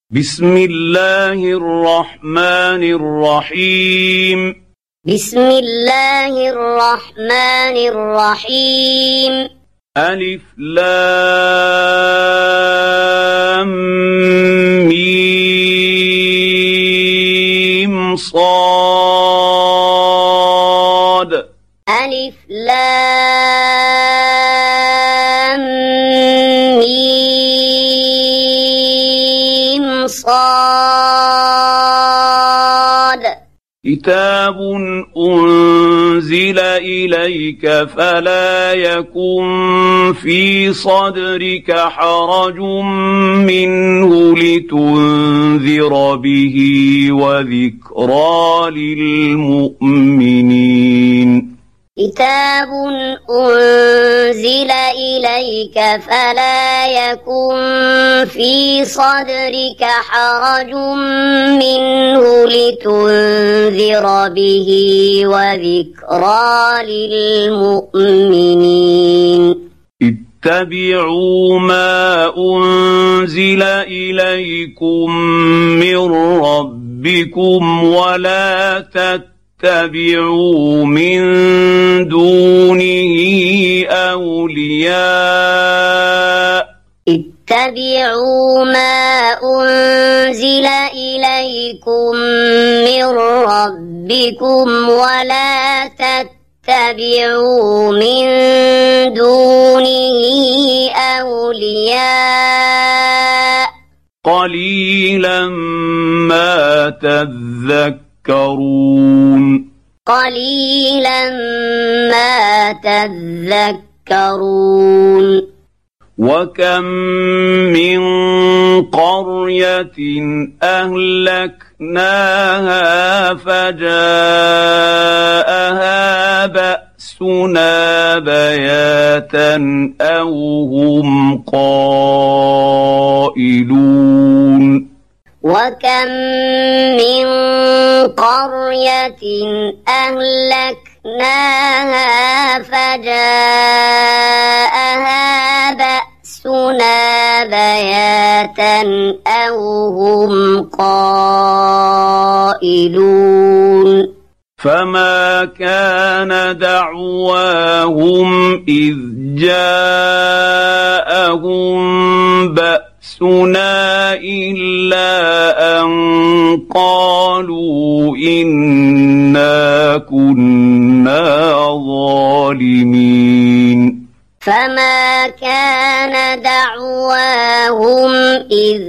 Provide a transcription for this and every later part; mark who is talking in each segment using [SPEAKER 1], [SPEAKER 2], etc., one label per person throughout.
[SPEAKER 1] بسم الله الرحمن الرحيم.
[SPEAKER 2] بسم الله الرحمن الرحيم.
[SPEAKER 1] ألف لام ميم صاد.
[SPEAKER 2] ألف لام ميم صاد.
[SPEAKER 1] كتاب أنزل إليك فلا يكن في صدرك حرج منه لتنذر به وذكرى للمؤمنين.
[SPEAKER 2] كتاب أنزل إليك فلا يكن في صدرك حرج منه لتنذر به وذكرى للمؤمنين.
[SPEAKER 1] اتبعوا ما أنزل إليكم من ربكم ولا تتبعوا من دونه أولياء.
[SPEAKER 2] اتبعوا ما أنزل إليكم من ربكم ولا تتبعوا من دونه أولياء
[SPEAKER 1] قليلا ما تذكرون.
[SPEAKER 2] قليلا ما تذكرون.
[SPEAKER 1] وكم من قرية أهلكناها فجاءها بأسنا بياتا أو هم قائلون.
[SPEAKER 2] وكم من قرية أهلكناها فجاءها بأسنا بياتا أو هم قائلون.
[SPEAKER 1] فما كان دعواهم إذ جاءهم بأسنا إلا أن قالوا إنا كنا ظالمين.
[SPEAKER 2] فما كان دعواهم إذ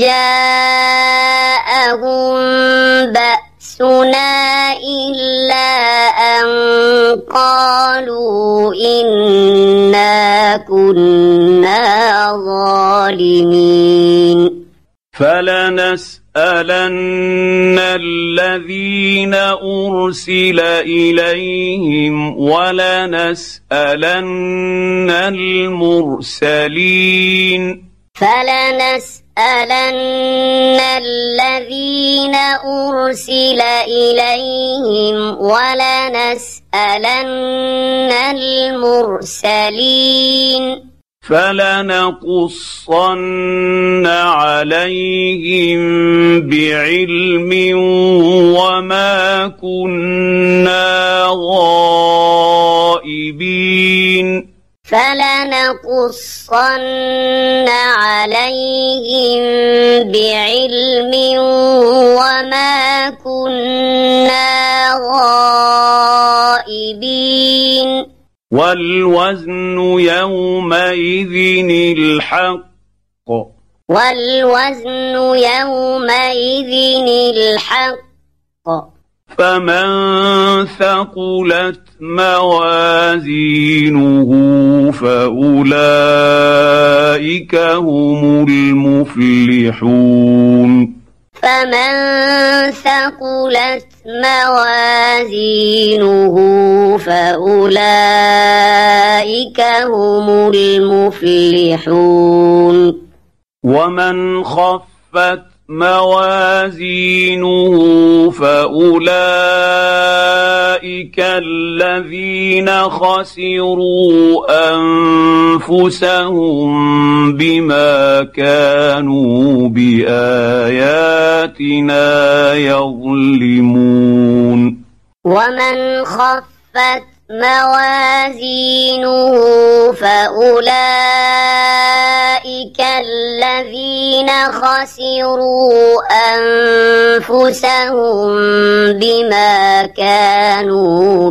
[SPEAKER 2] جاءهم بأسنا إلا أن قالوا إنا كنا ظالمين.
[SPEAKER 1] فلنسألن الذين أرسل إليهم ولنسألن المرسلين.
[SPEAKER 2] فلنسألن الذين أرسل إليهم ولنسألن المرسلين.
[SPEAKER 1] فلنقصن عليهم بعلم وما كنا غائبين.
[SPEAKER 2] فلنقصن عليهم بعلم وما كنا غائبين.
[SPEAKER 1] والوزن يومئذ الحق.
[SPEAKER 2] والوزن يومئذ الحق.
[SPEAKER 1] فمن ثقلت موازينه فأولئك هم المفلحون.
[SPEAKER 2] فمن ثقلت موازينه فأولئك هم المفلحون.
[SPEAKER 1] ومن خفت موازينه فأولئك الذين خسروا أنفسهم بما كانوا بآياتنا يظلمون.
[SPEAKER 2] ومن خفت موازينه فأولئك الذين خسروا أنفسهم بما كانوا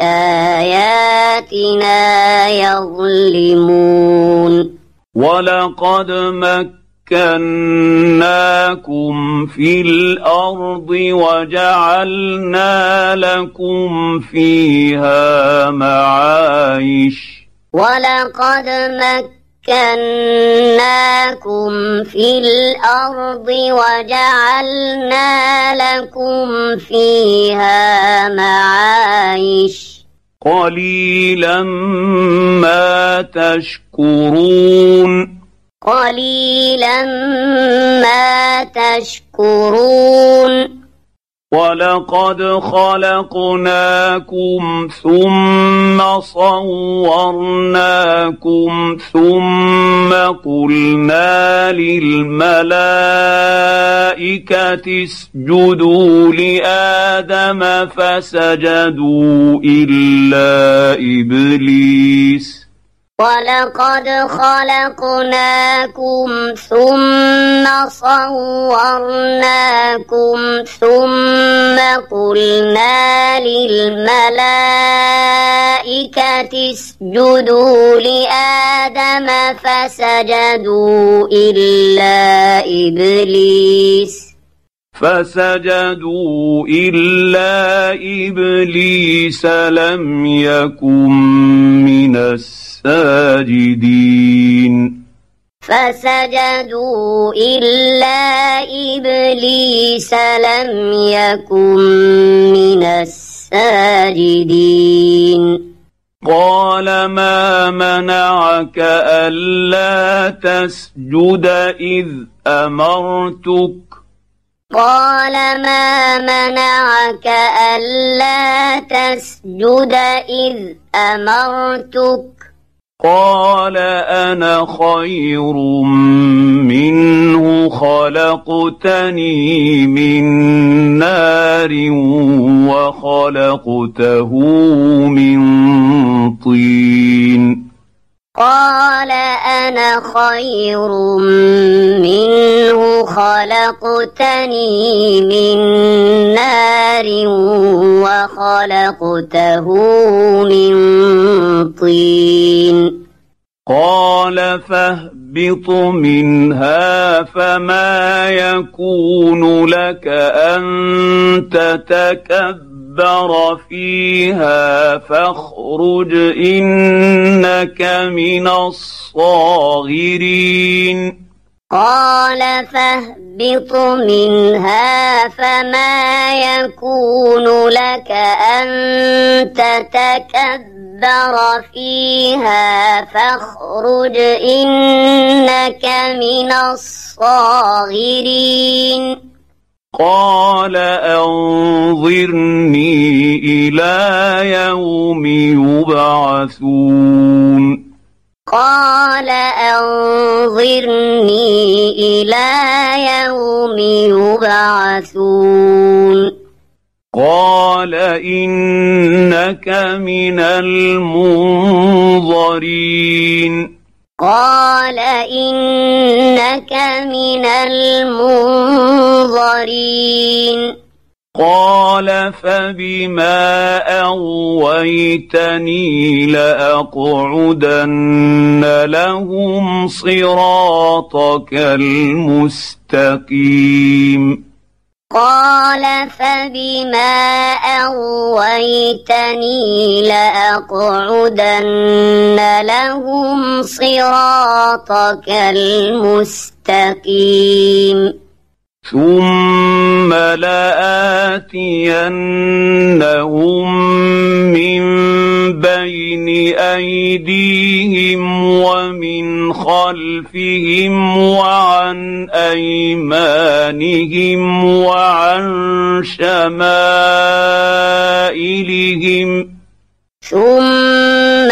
[SPEAKER 2] بآياتنا يظلمون.
[SPEAKER 1] ولقد مكناكم في الأرض وجعلنا لكم فيها معايش.
[SPEAKER 2] ولقد مكناكم في الأرض وجعلنا لكم فيها معايش.
[SPEAKER 1] قليلا ما تشكرون.
[SPEAKER 2] قليلا ما تشكرون.
[SPEAKER 1] ولقد خلقناكم ثم صورناكم ثم قلنا للملائكة اسجدوا لآدم فسجدوا إلا إبليس.
[SPEAKER 2] ولقد خلقناكم ثم صورناكم ثم قلنا للملائكة اسجدوا لآدم فسجدوا إلا إبليس لم يكن من الساجدين. فسجدوا إلا إبليس لم يكن من الساجدين.
[SPEAKER 1] قال ما منعك ألا تسجد إذ أمرتك.
[SPEAKER 2] قال ما منعك ألا تسجد إذ أمرتك.
[SPEAKER 1] قال أنا خير منه خلقتني من نار وخلقته من طين.
[SPEAKER 2] قال أنا خير منه خلقتني من نار وخلقته من طين.
[SPEAKER 1] قال فاهبط منها فما يكون لك أن تتكبر فيها فاخرج إنك من الصاغرين.
[SPEAKER 2] قال فاهبط منها فما يكون لك أن تتكبر فيها فاخرج إنك من الصاغرين.
[SPEAKER 1] قال أنظرني إلى يوم يبعثون.
[SPEAKER 2] قال أنظرني إلى يوم يبعثون.
[SPEAKER 1] قال إنك من المنظرين.
[SPEAKER 2] قال إنك من المنظرين.
[SPEAKER 1] قال فبما أغويتني لأقعدن لهم صراطك المستقيم.
[SPEAKER 2] قال فبما أغويتني لأقعدن لهم صراطك المستقيم.
[SPEAKER 1] ثم لآتينهم من بين أيديهم ومن خلفهم وعن أيمانهم وعن شمائلهم
[SPEAKER 2] ثم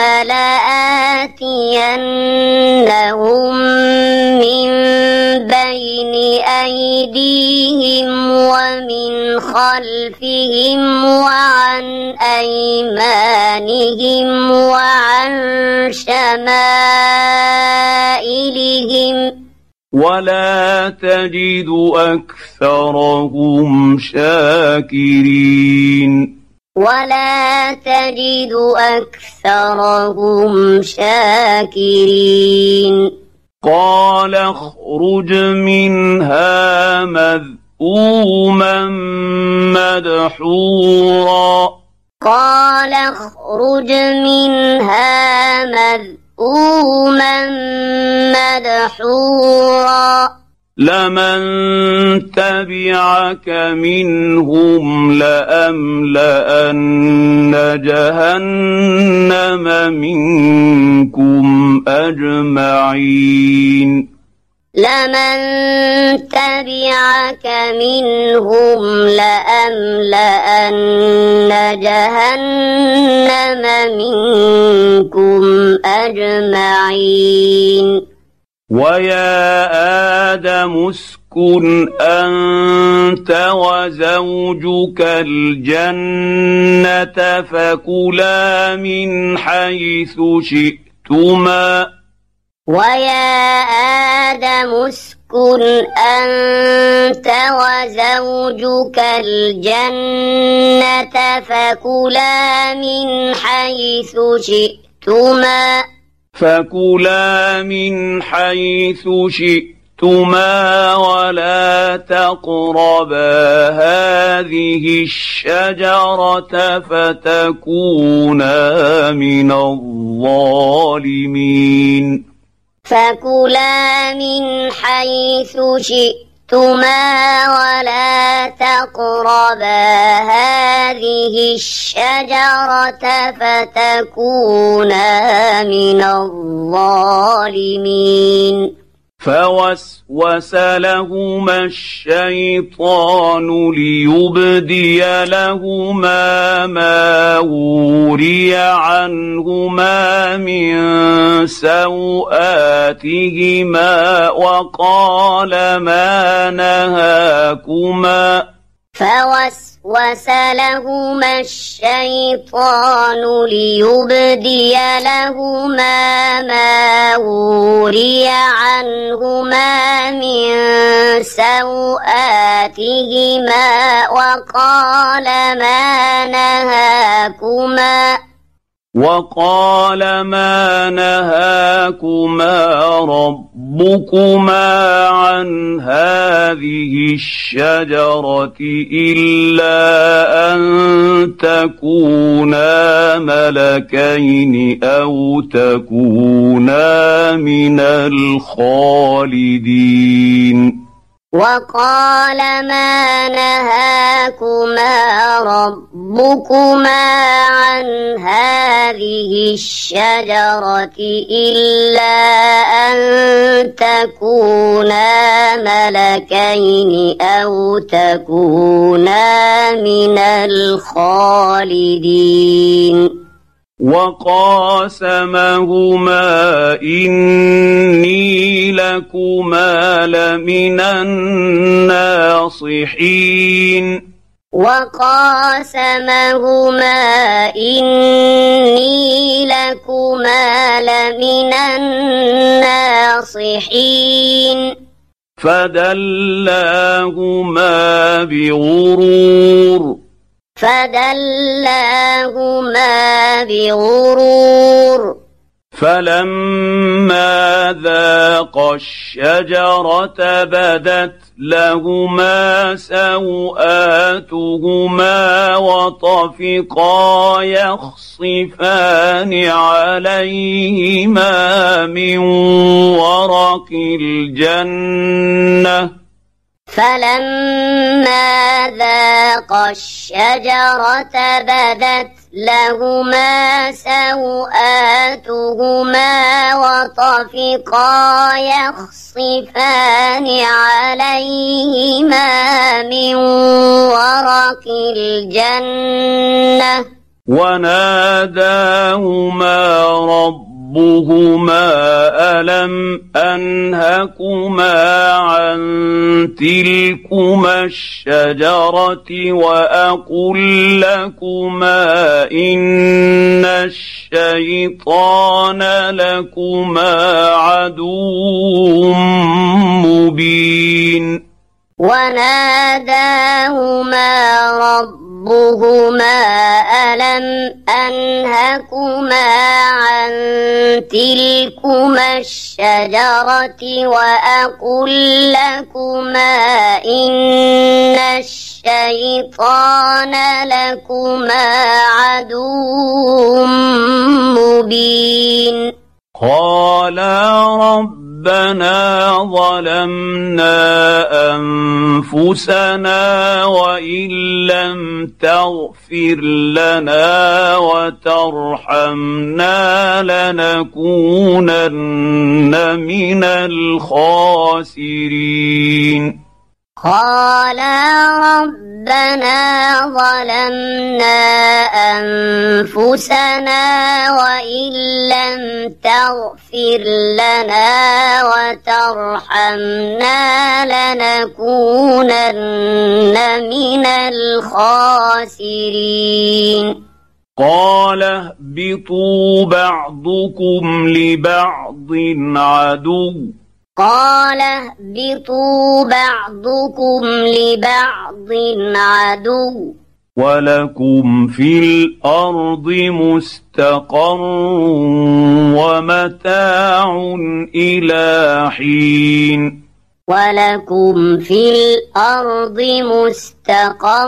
[SPEAKER 2] لآتينهم من بين أيديهم ومن خلفهم وعن أيمانهم وعن شمائلهم
[SPEAKER 1] ولا تجد أكثرهم شاكرين
[SPEAKER 2] ولا تجد أكثرهم شاكرين
[SPEAKER 1] قال اخرج منها مذءوما مدحورا
[SPEAKER 2] قال اخرج منها مذءوما مدحورا
[SPEAKER 1] لمن تبعك منهم لأملأن جهنم منكم أجمعين
[SPEAKER 2] لمن تبعك منهم لأملأن جهنم منكم أجمعين
[SPEAKER 1] ويا آدم اسكن أنت وزوجك الجنة فكلا من حيث شئتما
[SPEAKER 2] ويا آدم اسكن أنت وزوجك الجنة فكلا من حيث
[SPEAKER 1] شئتما ولا تقربا هذه الشجرة فتكونا من الظالمين
[SPEAKER 2] فكلا من حيث شئتما ولا تقربا هذه الشجرة فتكونا من الظالمين
[SPEAKER 1] فوسوس لهما الشيطان ليبدي لهما ما وري عنهما من سوآتهما وقال ما نهاكما
[SPEAKER 2] فوسوس لهما الشيطان ليبدي لهما ما وري عنهما من سوآتهما وقال ما نهاكما ربكما عن هذه الشجرة إلا أن تكونا ملكين أو تكونا من الخالدين وقال ما نهاكما ربكما عن هذه الشجرة إلا أن تكونا ملكين أو تكونا من الخالدين
[SPEAKER 1] وقاسمهما إني لكما لمن الناصحين
[SPEAKER 2] وقاسمهما إني لكما لمن الناصحين
[SPEAKER 1] فدلاهما بغرور فلما ذاقا الشجرة بدت لهما سوآتهما وطفقا يخصفان عليهما من ورق الجنة
[SPEAKER 2] فلما ذاقا الشجرة بدت لهما سوآتهما وطفقا يخصفان عليهما من ورق الجنة
[SPEAKER 1] وناداهما ربهما ألم أنهكما عن تلكما الشجرة وأقل لكما إن الشيطان لكما عدو مبين
[SPEAKER 2] وناداهما ربهما ألم أنهكما عن تلكما الشجرة وأقل لكما إن الشيطان لكما عدو مبين
[SPEAKER 1] قالا ربنا ظلمنا أنفسنا وإن لم تغفر لنا وترحمنا لنكونن من الخاسرين
[SPEAKER 2] قالا ربنا ظلمنا أنفسنا وإن لم تغفر لنا وترحمنا لنكونن من الخاسرين
[SPEAKER 1] قال اهبطوا بعضكم لبعض عدو
[SPEAKER 2] قال اهبطوا بعضكم لبعض عدو
[SPEAKER 1] ولكم في الأرض مستقر ومتاع إلى حين
[SPEAKER 2] ولكم في الأرض مستقر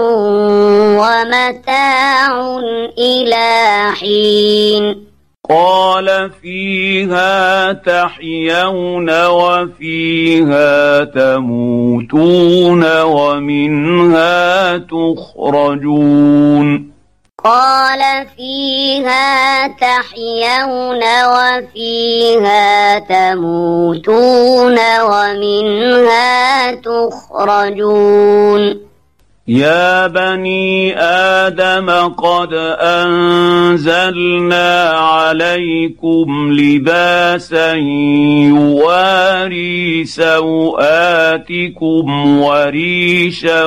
[SPEAKER 2] ومتاع إلى حين
[SPEAKER 1] قال فيها تحيون وفيها تموتون ومنها تخرجون
[SPEAKER 2] قال فيها تحيون وفيها تموتون ومنها تخرجون
[SPEAKER 1] يا بني آدم قد أنزلنا عليكم لباسا يواري سوآتكم وريشا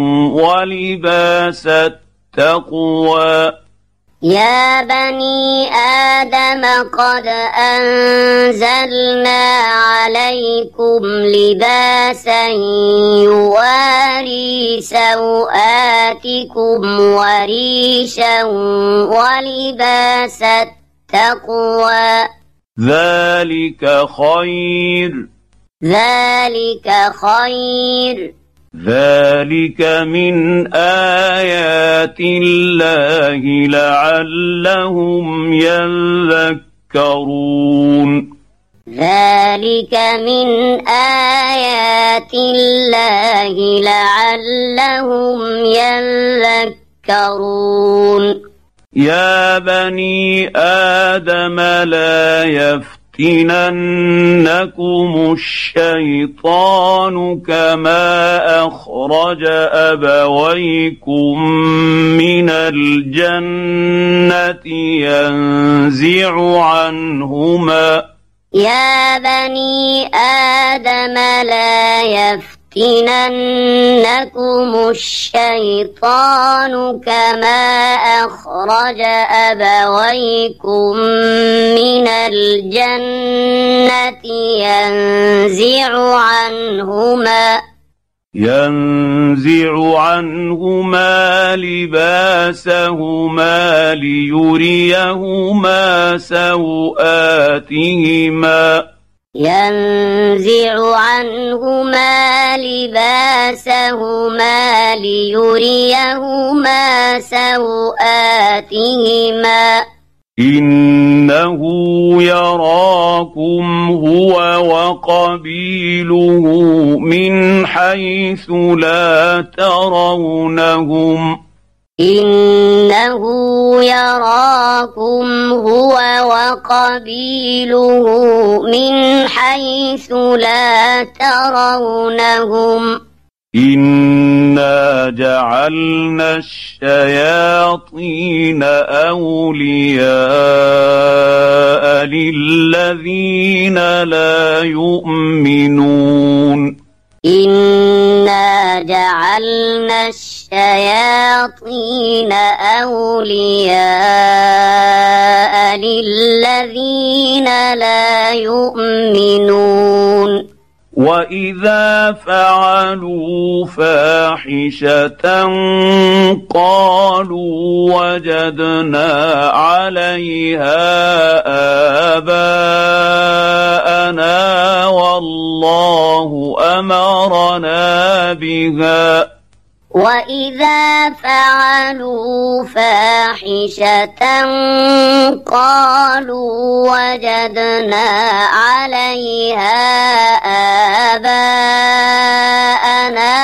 [SPEAKER 1] ولباس التقوى
[SPEAKER 2] يا بني آدم قد أنزلنا عليكم لباسا يواري سوآتكم وريشا ولباس التقوى
[SPEAKER 1] ذلك خير ذلك من آيات الله لعلهم يذكرون
[SPEAKER 2] ذلك من آيات الله لعلهم يذكرون
[SPEAKER 1] يا بني آدم لا يفتننكم الشيطان كما أخرج أبويكم من الجنة
[SPEAKER 2] يا بني آدم لا يفتننكم الشيطان كما أخرج أبويكم من الجنة
[SPEAKER 1] ينزع عنهما لباسهما ليريهما سوآتهما
[SPEAKER 2] ينزع عنهما لباسهما ليريهما سوآتهما
[SPEAKER 1] إنه يراكم هو وقبيله من حيث لا ترونهم
[SPEAKER 2] إنه يراكم هو وقبيله من حيث لا ترونهم
[SPEAKER 1] إنا جعلنا الشياطين أولياء للذين لا يؤمنون
[SPEAKER 2] إنا جعلنا الشياطين أولياء للذين لا يؤمنون
[SPEAKER 1] وإذا فعلوا فاحشة قالوا وجدنا عليها آباءنا والله أمرنا بها
[SPEAKER 2] وإذا فعلوا فاحشة قالوا وجدنا عليها آباءنا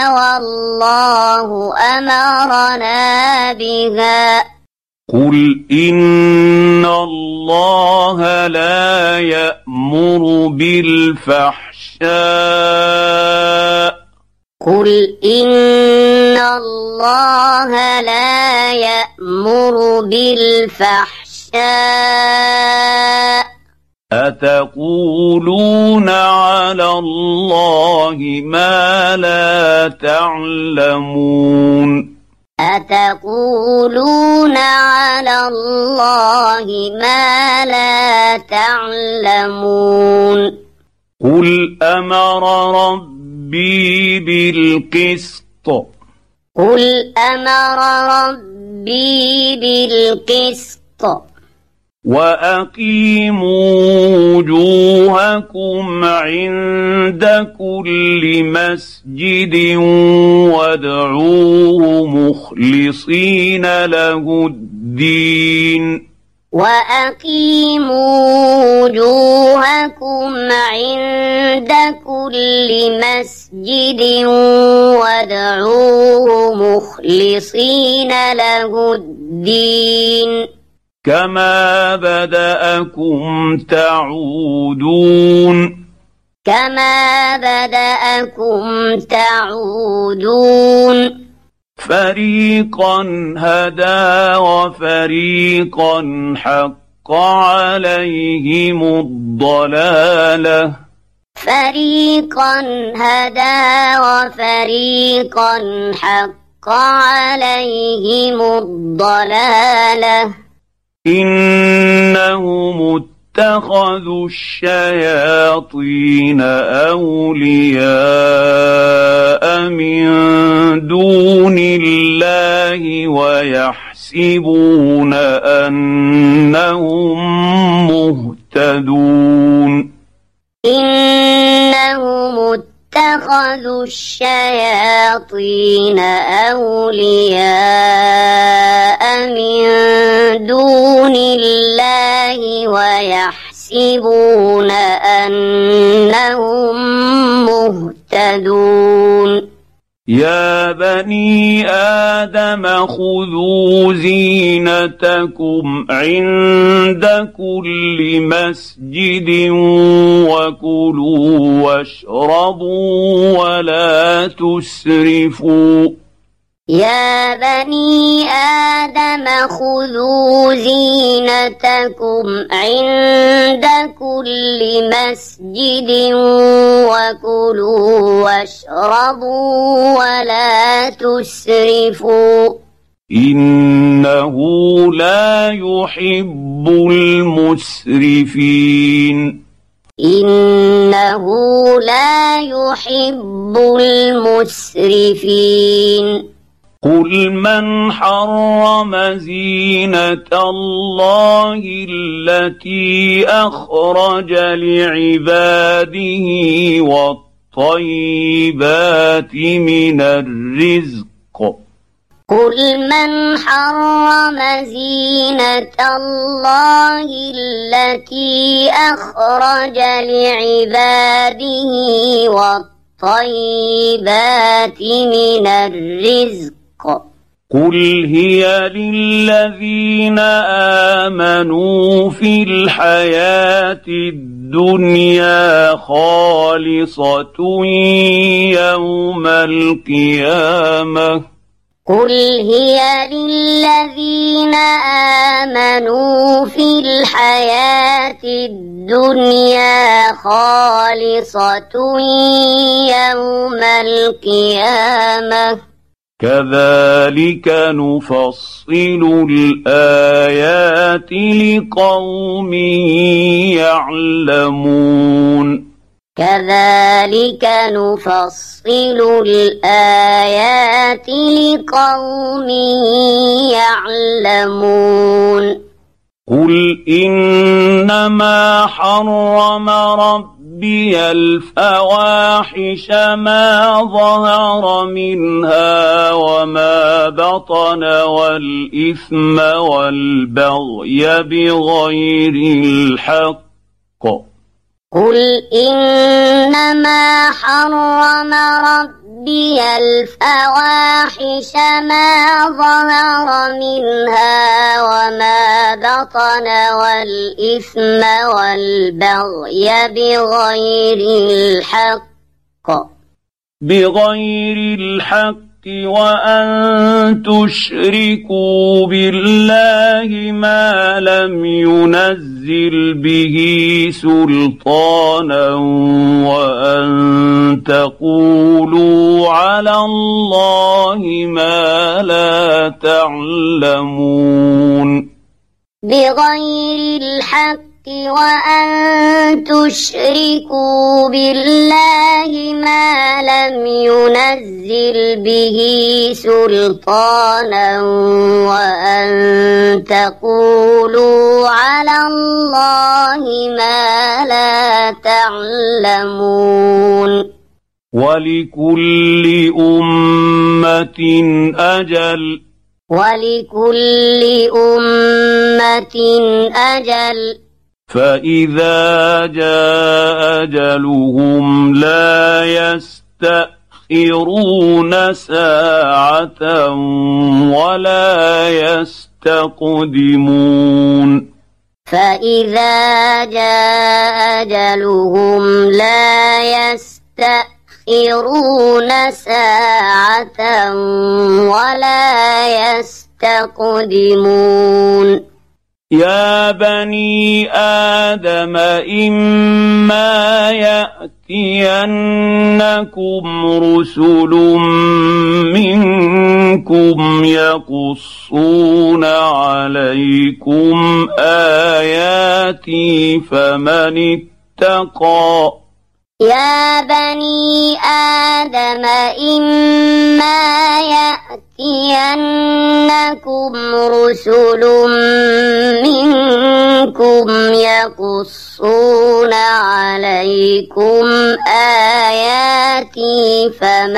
[SPEAKER 2] والله أمرنا بها
[SPEAKER 1] قل إن الله لا يأمر بالفحشاء
[SPEAKER 2] قل إن الله لا يأمر بالفحشاء
[SPEAKER 1] أتقولون على الله ما لا تعلمون
[SPEAKER 2] أتقولون على الله ما لا تعلمون
[SPEAKER 1] قل أمر ربي بالقسط
[SPEAKER 2] قل أمر ربي بالقسط
[SPEAKER 1] وأقيموا وجوهكم عند كل مسجد وادعوه مخلصين له الدين
[SPEAKER 2] وأقيموا وجوهكم عند كل مسجد وادعوه مخلصين له الدين
[SPEAKER 1] كما بدأكم تعودون
[SPEAKER 2] كما بدأكم تعودون
[SPEAKER 1] فريقا هدى وفريقا حق عليهم الضلالة
[SPEAKER 2] فريقا هدى وفريقا حق عليهم الضلالة
[SPEAKER 1] إنهم اتخذوا الشياطين أولياء من دون الله ويحسبون أنهم مهتدون
[SPEAKER 2] إنهم اتخذوا الشياطين أولياء من دون الله ويحسبون أنهم مهتدون
[SPEAKER 1] يا بني آدم خذوا زينتكم عند كل مسجد وكلوا واشربوا ولا تسرفوا
[SPEAKER 2] يا بني آدم خذوا زينتكم عند كل مسجد وكلوا واشربوا ولا تسرفوا
[SPEAKER 1] إنه لا يحب المسرفين
[SPEAKER 2] إنه لا يحب المسرفين
[SPEAKER 1] قل من حرم زينة الله التي أخرج لعباده والطيبات من الرزق
[SPEAKER 2] قل من حرم زينة الله التي أخرج لعباده والطيبات من الرزق
[SPEAKER 1] قل هي للذين آمنوا في الحياة الدنيا خالصة يوم القيامة
[SPEAKER 2] قل هي للذين آمنوا في الحياة الدنيا خالصة يوم القيامة
[SPEAKER 1] كذلك نفصل الآيات لقوم يعلمون
[SPEAKER 2] كذلك نفصل الآيات لقوم يعلمون
[SPEAKER 1] قل إنما حرم ربي الفواحش ما ظهر منها وما بطن والإثم والبغي بغير الحق
[SPEAKER 2] قل إنما حرم ربي الفواحش ما ظهر منها وما بطن والإثم والبغي
[SPEAKER 1] بغير الحق وأن تشركوا بالله ما لم ينزل به سلطانا وأن تقولوا على الله ما لا تعلمون
[SPEAKER 2] بغير الحق وأن تشركوا بالله ما لم ينزل به سلطانا وأن تقولوا على الله ما لا تعلمون
[SPEAKER 1] ولكل أمة أجل فإذا جاء أجلهم لا يستأخرون ساعة ولا يستقدمون
[SPEAKER 2] فإذا جاء أجلهم لا يستأخرون ساعة ولا يستقدمون
[SPEAKER 1] يا بني آدم إما يأتينكم رسل منكم يقصون عليكم آياتي فمن اتقى
[SPEAKER 2] يا بني آدم إما يأتينكم رسل منكم يقصون عليكم آياتي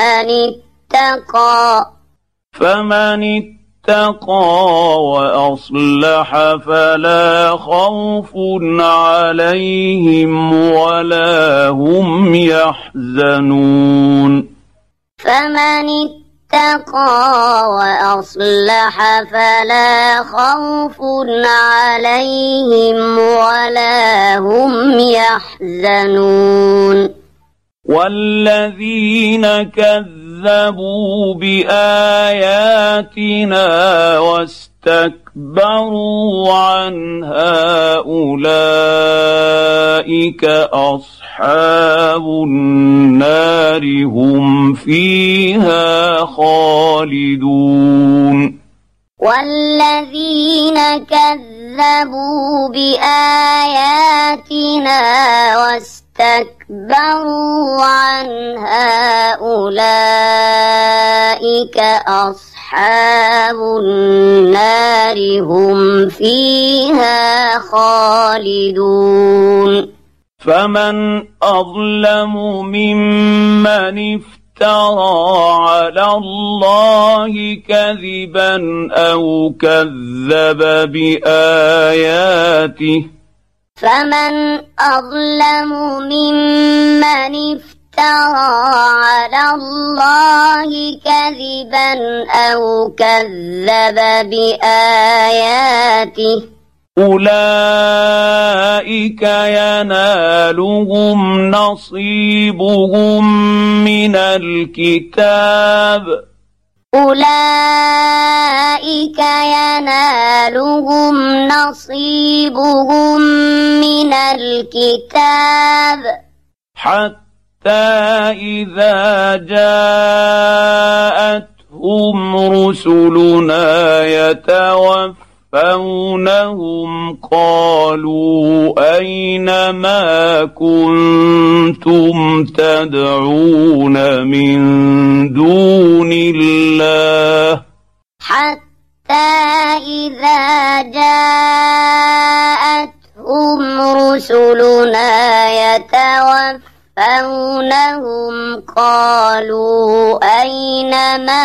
[SPEAKER 2] فمن اتقى وأصلح فلا خوف عليهم ولا هم يحزنون فمن اتقى وأصلح فلا خوف عليهم ولا هم يحزنون
[SPEAKER 1] والذين كذبوا بآياتنا واستكبروا عنها أولئك أصحاب النار هم فيها خالدون
[SPEAKER 2] والذين كذبوا بآياتنا واستكبروا عنها أولئك أصحاب النار هم فيها خالدون
[SPEAKER 1] فمن أظلم ممن افترى افترى على الله كذبا أو كذب بآياته
[SPEAKER 2] فمن أظلم ممن افترى على الله كذبا أو كذب بآياته
[SPEAKER 1] أولئك ينالهم نصيبهم من الكتاب
[SPEAKER 2] أولئك ينالهم نصيبهم من الكتاب
[SPEAKER 1] حتى إذا جاءتهم رسلنا يتوفونهم قالوا أين ما كنتم تدعون من دون الله
[SPEAKER 2] حتى إذا جاءتهم رسلنا يتوفونهم قالوا أين ما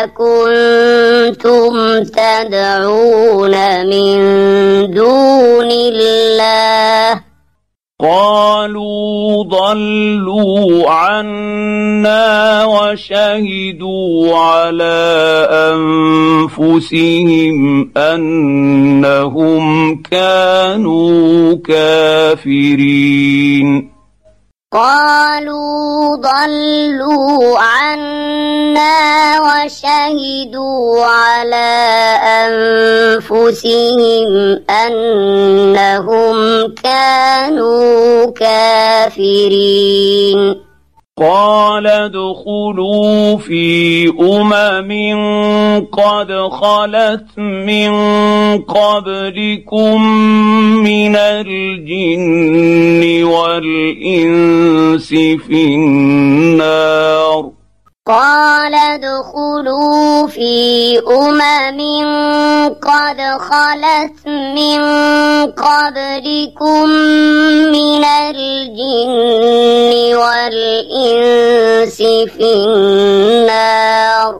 [SPEAKER 2] كنتم تدعون من دون الله
[SPEAKER 1] قالوا ضلوا عنا وشهدوا على أنفسهم أنهم كانوا كافرين
[SPEAKER 2] قالوا ضلوا عنا وشهدوا على أنفسهم أنهم كانوا كافرين
[SPEAKER 1] قال ادخلوا في قد خلت من قبلكم من الجن والإنس في النار
[SPEAKER 2] قال ادخلوا في قد خلت من قبلكم من الجن والإنس في النار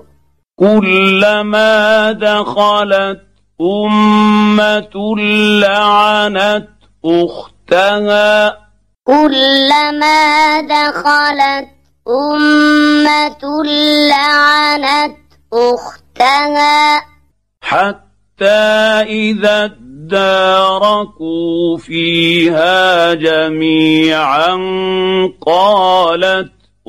[SPEAKER 1] كلما دخلت أمة لعنت أختها
[SPEAKER 2] كلما دخلت أمة لعنت أختها
[SPEAKER 1] حتى إذا اداركوا فيها جميعا قالت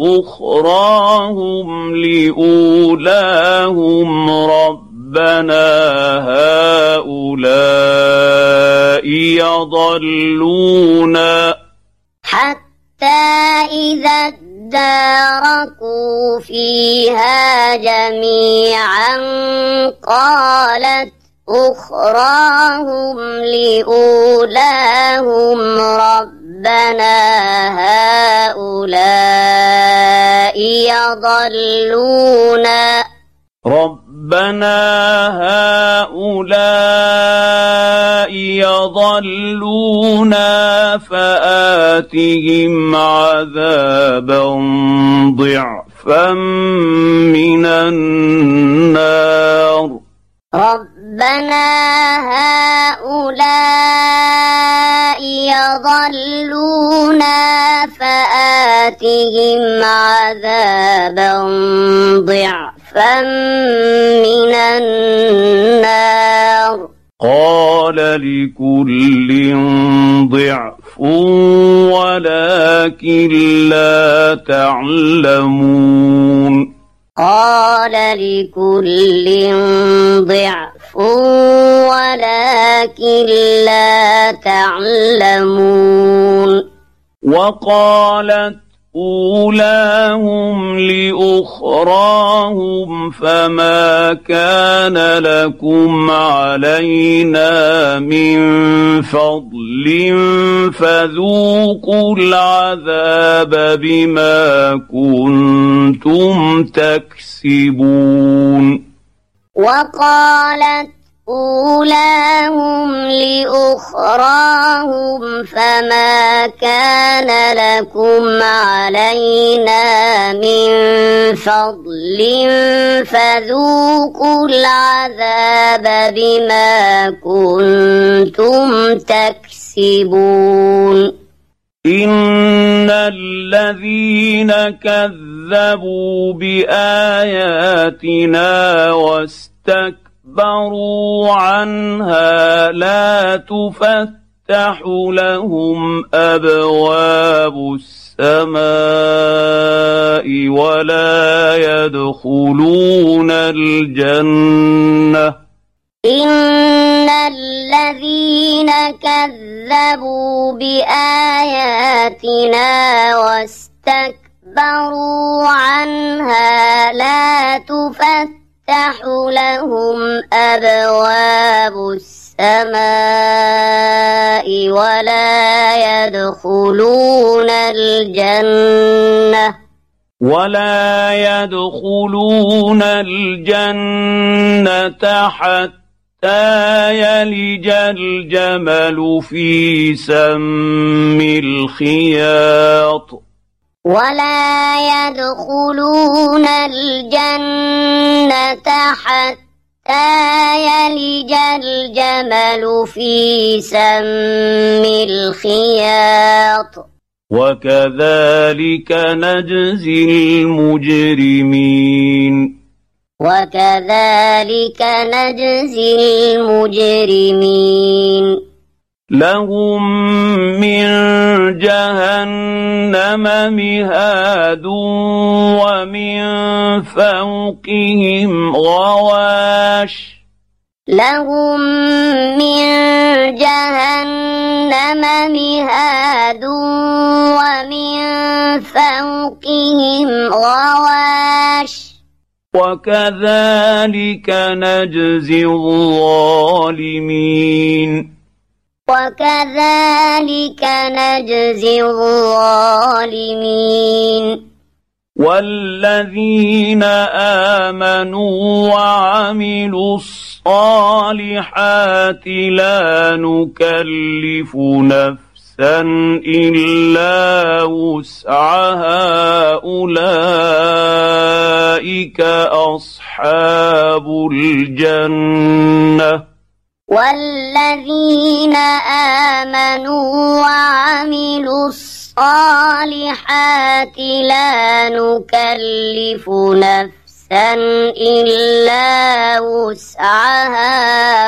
[SPEAKER 1] أخراهم لأولاهم ربنا هؤلاء يضلونا
[SPEAKER 2] حتى إذا اداركوا فيها جميعا قالت أخراهم لأولاهم ربنا هؤلاء يضلونا
[SPEAKER 1] فآتهم عذابا ضعفا من النار
[SPEAKER 2] ربنا هؤلاء يضلونا فآتهم عذابا ضعفا من النار
[SPEAKER 1] قال لكل ضعف ولكن لا تعلمون
[SPEAKER 2] قال لكل ضعف ولكن لا تعلمون
[SPEAKER 1] وقالت أولاهم لأخراهم فما كان لكم علينا من فضل فذوقوا العذاب بما كنتم تكسبون
[SPEAKER 2] وقالت أولاهم لأخراهم فما كان لكم علينا من فضل فذوقوا العذاب بما كنتم تكسبون
[SPEAKER 1] إن الذين كذبوا بآياتنا واستكبروا عنها لا تفتح لهم أبواب السماء ولا يدخلون الجنة
[SPEAKER 2] إن الذين كذبوا بآياتنا واستكبروا عنها لا تفتح لهم أبواب السماء ولا يدخلون الجنة حتى يلج الجمل في سم الخياط ولا يدخلون الجنة حتى يلج الجمل في سم الخياط
[SPEAKER 1] وكذلك نجزي المجرمين لهم من جهنم مهاد ومن فوقهم غواش وكذلك نجزي الظالمين والذين آمنوا وعملوا الصالحات لا نكلف نفسا إلا وسعها أولئك أصحاب الجنة
[SPEAKER 2] والذين آمنوا وعملوا الصالحات لا نكلف نفسا إلا وسعها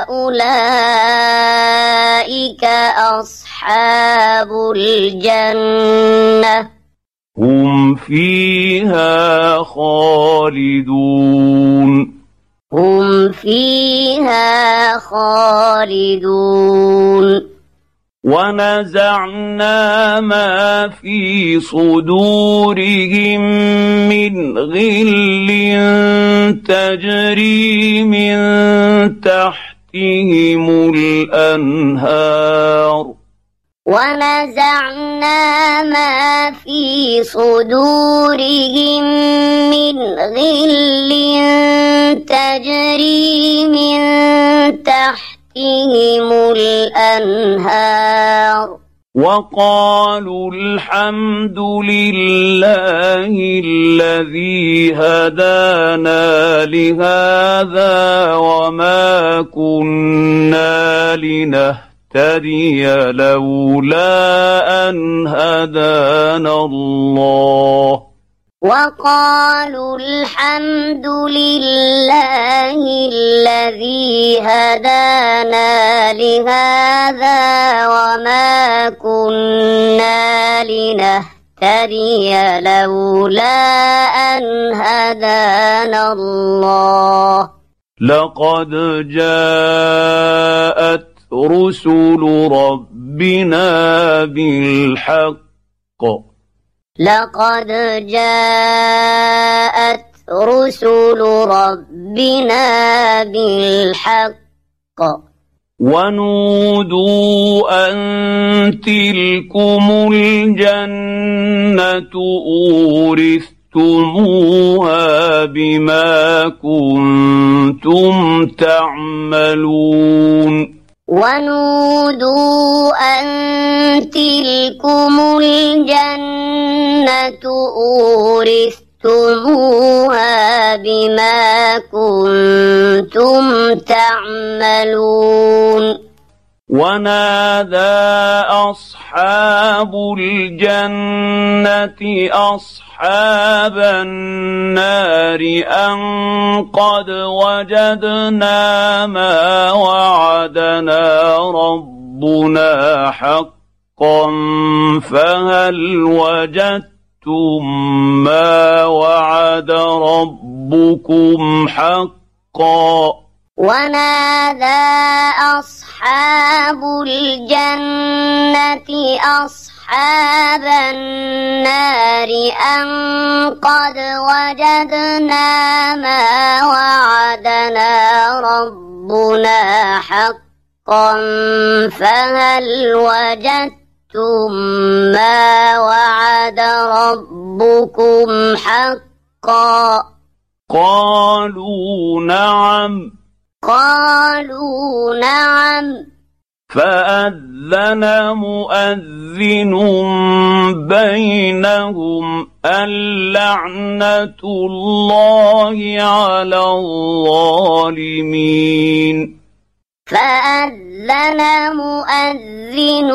[SPEAKER 2] أولئك أصحاب الجنة
[SPEAKER 1] هم فيها خالدون ونزعنا ما في صدورهم من غل تجري من تحتهم الأنهار
[SPEAKER 2] ونزعنا ما في صدورهم من غل تجري من تحتهم الأنهار
[SPEAKER 1] وقالوا الحمد لله الذي هدانا لهذا وما كنا لنهتدي لولا أن هدانا الله
[SPEAKER 2] وقالوا الحمد لله الذي هدانا لهذا وما كنا لنهتدي لولا أن هدانا الله
[SPEAKER 1] لقد جاءت رسل ربنا بالحق ونودوا أن تلكم الجنة أورثتموها بما كنتم تعملون
[SPEAKER 2] ونودوا أن تلكم الجنة أورثتموها بما كنتم تعملون
[SPEAKER 1] ونادى أصحاب الجنة أصحاب النار أن قد وجدنا ما وعدنا ربنا حقا فهل وجدتم ما وعد ربكم حقا
[SPEAKER 2] ونادى أصحاب الجنة أصحاب النار أن قد وجدنا ما وعدنا ربنا حقا فهل وجدتم ما وعد ربكم حقا
[SPEAKER 1] قالوا نعم فأذن مؤذن بينهم اللعنة الله على الظالمين
[SPEAKER 2] فأذن مؤذن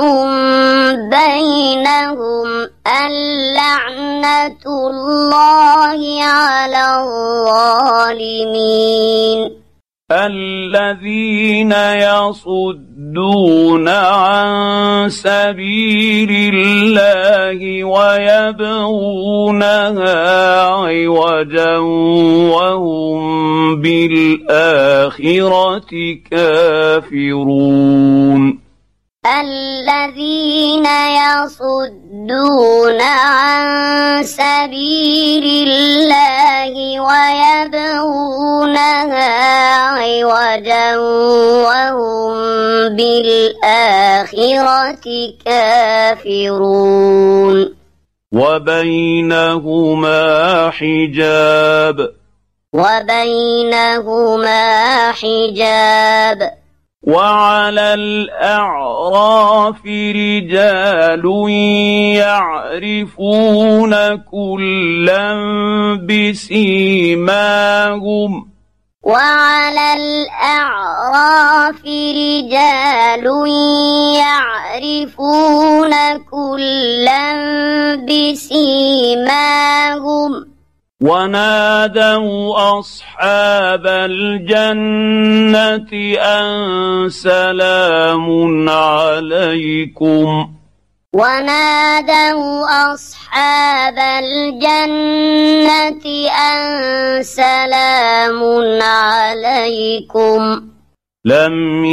[SPEAKER 2] بينهم اللعنة الله على الظالمين
[SPEAKER 1] الذين يصدون عن سبيل الله ويبغونها عوجا وهم بالآخرة كافرون
[SPEAKER 2] الذين يصدون عن سبيل الله ويبغونها عوجا وهم بالآخرة كافرون
[SPEAKER 1] وبينهما حجاب وعلى الأعراف رجال يعرفون كلا بسيماهم
[SPEAKER 2] يعرفون كلا بسيماهم
[SPEAKER 1] ونادوا أصحاب الجنة أن سلام عليكم لم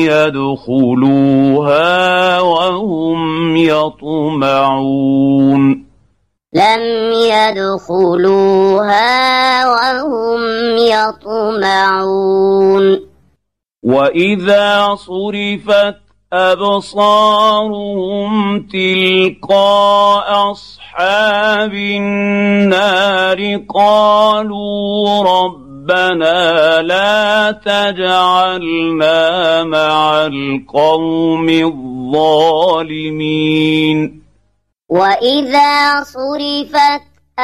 [SPEAKER 1] يدخلوها وهم يطمعون وإذا صرفت أبصارهم تلقاء أصحاب النار قالوا ربنا لا تجعلنا مع القوم الظالمين
[SPEAKER 2] وإذا صرفت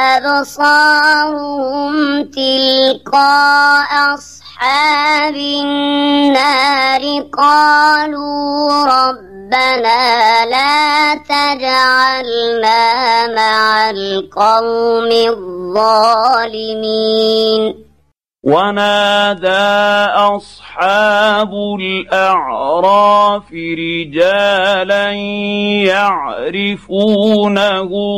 [SPEAKER 2] أبصارهم تلقاء أصحاب النار قالوا ربنا لا تجعلنا مع القوم الظالمين
[SPEAKER 1] ونادى أصحاب الأعراف رجالا يعرفونهم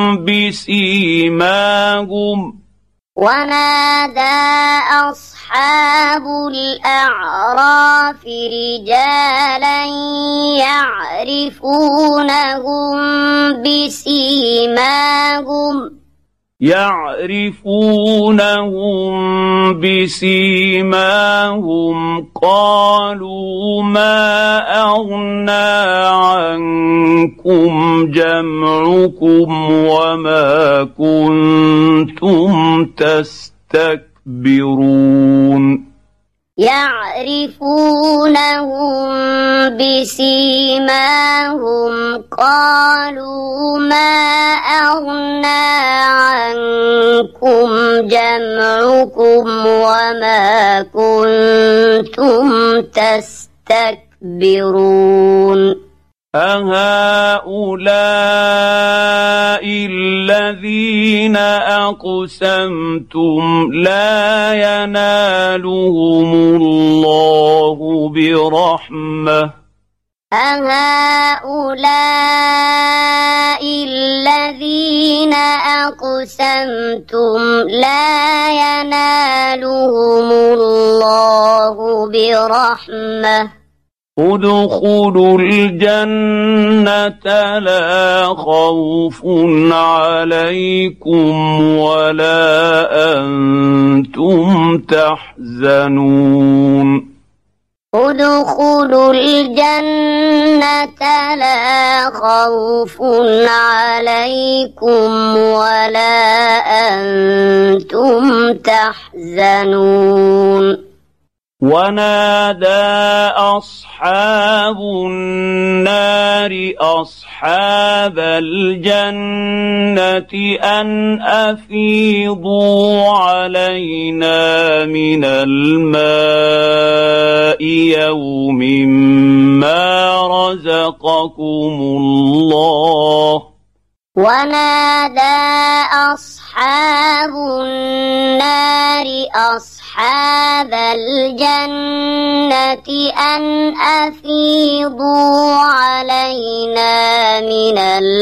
[SPEAKER 1] بسيماهم يعرفونهم بسيماهم قالوا ما أغنى عنكم جمعكم وما كنتم تستكبرون
[SPEAKER 2] يعرفونهم بسيماهم قالوا ما أغنى عنكم جمعكم وما كنتم تستكبرون
[SPEAKER 1] أهؤلاء الذين أقسمتم لا ينالهم الله برحمة
[SPEAKER 2] أهؤلاء الذين أقسمتم لا ينالهم الله برحمة
[SPEAKER 1] ادخلوا الجنة لا خوف عليكم ولا أنتم تحزنون
[SPEAKER 2] ادخلوا الجنة لا خوف عليكم ولا أنتم تحزنون
[SPEAKER 1] ونادى أصحاب النار أصحاب الجنة أن أفيضوا علينا من الماء يوم ما رزقكم الله
[SPEAKER 2] ونادى أصحاب النار أصحاب الجنة أن أفيضوا علينا من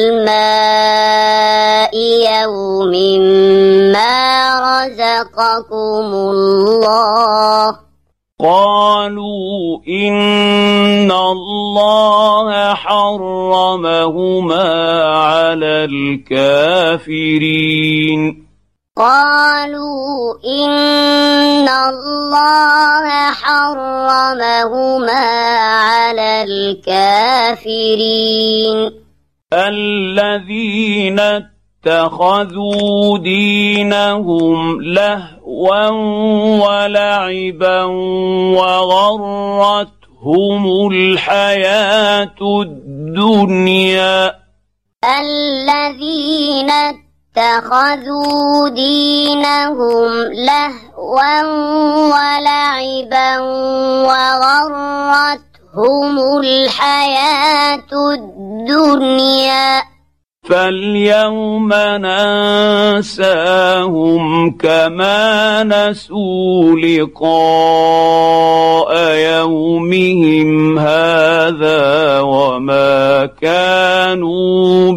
[SPEAKER 2] الماء يوم ما رزقكم الله
[SPEAKER 1] قالوا إن الله حرمهما على الكافرين
[SPEAKER 2] قالوا إن الله حرمهما على الكافرين
[SPEAKER 1] الذين اتخذوا دينهم لهوا ولعبا وغرتهم الحياة الدنيا
[SPEAKER 2] الذين اتخذوا دينهم لهوا ولعبا وغرتهم الحياة الدنيا
[SPEAKER 1] فاليوم ننساهم كما نسوا لقاء يومهم هذا وما كانوا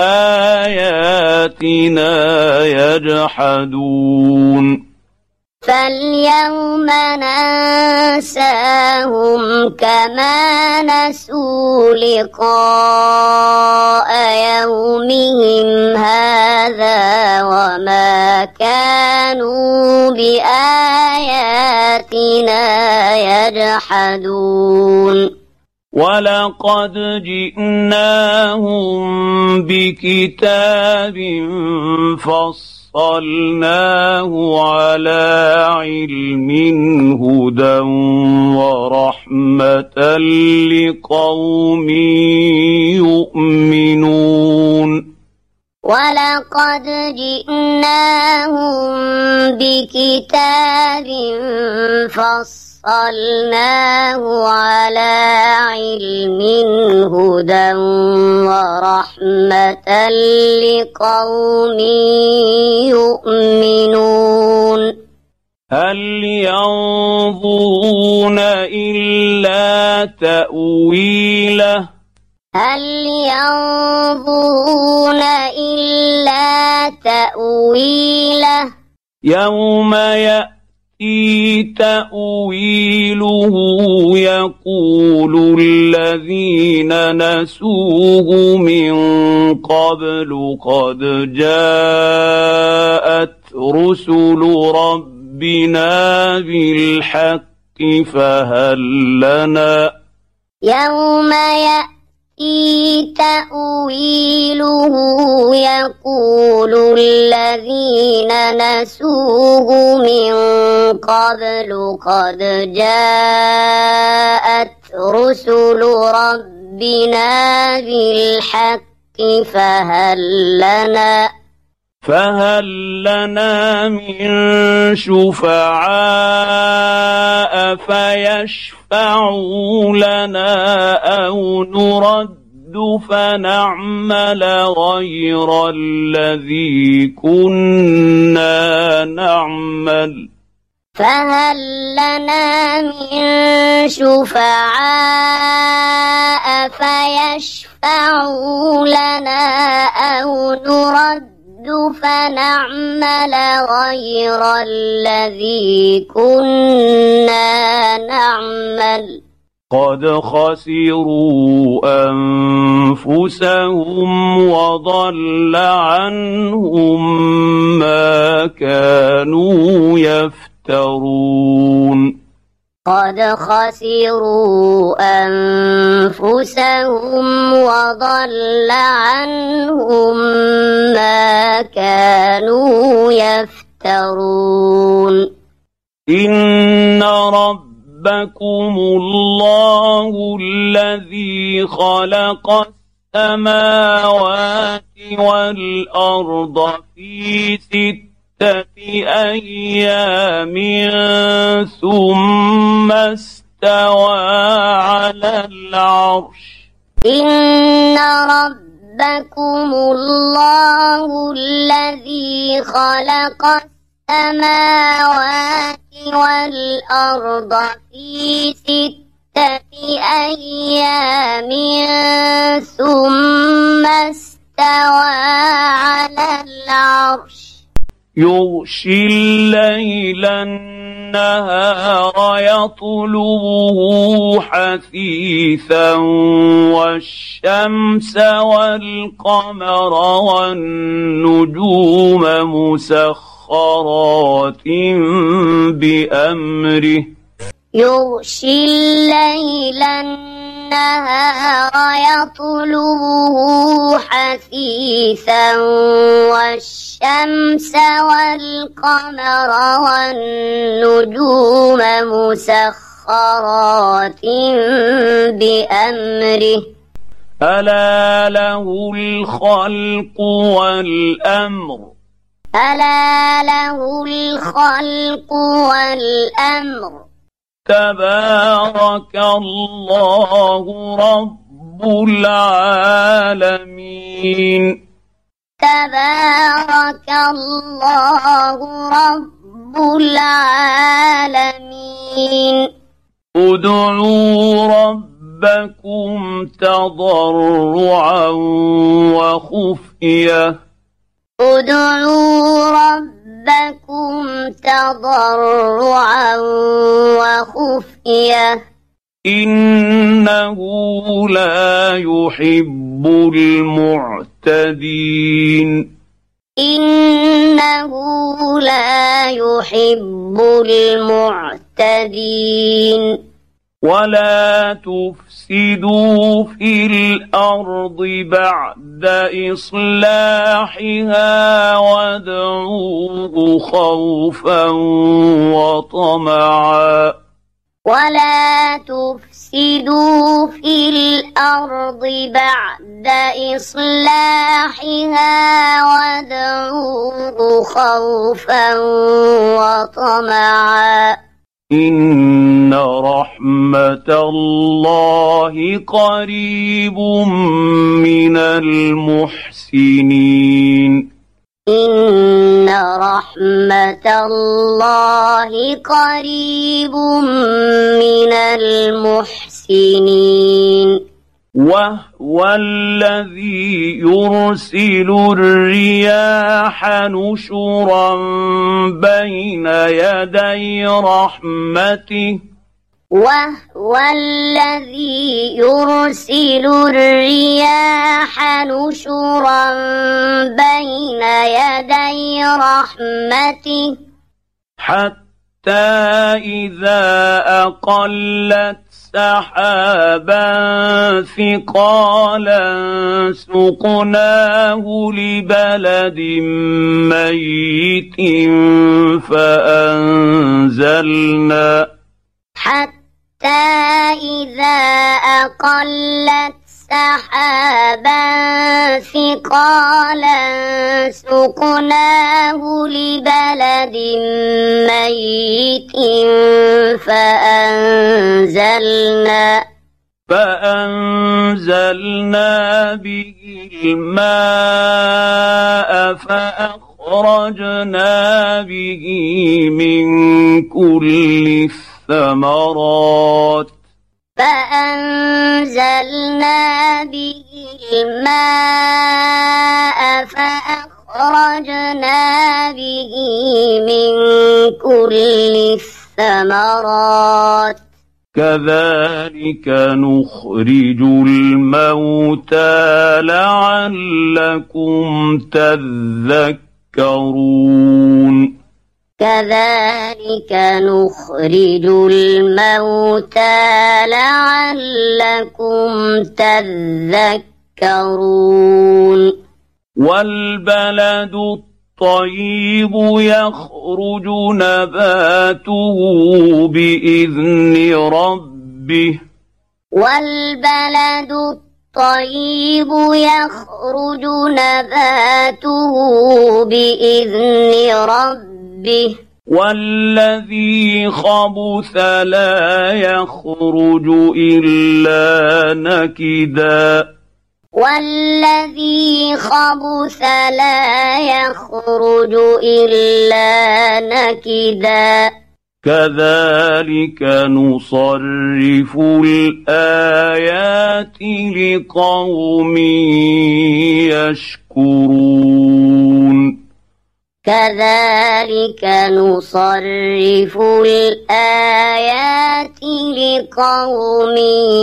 [SPEAKER 1] بآياتنا يجحدون
[SPEAKER 2] فاليوم ننساهم كما نسوا لقاء يومهم هذا وما كانوا بآياتنا يجحدون
[SPEAKER 1] ولقد جئناهم بكتاب فصلناه على علم هدى ورحمة لقوم يؤمنون
[SPEAKER 2] ولقد جئناهم بكتاب فصلناه على علم هدى ورحمة لقوم يؤمنون
[SPEAKER 1] هل ينظرون إلا تأويله
[SPEAKER 2] هل ينظرون إلا تأويله
[SPEAKER 1] يوم يأتي تأويله يقول الذين نسوه من قبل قد جاءت رسل ربنا بالحق فهل لنا
[SPEAKER 2] يوم يأتي تأويله يقول الذين نسوه من قبل قد جاءت رسل ربنا بالحق فهل لنا من شفعاء فيشفعوا لنا أو نرد فنعمل غير الذي كنا نعمل فهل لنا من شفعاء فيشفعوا لنا أو نرد فنعمل غير الذي كنا نعمل
[SPEAKER 1] قد خسروا أنفسهم وضل عنهم ما كانوا يفترون
[SPEAKER 2] قد خسروا أنفسهم وضل عنهم ما كانوا يفترون
[SPEAKER 1] إن ربكم الله الذي خلق السماوات والأرض في 6 أيام ثم استوى على العرش
[SPEAKER 2] إن ربكم الله الذي خلق السماوات والأرض في 6 أيام ثم استوى على العرش
[SPEAKER 1] يغشي الليل النهار يطلبه حثيثا والشمس والقمر والنجوم مسخرات بأمره
[SPEAKER 2] يغشي الليل النهار يطلبه حثيثا والشمس والقمر والنجوم مسخرات بأمره
[SPEAKER 1] ألا له الخلق والأمر
[SPEAKER 2] ألا له الخلق والأمر
[SPEAKER 1] تبارك الله رب العالمين
[SPEAKER 2] تبارك الله رب العالمين
[SPEAKER 1] ادعوا ربكم تضرعا وخفية
[SPEAKER 2] ادعوا ربكم تضرعا وخفية
[SPEAKER 1] إنه لا يحب المعتدين
[SPEAKER 2] إنه لا يحب المعتدين
[SPEAKER 1] ولا تفسدوا في الأرض بعد إصلاحها وادعوه خوفا وطمعا
[SPEAKER 2] ولا تفسدوا في الأرض بعد إصلاحها وادعوه خوفا وطمعا
[SPEAKER 1] إن رحمة الله قريب من المحسنين
[SPEAKER 2] إن رحمة الله قريب من المحسنين
[SPEAKER 1] وهو الذي يرسل الرياح نشرا بين يدي رحمته
[SPEAKER 2] وهو الذي يرسل الرياح نشرا بين يدي رحمته
[SPEAKER 1] حتى إذا أقلت سحابا ثقالا سقناه لبلد ميت
[SPEAKER 2] حتى إذا أقلت سحابا ثقالا سقناه لبلد ميت فأنزلنا به الماء فأخرجنا به من كل الثمرات فأنزلنا به الماء فأخرجنا به من كل الثمرات كذلك نخرج الموتى لعلكم تذكرون كذلك نخرج الموتى لعلكم تذكرون والبلد الطيب يخرج نباته بإذن ربه والبلد الطيب يخرج نباته بإذن ربه والذي خبث لا يخرج إلا نكدا والذي خبث لا يخرج إلا نكدا كذلك نصرف الآيات لقوم يشكرون كذلك نصرف الآيات لقوم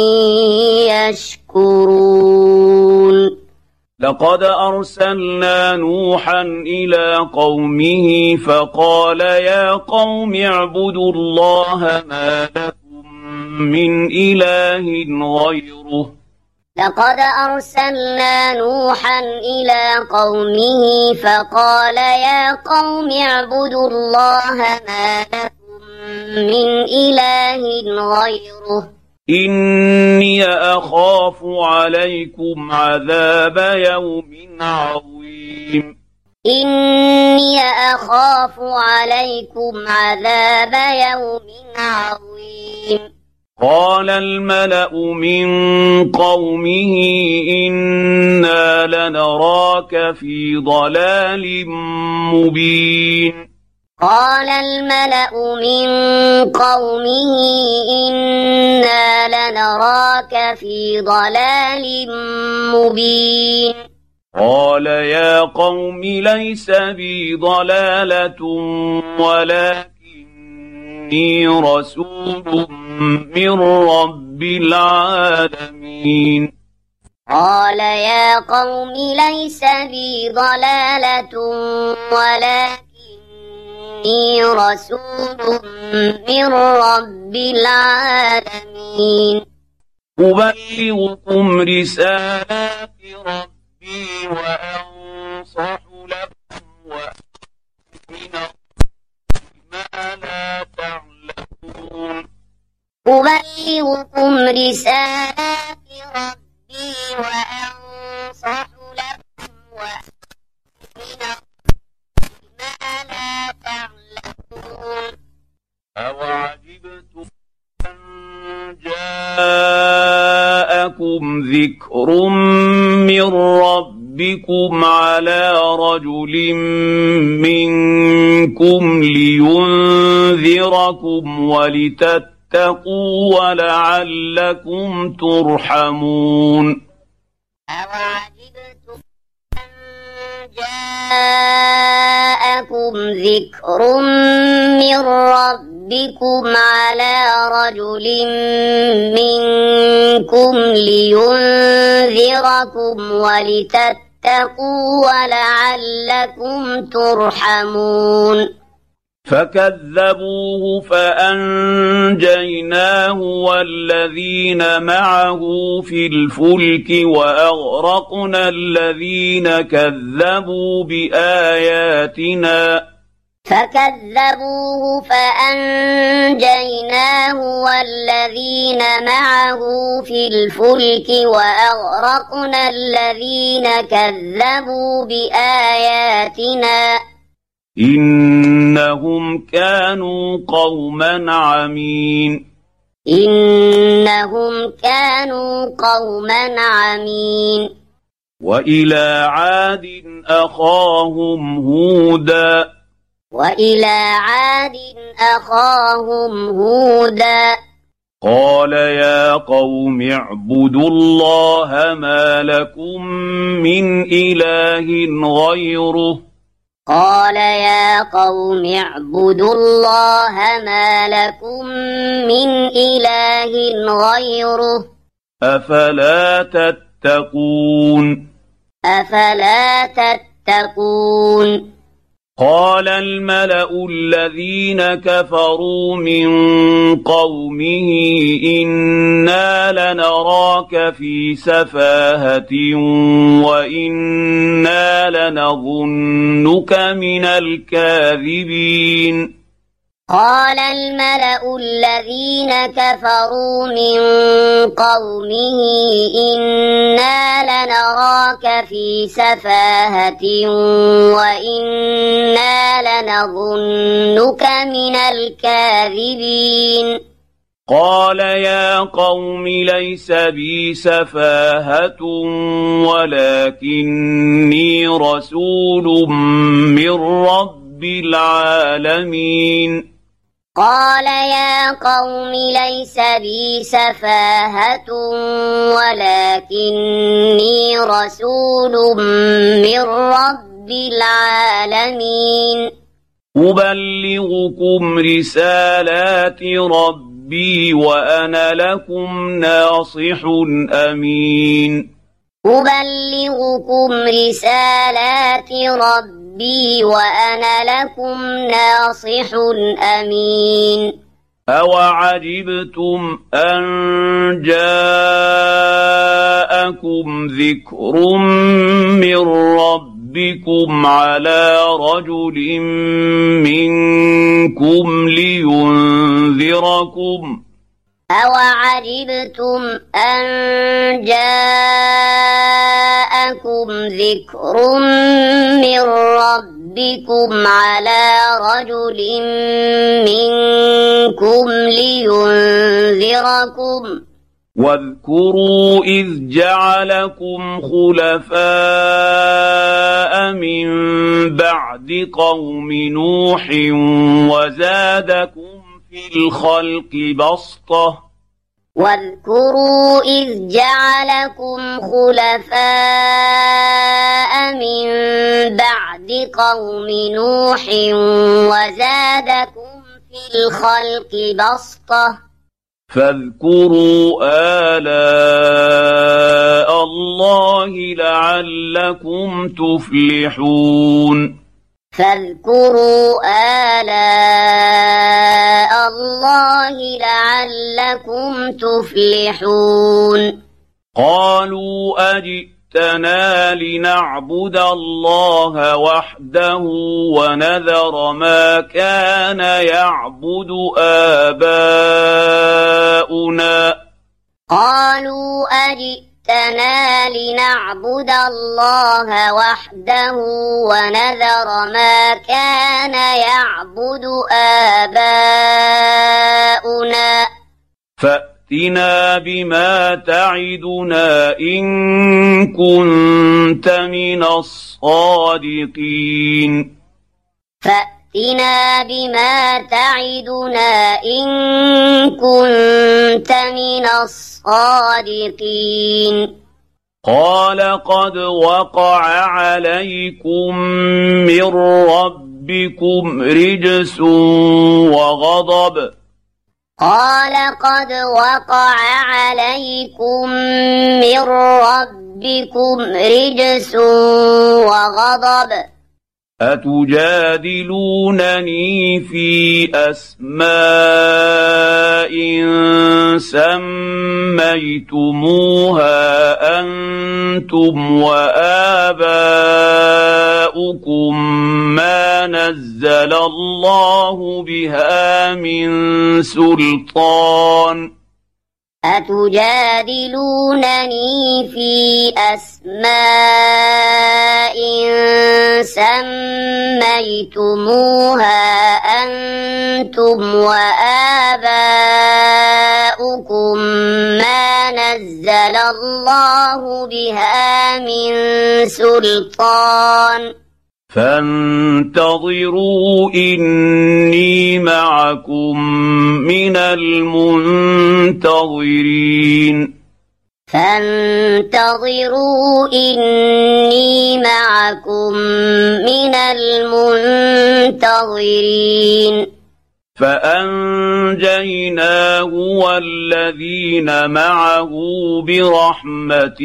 [SPEAKER 2] يشكرون لقد أرسلنا نوحا إلى قومه فقال يا قوم اعبدوا الله ما لكم من إله غيره لقد أرسلنا نوحا إلى قومه فقال يا قوم اعبدوا الله ما لكم من إله غيره إني أخاف عليكم عذاب يوم عظيم إني أخاف عليكم عذاب يوم عظيم قال الملأ من قومه إنا لنراك في ضلال مبين قال الملأ من قومه إنا لنراك في ضلال مبين قال يا قوم ليس بي ضلالة ولكني رسول من رب العالمين قال يا قوم ليس بي ضلالة ولكني رسول من رب العالمين أبلغكم رسالات ربي وأنصح لكم وأؤمن ما لا تعلمون أبلغكم رسالات ربي وأنصح لكم وأؤمن ما لا تعلمون أوعجبتم أن جاءكم ذكر من ربكم على رجل منكم لينذركم
[SPEAKER 1] لتتقوا ولعلكم ترحمون
[SPEAKER 2] أوعجبتم أن جاءكم ذكر من ربكم على رجل منكم لينذركم ولتتقوا ولعلكم ترحمون
[SPEAKER 1] فكذبوه فأنجيناه والذين معه في الفلك وأغرقنا الذين كذبوا بآياتنا
[SPEAKER 2] فكذبوه فأنجيناه والذين معه في الفلك وأغرقنا الذين كذبوا بآياتنا
[SPEAKER 1] إنهم كانوا قوما عمين
[SPEAKER 2] إنهم كانوا قوما عمين
[SPEAKER 1] وإلى عاد أخاهم هودا
[SPEAKER 2] وإلى عاد أخاهم هودا
[SPEAKER 1] قال يا قوم اعبدوا الله ما لكم من إله غيره
[SPEAKER 2] قال يا قوم اعبدوا الله ما لكم من إله غيره
[SPEAKER 1] أفلا تتقون
[SPEAKER 2] أفلا تتقون
[SPEAKER 1] قال الملأ الذين كفروا من قومه إنا لنراك في سفاهة وإنا لنظنك من الكاذبين
[SPEAKER 2] قال الملأ الذين كفروا من قومه إنا لنراك في سفاهة وإنا لنظنك من الكاذبين
[SPEAKER 1] قال يا قوم ليس بي سفاهة ولكني رسول من رب العالمين
[SPEAKER 2] قال يا قوم ليس بي سفاهة ولكني رسول من رب العالمين
[SPEAKER 1] أبلغكم رسالات ربي وأنا لكم ناصح أمين
[SPEAKER 2] أبلغكم رسالات ربي وأنا لكم ناصح أمين
[SPEAKER 1] أوعجبتم أن جاءكم ذكر من ربكم على رجل منكم لينذركم
[SPEAKER 2] أوعجبتم أن جاءكم ذكر من ربكم على رجل منكم لينذركم
[SPEAKER 1] واذكروا إذ جعلكم خلفاء من بعد قوم نوح وزادكم في الخلق بسطة
[SPEAKER 2] واذكروا إذ جعلكم خلفاء من بعد قوم نوح وزادكم في الخلق بسطة
[SPEAKER 1] فاذكروا آلاء الله لعلكم تفلحون
[SPEAKER 2] فاذكروا آلاء الله لعلكم تفلحون
[SPEAKER 1] قالوا أجئتنا لنعبد الله وحده ونذر ما كان يعبد آباؤنا
[SPEAKER 2] قالوا أجئتنا لنعبد الله وحده ونذر ما كان يعبد آباؤنا
[SPEAKER 1] فأتنا بما تعدنا إن كنت من الصادقين
[SPEAKER 2] فأتنا فأتنا بما تعدنا إن كنت من الصادقين
[SPEAKER 1] قال قد وقع عليكم من ربكم رجس وغضب
[SPEAKER 2] قال قد وقع عليكم من ربكم رجس وغضب
[SPEAKER 1] أتجادلونني في أسماء سميتموها أنتم وآباؤكم ما نزل الله بها من سلطان
[SPEAKER 2] أتجادلونني في أسماء سميتموها أنتم وآباؤكم ما نزل الله بها من سلطان
[SPEAKER 1] فانتظروا إني معكم من المنتظرين
[SPEAKER 2] فانتظروا إني معكم من المنتظرين
[SPEAKER 1] فأنجيناه والذين معه برحمة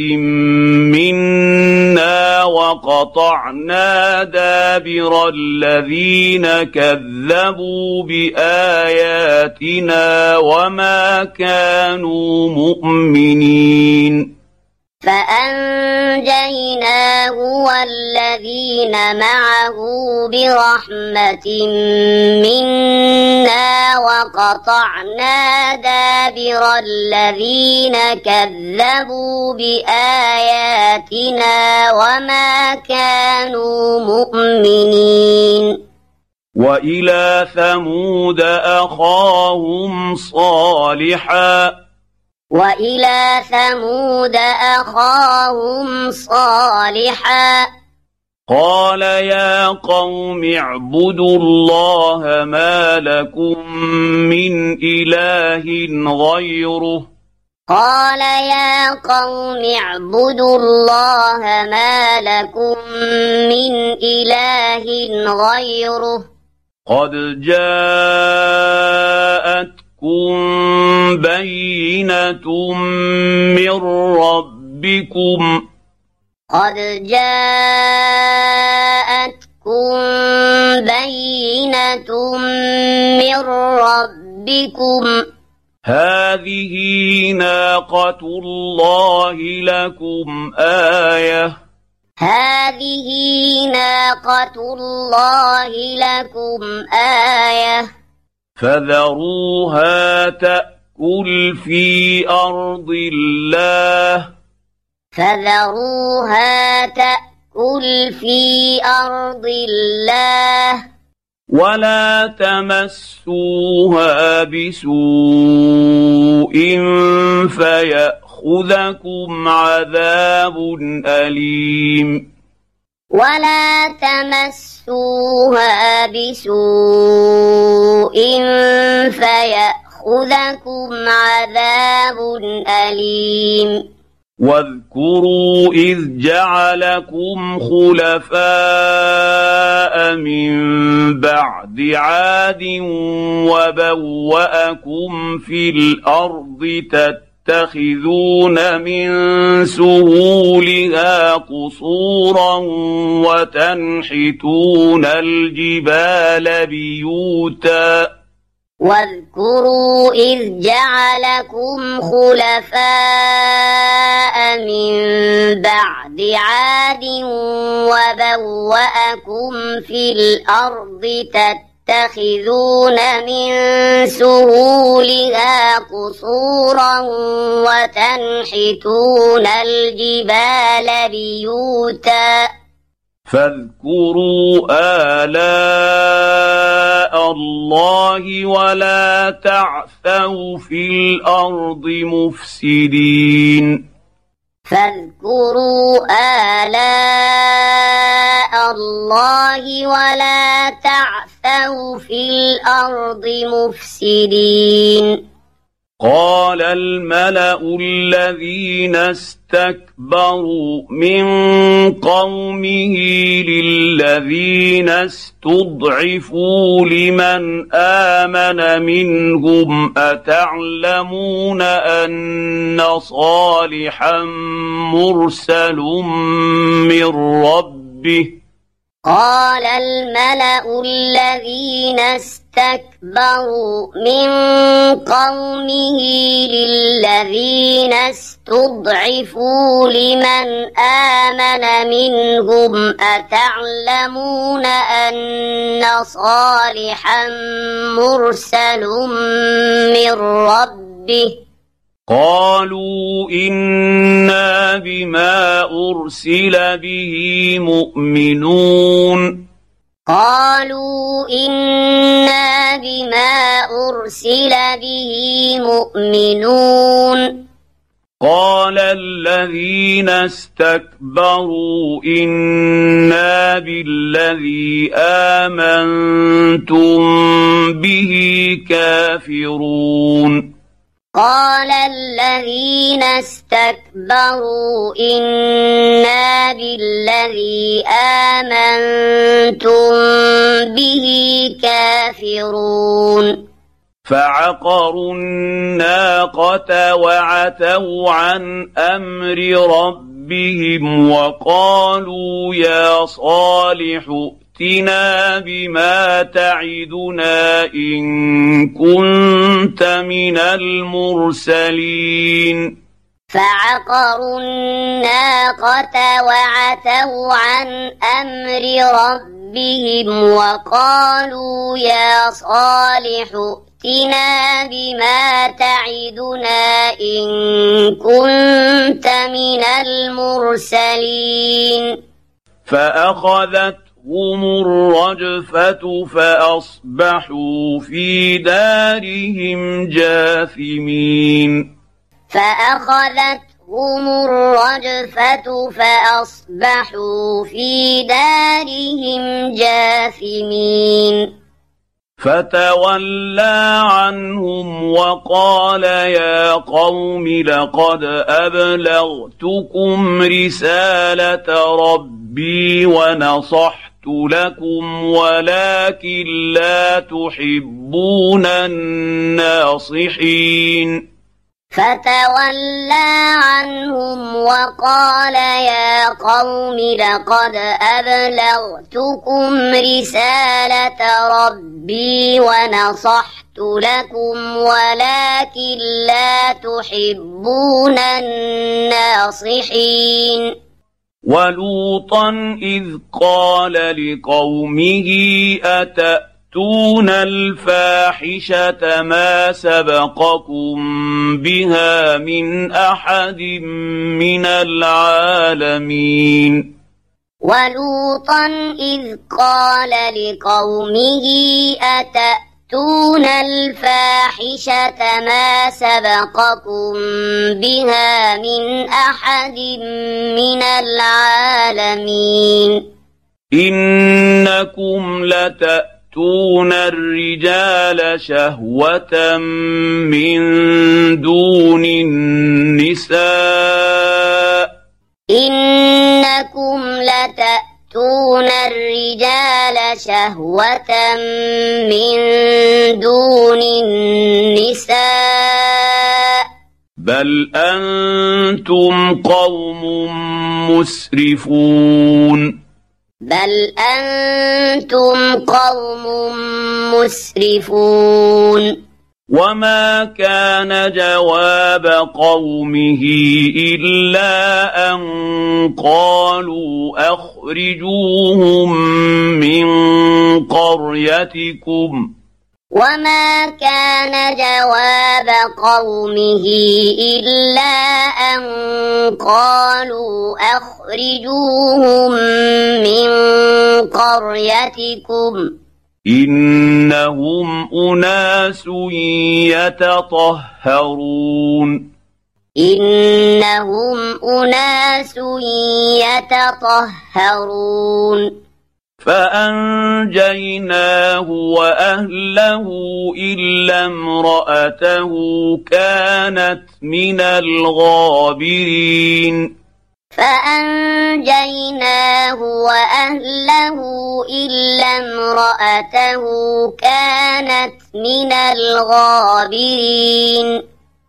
[SPEAKER 1] منا وقطعنا دابر الذين كذبوا بآياتنا وما كانوا مؤمنين
[SPEAKER 2] فأنجيناه والذين معه برحمة منا وقطعنا دابر الذين كذبوا بآياتنا وما كانوا مؤمنين
[SPEAKER 1] وإلى ثمود أخاهم صالحا
[SPEAKER 2] وإلى ثمود أخاهم صالحا
[SPEAKER 1] قال يا قوم اعبدوا الله ما لكم من إله غيره
[SPEAKER 2] قال يا قوم اعبدوا الله ما لكم من إله غيره قد
[SPEAKER 1] جاءتكم بينة من ربكم
[SPEAKER 2] قد جاءتكم بينة من ربكم
[SPEAKER 1] هذه ناقة الله لكم آية
[SPEAKER 2] هذه ناقة الله لكم آية
[SPEAKER 1] فذروها تأكل في أرض الله
[SPEAKER 2] فذروها تأكل في أرض الله
[SPEAKER 1] ولا تمسوها بسوء فيأخذكم عذاب أليم
[SPEAKER 2] ولا تمسوها بسوء فيأخذكم عذاب أليم
[SPEAKER 1] واذكروا إذ جعلكم خلفاء من بعد عاد وبوأكم في الأرض تتخذون من سهولها قصورا وتنحتون الجبال بيوتا
[SPEAKER 2] واذكروا إذ جعلكم خلفاء من بعد عاد وبوأكم في الأرض تتخذون من سهولها قصورا وتنحتون الجبال بيوتا
[SPEAKER 1] فاذكروا آلاء الله ولا تعثوا في الأرض مفسدين
[SPEAKER 2] فاذكروا آلاء الله ولا تعثوا في الأرض مفسدين
[SPEAKER 1] قال الملأ الذين استكبروا من قومه للذين استضعفوا لمن آمن منهم أتعلمون أن صالحا مرسل من ربه
[SPEAKER 2] قال الملأ الذين استكبروا من قومه للذين استضعفوا لمن آمن منهم أتعلمون أن صالحا مرسل من ربه
[SPEAKER 1] قالوا إنا بما أرسل به مؤمنون
[SPEAKER 2] قالوا إنا بما أرسل به مؤمنون
[SPEAKER 1] قال الذين استكبروا إنا بالذي آمنتم به كافرون
[SPEAKER 2] قال الذين استكبروا إنا بالذي آمنتم به كافرون
[SPEAKER 1] فعقروا الناقة وعتوا عن أمر ربهم وقالوا يا صالح ائتنا بما تعدنا إن كنت من المرسلين
[SPEAKER 2] فعقروا الناقة وعتوا عن أمر ربهم وقالوا يا صالح ائتنا بما تعدنا إن كنت من المرسلين
[SPEAKER 1] فأخذتهم الرجفة فأصبحوا في دارهم جاثمين
[SPEAKER 2] فأخذتهم الرجفة فأصبحوا في دارهم جاثمين
[SPEAKER 1] فتولى عنهم وقال يا قوم لقد أبلغتكم رسالة ربي ونصحت لكم ولكن لا تحبون الناصحين
[SPEAKER 2] فتولى عنهم وقال يا قوم لقد أبلغتكم رسالة ربي ونصحت لكم ولكن لا تحبون الناصحين
[SPEAKER 1] ولوطا إذ قال لقومه أتأتون الفاحشة ما سبقكم بها من أحد من العالمين
[SPEAKER 2] ولوطا إذ قال لقومه أتأتون الفاحشة ما سبقكم بها من أحد من العالمين
[SPEAKER 1] إنكم لتأتون الرجال شهوة من دون النساء
[SPEAKER 2] إنكم لتأتون الرجال شهوة من دون النساء
[SPEAKER 1] بل أنتم قوم مسرفون
[SPEAKER 2] بل أنتم قوم مسرفون
[SPEAKER 1] وما كان جواب قومه إلا أن قالوا أخرجوهم من قريتكم
[SPEAKER 2] وما كان جواب قومه إلا أن قالوا أخرجوهم من قريتكم
[SPEAKER 1] إنهم أناس يتطهرون
[SPEAKER 2] إنهم أناس يتطهرون
[SPEAKER 1] فأنجيناه وأهله إلا امرأته كانت من الغابرين
[SPEAKER 2] فأنجيناه وأهله إلا امرأته كانت من الغابرين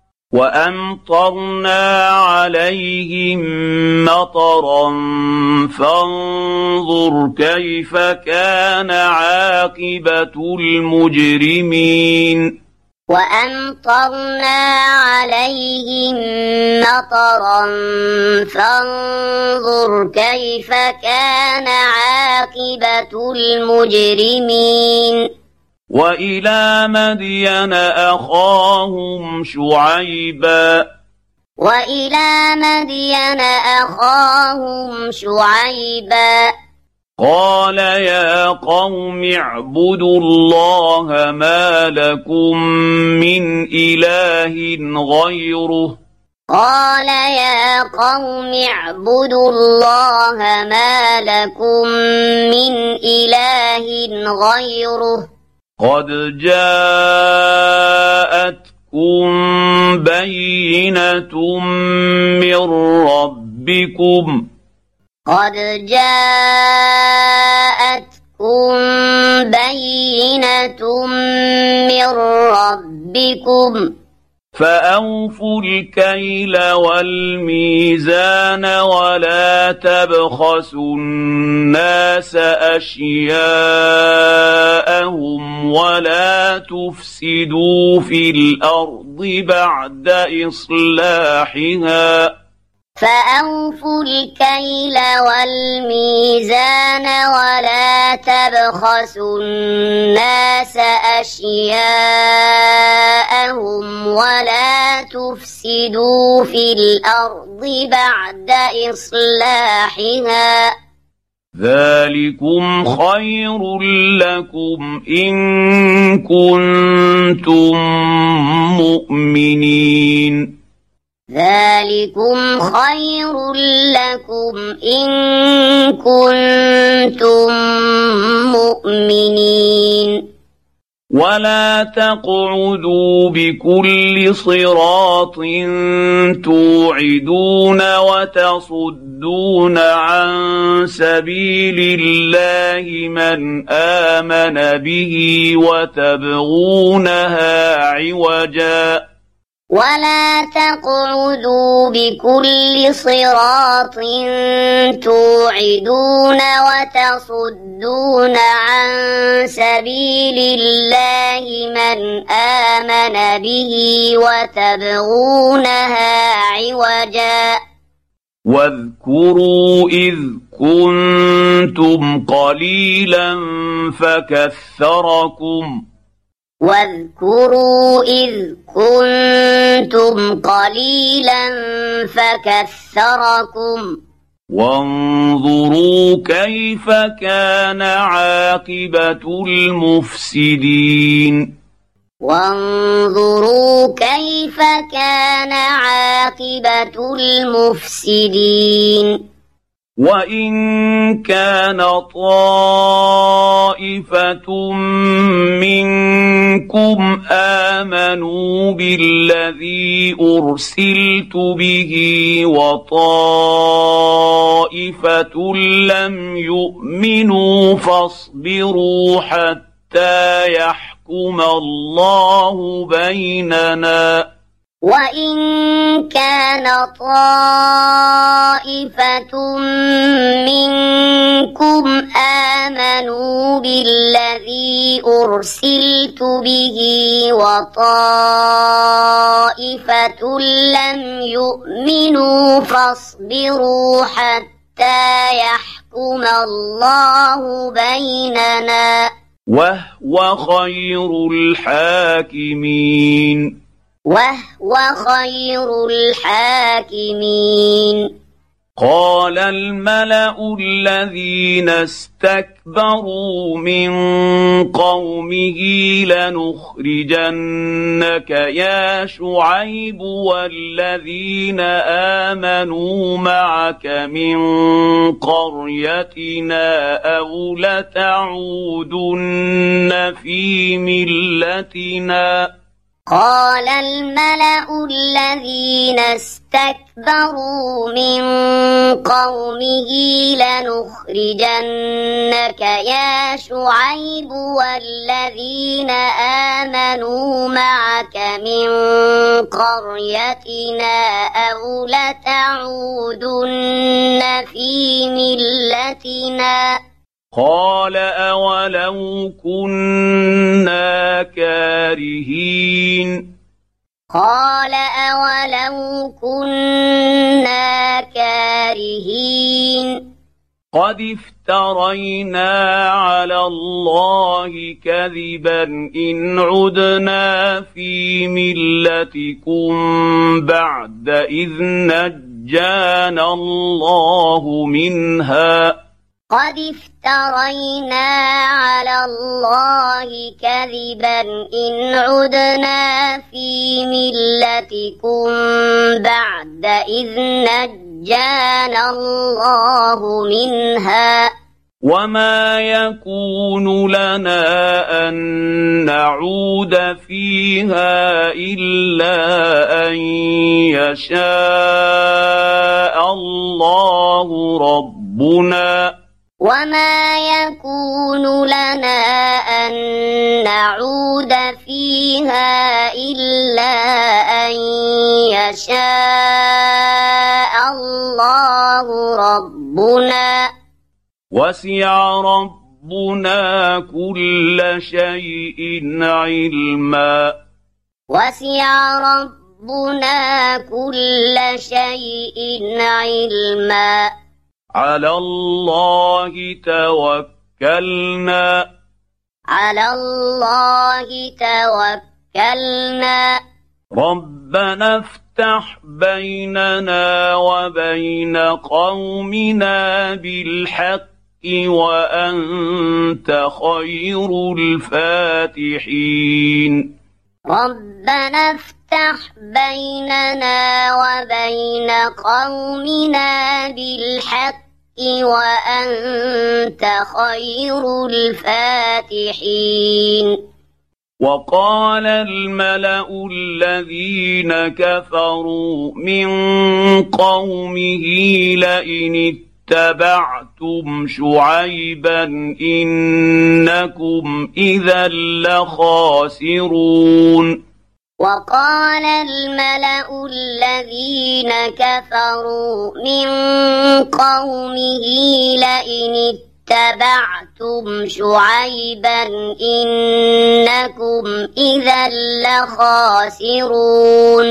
[SPEAKER 1] وأمطرنا عليهم مطرا فانظر كيف كان عاقبة المجرمين
[SPEAKER 2] وأمطرنا عليهم مطرا فانظر كيف كان عاقبة المجرمين
[SPEAKER 1] وإلى مدين أخاهم شعيبا قال يا قوم اعبدوا الله ما لكم من إله غيره قد جاءتكم بينة من ربكم فأوفوا الكيل والميزان ولا تبخسوا الناس أشياءهم ولا تفسدوا في الأرض بعد إصلاحها
[SPEAKER 2] فأوفوا الكيل والميزان ولا تبخسوا الناس أشياءهم ولا تفسدوا في الأرض بعد إصلاحها
[SPEAKER 1] ذلكم خير لكم إن كنتم مؤمنين
[SPEAKER 2] ذلكم خير لكم إن كنتم مؤمنين
[SPEAKER 1] ولا تقعدوا بكل صراط توعدون وتصدون عن سبيل الله من آمن به وتبغونها عوجا
[SPEAKER 2] ولا تقعدوا بكل صراط توعدون وتصدون عن سبيل الله من آمن به وتبغونها عوجا
[SPEAKER 1] واذكروا إذ كنتم قليلا فكثركم
[SPEAKER 2] واذكروا إذ كنتم قليلا فكثركم
[SPEAKER 1] وانظروا كيف كان عاقبة المفسدين
[SPEAKER 2] وانظروا كيف كان عاقبة المفسدين
[SPEAKER 1] وإن كان طائفة منكم آمنوا بالذي أرسلت به وطائفة لم يؤمنوا فاصبروا حتى يحكم الله بيننا
[SPEAKER 2] وإن كان طائفة منكم آمنوا بالذي أرسلت به وطائفة لم يؤمنوا فاصبروا حتى يحكم الله بيننا
[SPEAKER 1] وهو خير الحاكمين قال الملأ الذين استكبروا من قومه لنخرجنك يا شعيب والذين آمنوا معك من قريتنا أو لتعودن في ملتنا.
[SPEAKER 2] قال الملأ الذين استكبروا من قومه لنخرجنك يا شعيب والذين آمنوا معك من قريتنا أو لتعودن في ملتنا.
[SPEAKER 1] قال أولو كنا كارهين.
[SPEAKER 2] قال أولو كنا كارهين.
[SPEAKER 1] قد افترينا على الله كذبا إن عدنا في ملتكم بعد إذ نجانا الله منها.
[SPEAKER 2] قد افترينا على الله كذبا إن عدنا في ملتكم بعد إذ نجانا الله منها.
[SPEAKER 1] وما يكون لنا أن نعود فيها إلا أن يشاء الله ربنا.
[SPEAKER 2] وما يكون لنا أن نعود فيها إلا أن يشاء الله ربنا.
[SPEAKER 1] وسع ربنا كل شيء علما.
[SPEAKER 2] وسع ربنا كل شيء علما.
[SPEAKER 1] على الله توكلنا.
[SPEAKER 2] على الله توكلنا.
[SPEAKER 1] ربنا افتح بيننا وبين قومنا بالحق وأنت خير الفاتحين.
[SPEAKER 2] ربنا افتح بيننا وبين قومنا بالحق وأنت خير الفاتحين.
[SPEAKER 1] وقال الملأ الذين كفروا من قومه لئن اتبعتم شعيبا إنكم إذا لخاسرون.
[SPEAKER 2] وقال الملأ الذين كفروا من قومه لئن اتبعتم شعيبا إنكم إذا لخاسرون.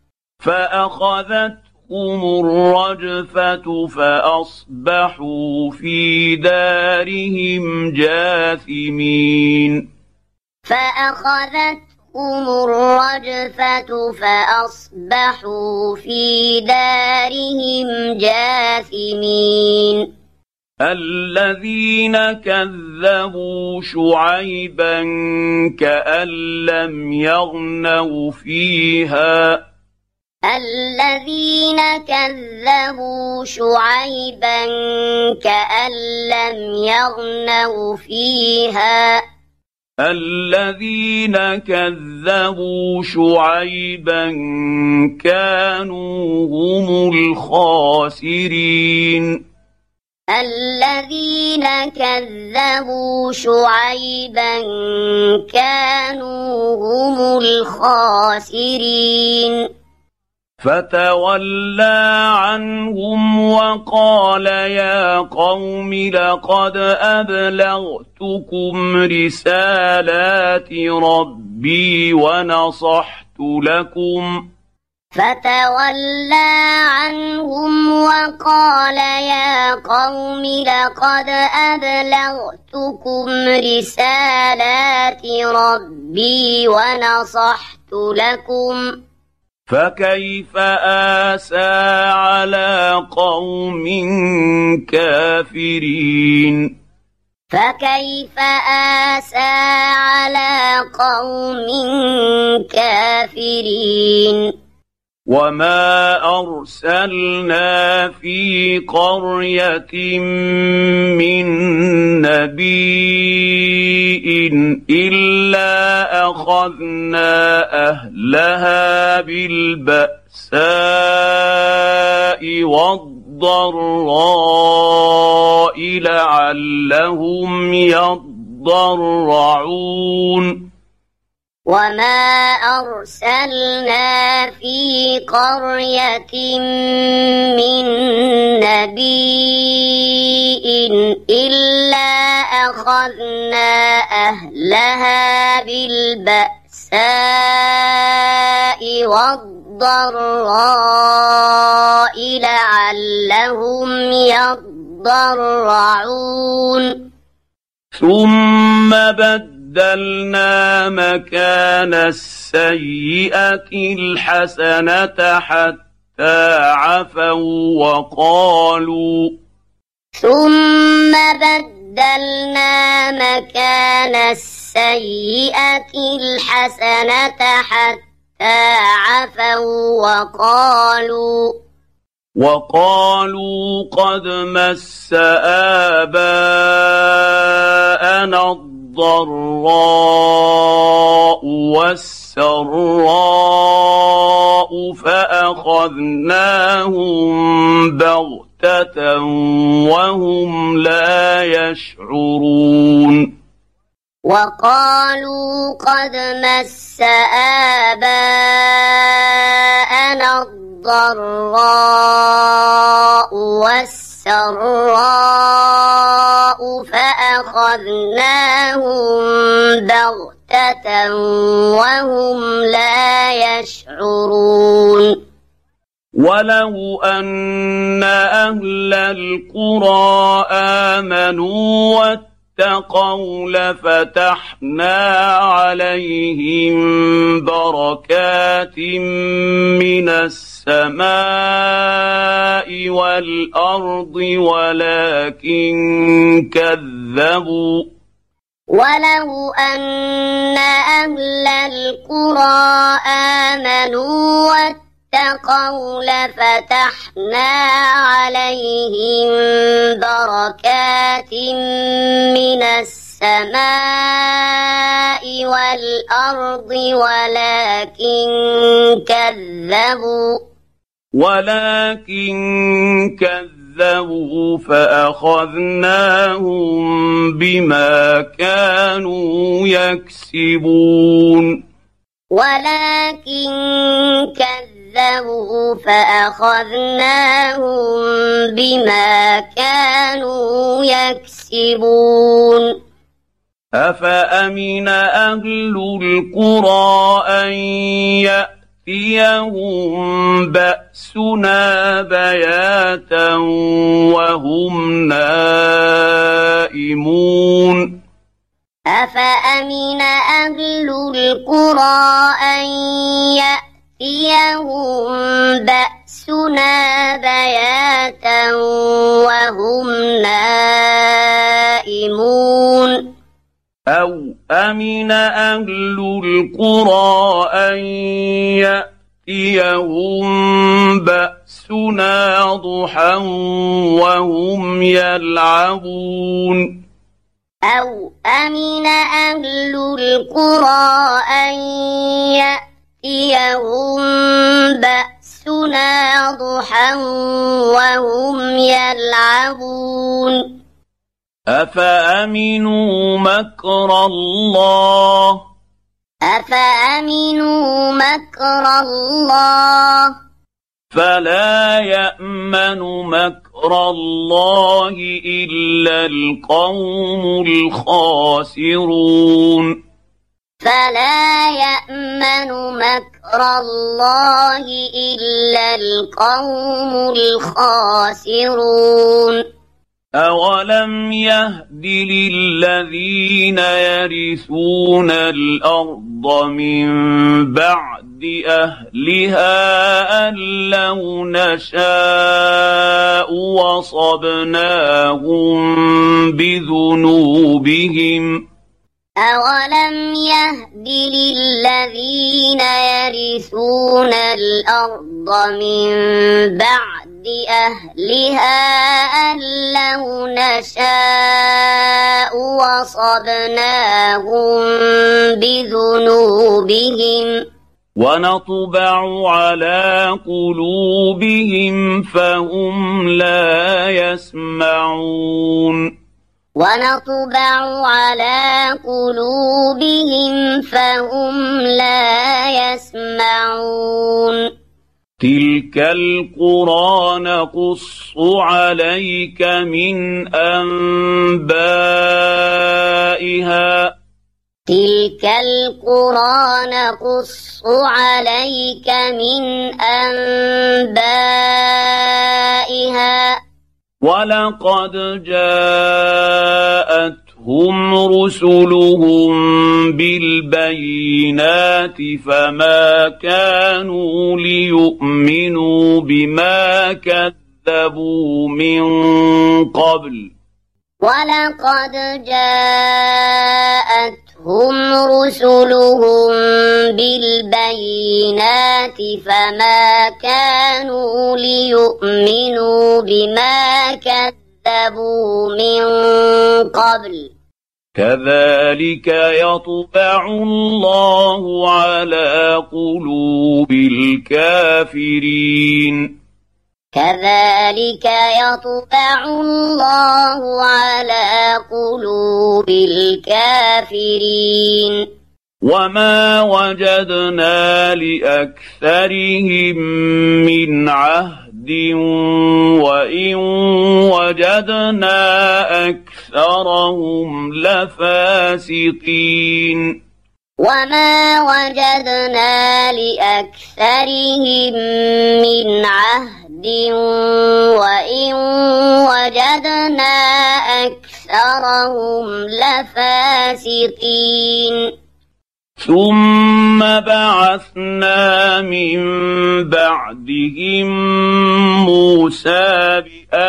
[SPEAKER 1] فأخذتهم الرجفة فأصبحوا في دارهم جاثمين.
[SPEAKER 2] فأخذتهم الرجفة فأصبحوا في دارهم جاثمين.
[SPEAKER 1] الذين كذبوا شعيبا كأن لم يغنوا فيها.
[SPEAKER 2] الذين كذبوا شعيبا كأن لم يغنوا فيها.
[SPEAKER 1] الذين كذبوا شعيبا كانوا هم الخاسرين.
[SPEAKER 2] الذين كذبوا شعيبا كانوا هم الخاسرين.
[SPEAKER 1] فتولى عنهم وقال يا قوم لقد أبلغتكم رسالات ربي ونصحت لكم.
[SPEAKER 2] فتولى عنهم وقال يا قوم لقد أبلغتكم رسالات ربي ونصحت لكم.
[SPEAKER 1] فكيف آسى على قوم كافرين
[SPEAKER 2] فكيف آسى على قوم كافرين
[SPEAKER 1] وما أرسلنا في قرية من نبي إلا أخذنا أهلها بالبأساء والضراء لعلهم يضرعون
[SPEAKER 2] وما أرسلنا في قرية من نبي إلا أخذنا أهلها بالبأساء والضراء لعلهم يضرعون
[SPEAKER 1] ثم بدلنا مكان السيئة الحسنة حتى عفوا وقالوا
[SPEAKER 2] ثم بدلنا مكان السيئة الحسنة حتى عفوا وقالوا قد مس آباءنا الضراء والسراء فأخذناهم بغتة وهم لا يشعرون وقالوا قد مس آباءنا الضراء والسراء فأخذناهم بغتة وهم لا يشعرون
[SPEAKER 1] ولو أن أهل القرى آمنوا واتقوا لفتحنا عليهم بركات من السماء والأرض
[SPEAKER 2] ولو أن أهل القرى آمنوا واتقوا لفتحنا عليهم بركات من السماء والأرض
[SPEAKER 1] ولكن كذبوا فأخذناهم بما كانوا يكسبون أفأمن أهل القرى أن يأتيهم بأسنا بياتا وهم نائمون
[SPEAKER 2] أفأمن أهل القرى أن يأتيهم بأسنا بياتا وهم نائمون
[SPEAKER 1] أو أمن أهل القرى أن يأتيهم بأسنا ضحى وهم يلعبون
[SPEAKER 2] أو أمن أهل القرى أن يأتيهم بأسنا ضحى وهم يلعبون
[SPEAKER 1] أفأمنوا مكر الله فلا يأمن مكر الله إلا القوم الخاسرون أولم يهد للذين يرثون الأرض من بعد أهلها أن لو نشاء وصبناهم بذنوبهم
[SPEAKER 2] أولم يهد للذين يرثون الأرض من بعد أهلها أن لو نشاء وصبناهم بذنوبهم
[SPEAKER 1] ونطبع على قلوبهم فهم لا يسمعون
[SPEAKER 2] ونطبع على قلوبهم فهم لا يسمعون
[SPEAKER 1] تلك القرى نقص عليك من أنبائها
[SPEAKER 2] تلك القرى نقص عليك من أنبائها
[SPEAKER 1] ولقد جاءتهم رسلهم بالبينات فما كانوا ليؤمنوا بما كذبوا من قبل
[SPEAKER 2] ولقد جاءتهم رسلهم بالبينات فما كانوا ليؤمنوا بما كذبوا من قبل
[SPEAKER 1] كذلك يطبع الله على قلوب الكافرين
[SPEAKER 2] كذلك يطبع الله على قلوب الكافرين
[SPEAKER 1] وما وجدنا لأكثرهم من عهد وإن وجدنا أكثرهم لفاسقين
[SPEAKER 2] وما وجدنا لأكثرهم من عهد وإن وجدنا أكثرهم لفاسقين
[SPEAKER 1] ثم بعثنا من بعدهم موسى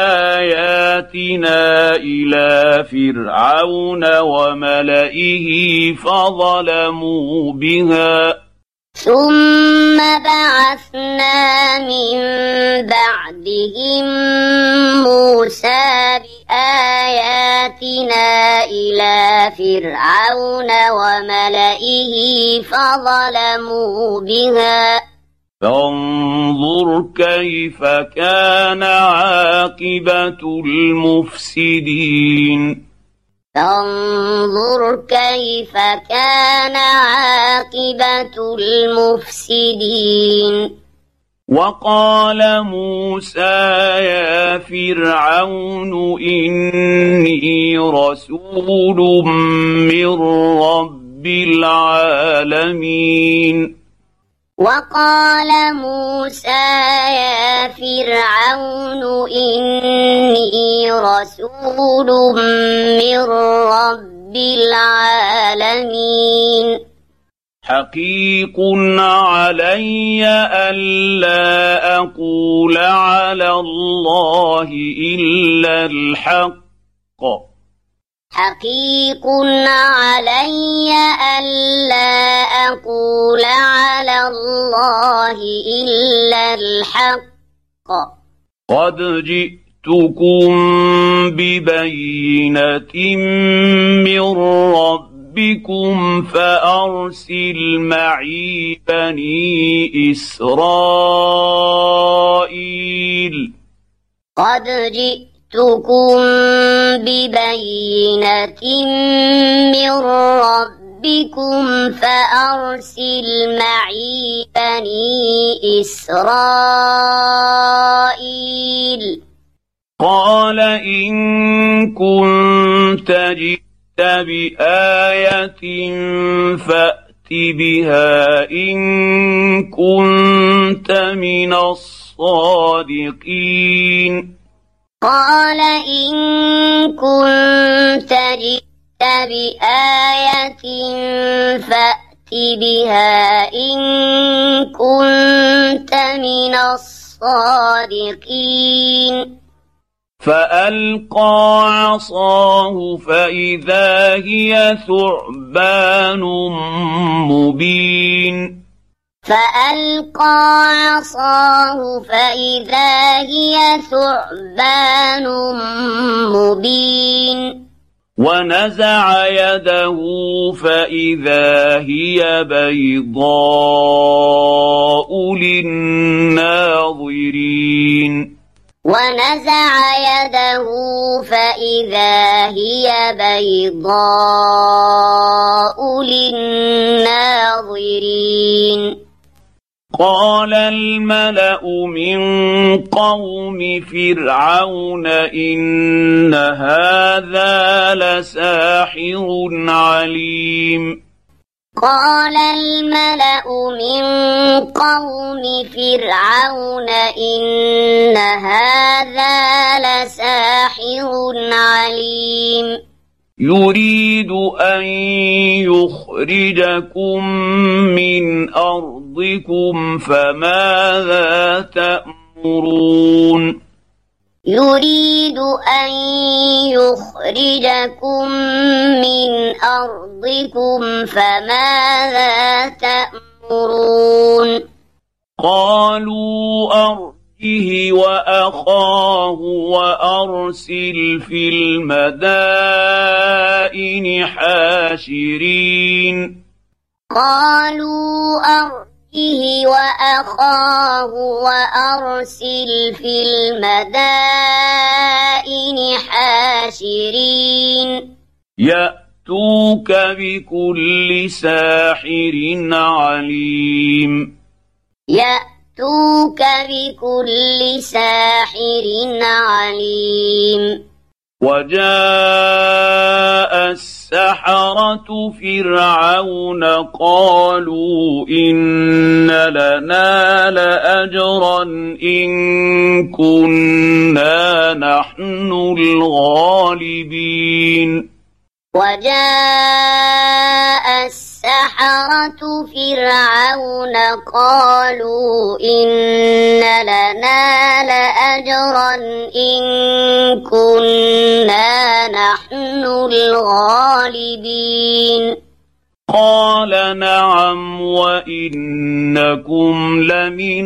[SPEAKER 1] بآياتنا إلى فرعون وملئه فظلموا بها
[SPEAKER 2] ثم بعثنا من بعدهم موسى بآياتنا إلى فرعون وملئه فظلموا بها
[SPEAKER 1] فانظر كيف كان عاقبة المفسدين
[SPEAKER 2] فانظر كيف كان عاقبة المفسدين
[SPEAKER 1] وقال موسى يا فرعون إني رسول من رب العالمين
[SPEAKER 2] وقال موسى يا فرعون إني رسول من رب العالمين
[SPEAKER 1] حقيق علي ألا أقول على الله إلا الحق
[SPEAKER 2] حقيق علي ألا أقول على الله إلا الحق
[SPEAKER 1] قد جئتكم ببينة من ربكم فأرسل معي بني إسرائيل
[SPEAKER 2] قد جئتكم ببينة من ربكم فأرسل معي بني إسرائيل
[SPEAKER 1] قال إن كنت جئت بآية فأت بها إن كنت من الصادقين
[SPEAKER 2] قال إن كنت جئت بآية فأت بها إن كنت من الصادقين
[SPEAKER 1] فألقى عصاه فإذا هي ثعبان مبين
[SPEAKER 2] فألقى عصاه فإذا هي ثعبان مبين
[SPEAKER 1] ونزع يده فإذا هي بيضاء للناظرين
[SPEAKER 2] ونزع يده فإذا هي بيضاء للناظرين
[SPEAKER 1] قال الملأ من قوم فرعون إن هذا لساحر عليم
[SPEAKER 2] قال الملأ من قوم فرعون إن هذا لساحر عليم
[SPEAKER 1] يريد أن يخرجكم من أرضكم فماذا تأمرون
[SPEAKER 2] يريد أن يخرجكم من أرضكم فماذا تأمرون
[SPEAKER 1] قالوا أرجه وأخاه وأرسل في المدائن حاشرين
[SPEAKER 2] قالوا أرجه وأخاه وأرسل في المدائن حاشرين
[SPEAKER 1] يأتوك بكل ساحر عليم
[SPEAKER 2] يأتوك بكل ساحر عليم
[SPEAKER 1] وجاء السحرة فرعون قالوا إن لنا لأجرا إن كنا نحن الغالبين
[SPEAKER 2] وجاء السحرة فرعون قالوا إن لنا لأجرا إن كنا نحن الغالبين
[SPEAKER 1] قال نعم وإنكم لمن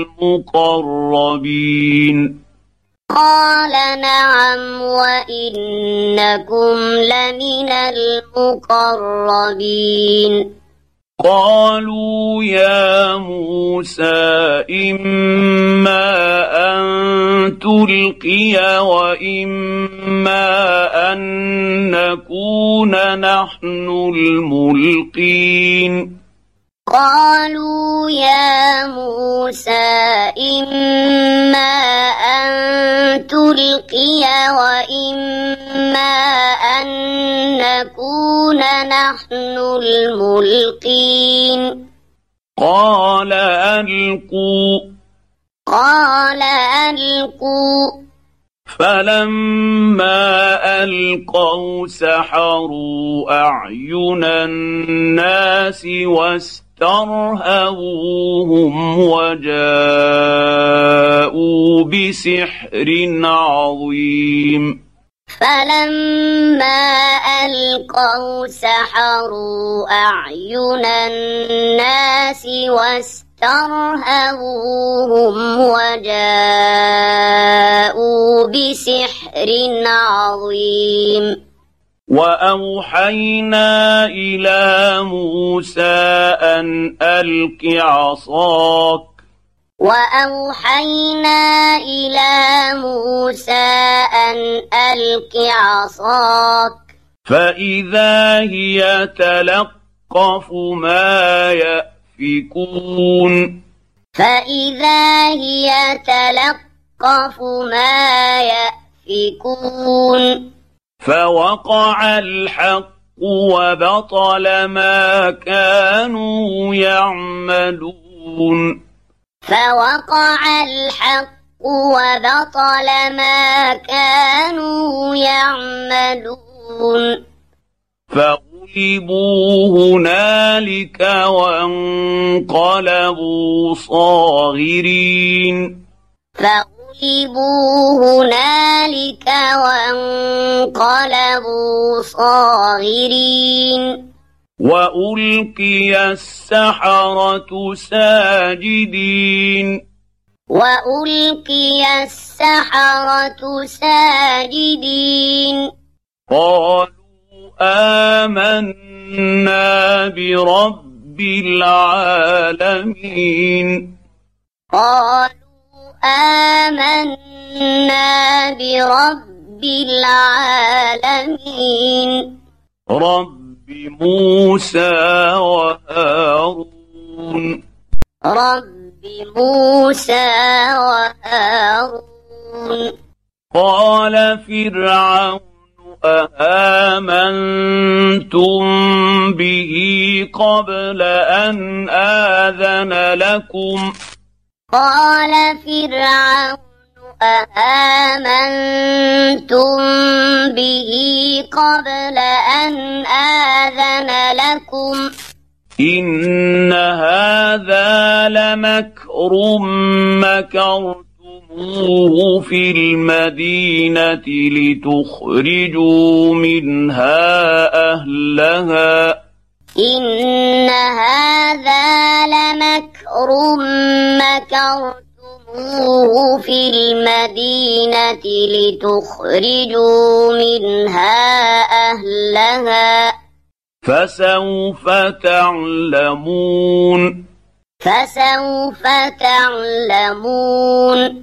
[SPEAKER 1] المقربين
[SPEAKER 2] قال نعم وإنكم لمن المقربين
[SPEAKER 1] قالوا يا موسى إما أن تلقي وإما أن نكون نحن الملقين
[SPEAKER 2] قالوا يا موسى إما أن تلقي وإما أن نكون نحن الملقين
[SPEAKER 1] قال ألقوا فلما ألقوا سحروا أعين الناس واسترهبوهم وجاءوا بسحر عظيم
[SPEAKER 2] فلما ألقوا سحروا أعين الناس واسترهبوهم وجاءوا بسحر عظيم
[SPEAKER 1] وأوحينا إلى موسى أن ألق عصاك
[SPEAKER 2] وأوحينا إلى موسى أن ألق عصاك فإذا
[SPEAKER 1] هي تلقف ما يأفكون
[SPEAKER 2] فإذا هي تلقف ما يأفكون
[SPEAKER 1] فوقع الحق وبطل ما كانوا يعملون
[SPEAKER 2] فوقع الحق وبطل ما كانوا يعملون
[SPEAKER 1] فغلبوا هنالك وانقلبوا صاغرين
[SPEAKER 2] فغلبوا هنالك وانقلبوا صاغرين
[SPEAKER 1] وألقي السحرة ساجدين
[SPEAKER 2] وألقي السحرة ساجدين
[SPEAKER 1] قالوا آمنا برب العالمين
[SPEAKER 2] قالوا آمنا برب العالمين
[SPEAKER 1] رب موسى وهارون
[SPEAKER 2] رب موسى وهارون
[SPEAKER 1] قال فرعون أآمنتم به قبل أن آذن لكم
[SPEAKER 2] قال فرعون أآمنتم به قبل أن آذن لكم
[SPEAKER 1] إن هذا لمكر مكرتموه في المدينة لتخرجوا منها أهلها
[SPEAKER 2] إن هذا لمكر مكرتموه في المدينة لتخرجوا منها أهلها
[SPEAKER 1] فسوف تعلمون
[SPEAKER 2] فسوف تعلمون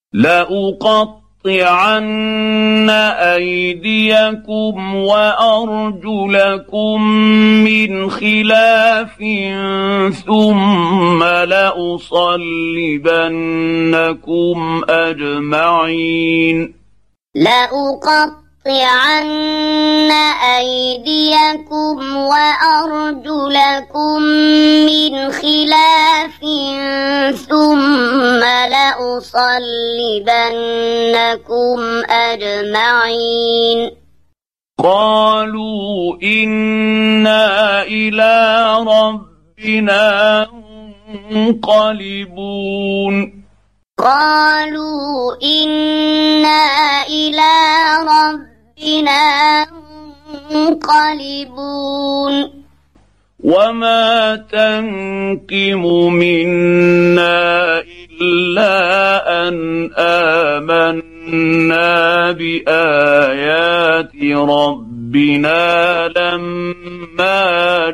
[SPEAKER 1] لأقطعن أيديكم وأرجلكم من خلاف ثم لأصلبنكم أجمعين
[SPEAKER 2] لأقطعن أيديكم وأرجلكم من خلاف ثم لأصلبنكم أجمعين
[SPEAKER 1] قالوا إنا إلى ربنا منقلبون
[SPEAKER 2] قالوا إنا إلى ربنا منقلبون
[SPEAKER 1] وما تنقم منا إلا أن آمنا بآيات ربنا لما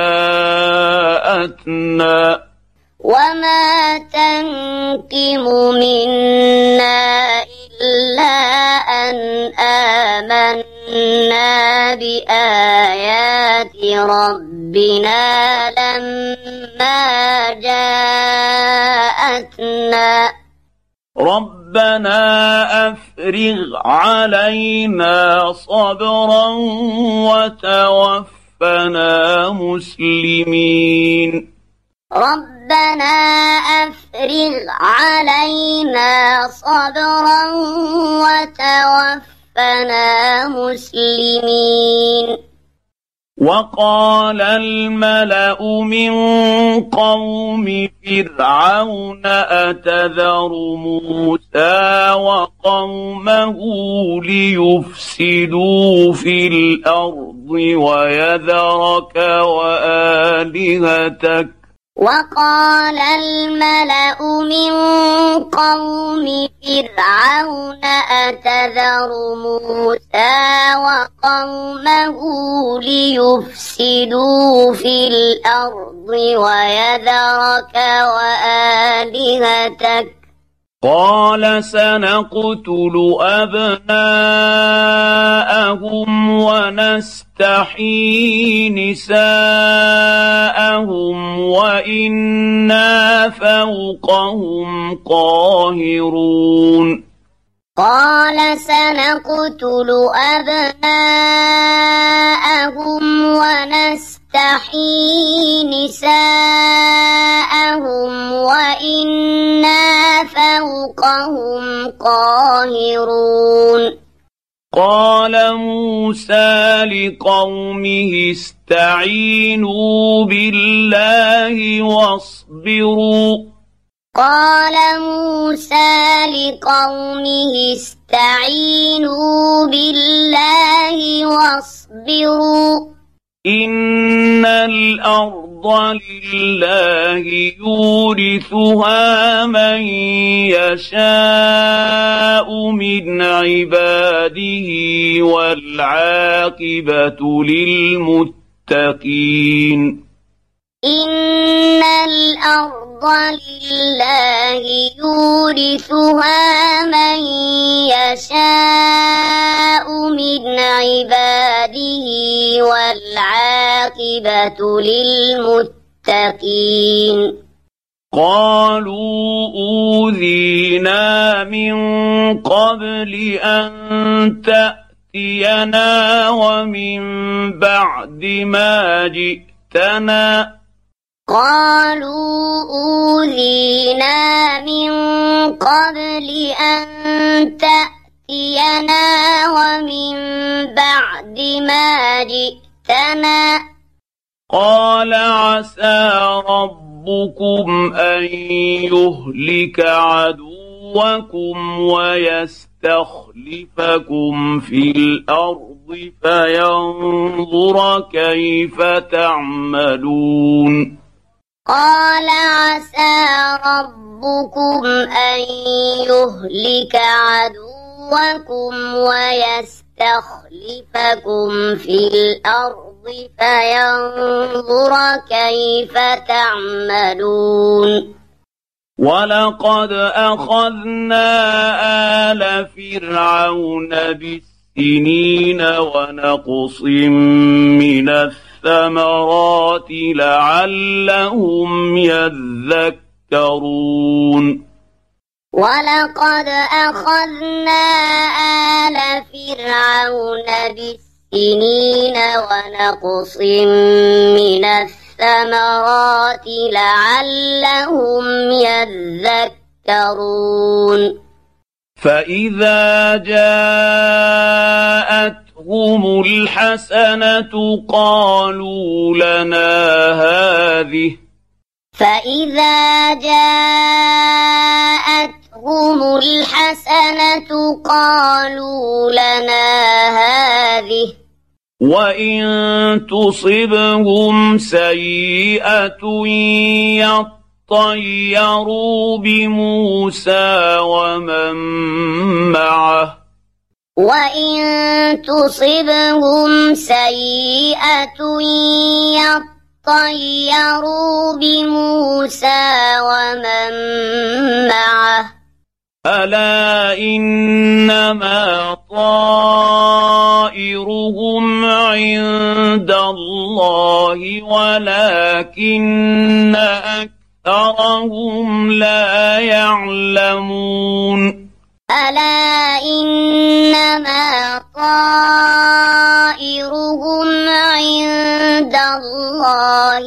[SPEAKER 1] جاءتنا
[SPEAKER 2] وما تنقم منا إلا أن آمنا بآيات ربنا لما جاءتنا
[SPEAKER 1] ربنا أفرغ علينا صبرا وتوفنا مسلمين
[SPEAKER 2] ربنا أفرغ علينا صبرا وتوفنا مسلمين
[SPEAKER 1] وقال الملأ من قوم فرعون أتذر موسى وقومه ليفسدوا في الأرض ويذرك وآلهتك
[SPEAKER 2] وقال الملأ من قوم فرعون أتذر موسى وقومه ليفسدوا في الأرض ويذرك وآلهتك
[SPEAKER 1] قال سنقتل أبناءهم ونستحيي نساءهم وإنا فوقهم قاهرون
[SPEAKER 2] قال سنقتل أبناءهم ونستحيي نساءهم وإنا فوقهم قاهرون
[SPEAKER 1] قال موسى لقومه استعينوا بالله واصبروا
[SPEAKER 2] قال موسى لقومه استعينوا بالله واصبروا
[SPEAKER 1] إن الأرض لله يورثها من يشاء من عباده والعاقبة للمتقين
[SPEAKER 2] إن الأرض لله يورثها من يشاء من عباده والعاقبة للمتقين
[SPEAKER 1] قالوا أوذينا من قبل أن تأتينا ومن بعد ما جئتنا
[SPEAKER 2] قالوا أوذينا من قبل أن تأتينا ومن بعد ما جئتنا
[SPEAKER 1] قال عسى ربكم أن يهلك عدوكم ويستخلفكم في الأرض فينظر كيف تعملون
[SPEAKER 2] قال عسى ربكم أن يهلك عدوكم ويستخلفكم في الأرض فينظر كيف تعملون
[SPEAKER 1] ولقد أخذنا آل فرعون بالسنين ونقص من الثمرات لعلهم يذكرون
[SPEAKER 2] ولقد أخذنا آل فرعون بالسنين ونقص من الثمرات لعلهم يذكرون فإذا
[SPEAKER 1] جاءتهم الحسنة قالوا لنا هذه
[SPEAKER 2] فإذا جاءتهم الحسنة قالوا لنا هذه
[SPEAKER 1] وإن تصبهم سيئة يطيروا بموسى ومن معه
[SPEAKER 2] وإن تصبهم سيئة يطيروا بموسى ومن معه
[SPEAKER 1] ألا إنما طائرهم عند الله ولكن أكثرهم لا يعلمون
[SPEAKER 2] ألا إنما طائرهم عند الله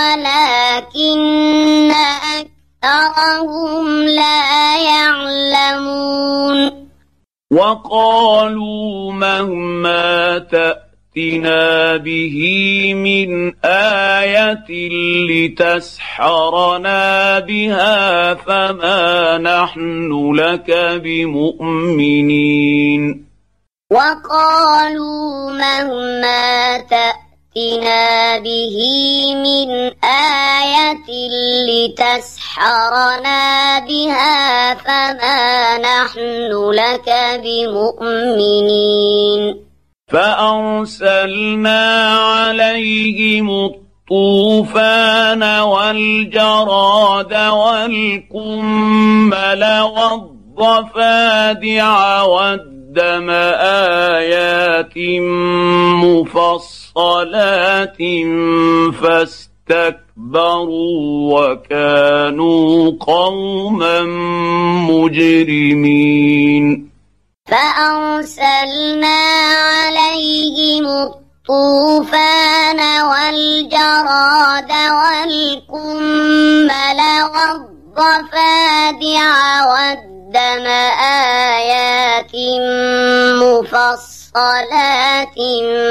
[SPEAKER 2] ولكن أكثرهم لا يعلمون
[SPEAKER 1] وقالوا مهما تأتنا به من آية لتسحرنا بها فما نحن لك بمؤمنين
[SPEAKER 2] وقالوا مهما تأتنا به من آية لتسحرنا بها فما نحن لك بمؤمنين
[SPEAKER 1] فأرسلنا عليهم الطوفان والجراد والقمل والضفادع والدم آيات مفصلات فاستكبروا وكانوا قوما مجرمين
[SPEAKER 2] فأرسلنا عليهم الطوفان والجراد والقمل والضفادع والدم آيات مفصلات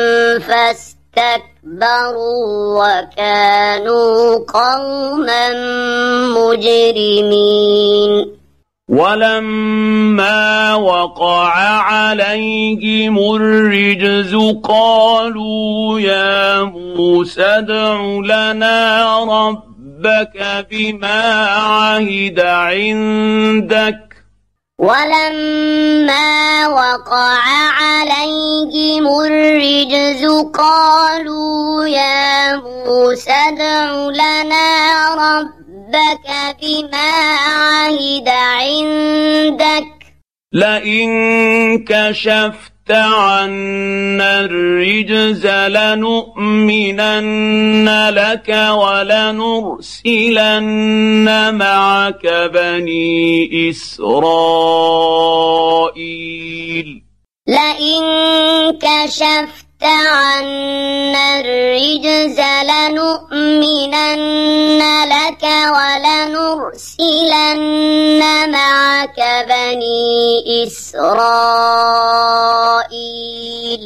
[SPEAKER 2] فاستكبروا وكانوا قوما مجرمين
[SPEAKER 1] ولما وقع عليهم الرجز قالوا يا موسى ادع لنا ربك بما عهد عندك
[SPEAKER 2] ولما وقع عليهم الرجز قالوا يا موسى ادع لنا ربك بما عهد عندك
[SPEAKER 1] لئن كشفت عنا الرجز لنؤمنن لك ولنرسلن معك بني إسرائيل
[SPEAKER 2] لئن كشفت عنا الرجز لنؤمنن لك ولنرسلن معك بني إسرائيل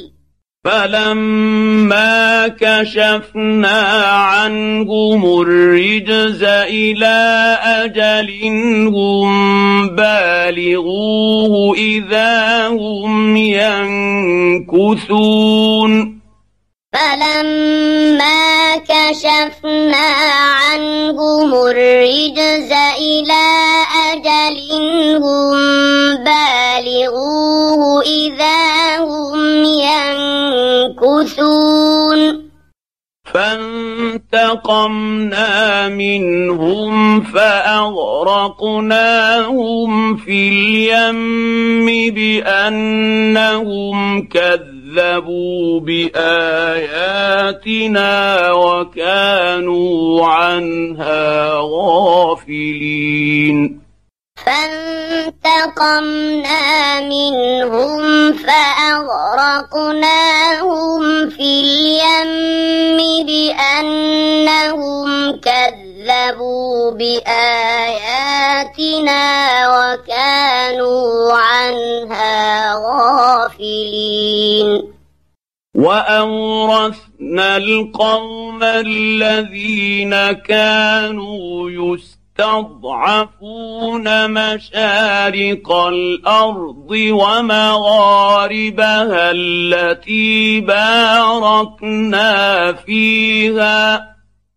[SPEAKER 1] فلما كشفنا عنهم الرجز إلى أجل هم بالغوه إذا هم ينكثون
[SPEAKER 2] فلما كشفنا عنهم الرجز إلى أجل هم بالغوه إذا هم ينكثون
[SPEAKER 1] فانتقمنا منهم فأغرقناهم في اليم بأنهم كذبوا بآياتنا وكانوا عنها غافلين
[SPEAKER 2] فانتقمنا منهم فأغرقناهم في اليم بأنهم كذبوا بآياتنا وكانوا عنها غافلين
[SPEAKER 1] وأورثنا القوم الذين كانوا يستضعفون مشارق الأرض ومغاربها التي باركنا فيها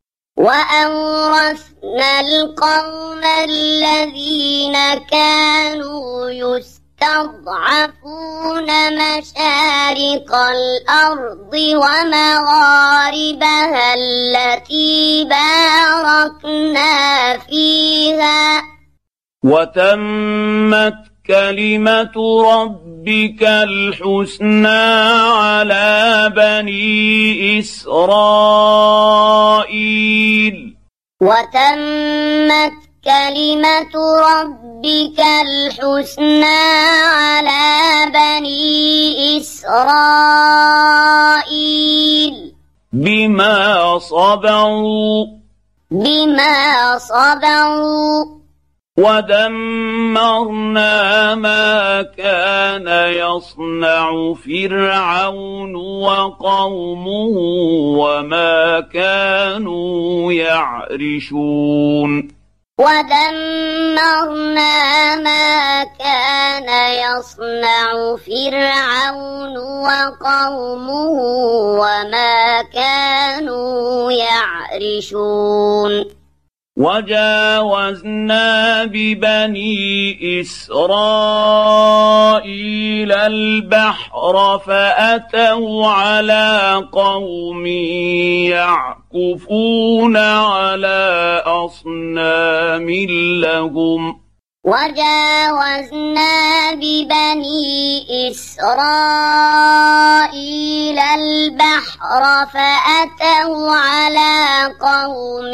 [SPEAKER 2] وأورثنا القوم الذين كانوا يستضعفون مشارق الأرض ومغاربها التي باركنا فيها
[SPEAKER 1] وتمت كلمة ربك الحسنى على بني إسرائيل
[SPEAKER 2] وتمت كلمة ربك الحسنى على بني إسرائيل
[SPEAKER 1] بما صبروا ودمرنا ما كان يصنع فرعون وقومه وما كانوا يعرشون
[SPEAKER 2] ودمرنا ما كان يصنع فرعون وقومه وما كانوا يعرشون
[SPEAKER 1] وجاوزنا ببني إسرائيل البحر فأتوا على قوم يعكفون على أصنام لهم
[SPEAKER 2] وجاوزنا ببني إسرائيل البحر فأتوا على قوم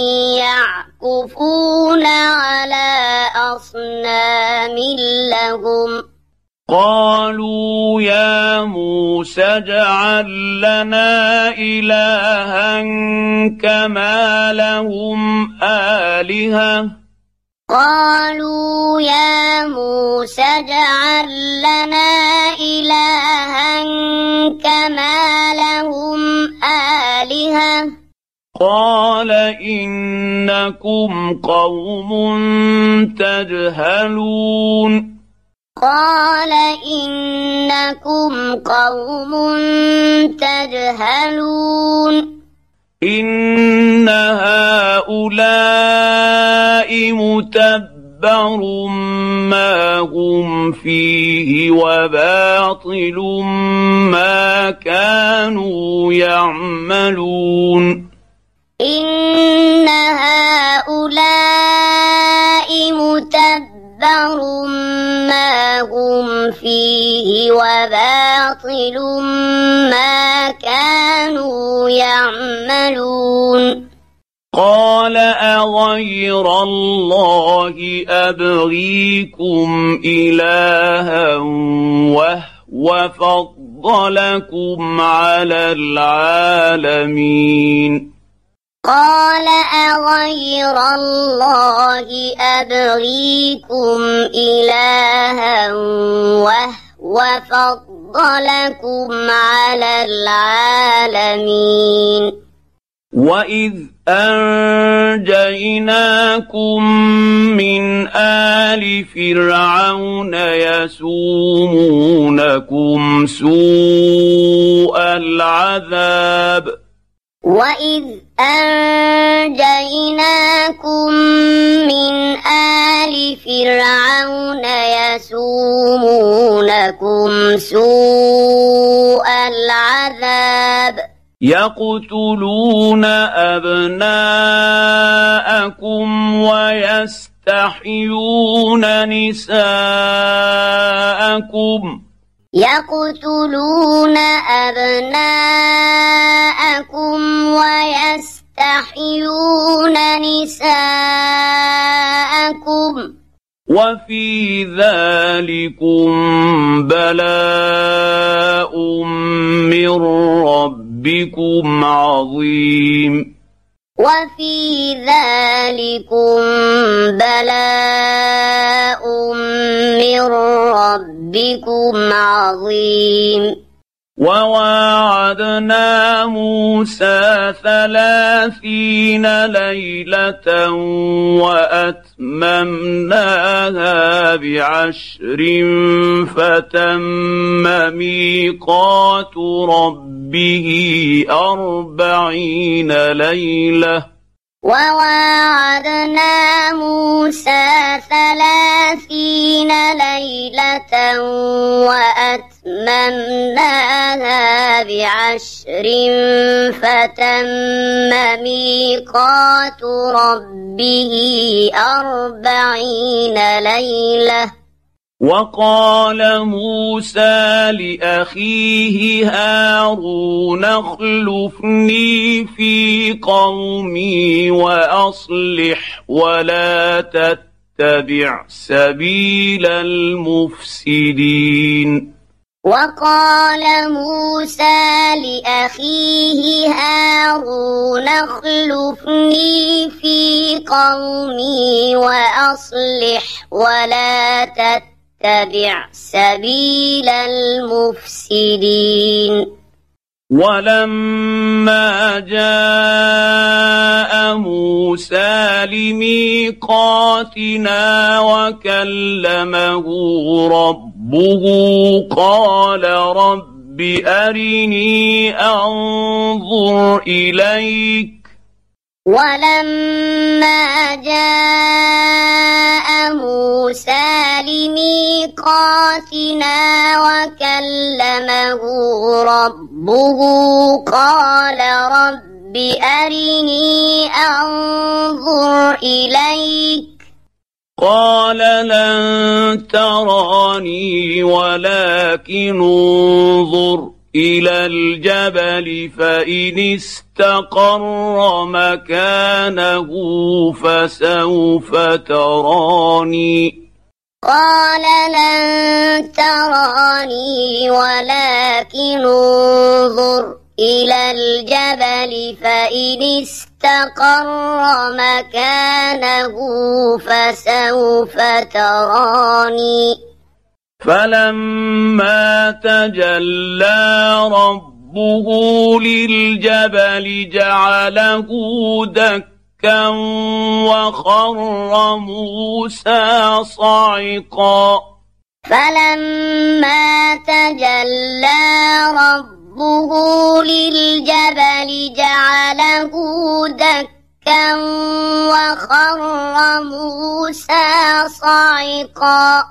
[SPEAKER 2] يعكفون على أصنام لهم
[SPEAKER 1] قالوا يا موسى اجعل لنا إلها كما لهم آلهة
[SPEAKER 2] قالوا يا موسى اجعل لنا إلها كما لهم آلهة
[SPEAKER 1] قال إنكم قوم تجهلون
[SPEAKER 2] قال إنكم قوم تجهلون
[SPEAKER 1] إن هؤلاء متبر ما هم فيه وباطل ما كانوا يعملون
[SPEAKER 2] إن هؤلاء متبر ما هم فيه وباطل ما كانوا يعملون
[SPEAKER 1] قال أغير الله أبغيكم إلها وهو فضلكم على العالمين
[SPEAKER 2] قال أغير الله أبغيكم إلها وهو فضلكم على العالمين
[SPEAKER 1] وإذ أنجيناكم من آل فرعون يسومونكم سوء العذاب
[SPEAKER 2] وإذ أنجيناكم من آل فرعون يسومونكم سوء العذاب
[SPEAKER 1] يقتلون أبناءكم ويستحيون نساءكم
[SPEAKER 2] يقتلون أبناءكم ويستحيون نساءكم
[SPEAKER 1] وفي ذلكم بلاء من ربكم عظيم
[SPEAKER 2] وفي ذلكم بلاء من ربكم عظيم
[SPEAKER 1] وواعدنا موسى 30 ليلة وأتممناها ب10 فتم ميقات ربه 40 ليلة
[SPEAKER 2] وواعدنا موسى 30 ليلة وأتممناها ب10 فتم ميقات ربه 40 ليلة
[SPEAKER 1] وقال موسى لأخيه هارون اخلفني في قومي وأصلح ولا تتبع سبيل المفسدين
[SPEAKER 2] وقال موسى لأخيه هارون اخلفني في قومي وأصلح ولا تتبع سبيل المفسدين
[SPEAKER 1] ولما جاء موسى لميقاتنا وكلمه ربه قال رب أرني أنظر إليك
[SPEAKER 2] ولما جاء موسى لميقاتنا وكلمه ربه قال رب أرني أنظر إليك
[SPEAKER 1] قال لن تراني ولكن انظر إلى الجبل فإن استقر مكانه فسوف تراني
[SPEAKER 2] قال لن تراني ولكن انظر إلى الجبل فإن استقر مكانه فسوف تراني
[SPEAKER 1] فلما تجلى ربه للجبل جعله دكا وخر موسى صعقا
[SPEAKER 2] فلما تجلى ربه للجبل جعله دكا وخر موسى صعقا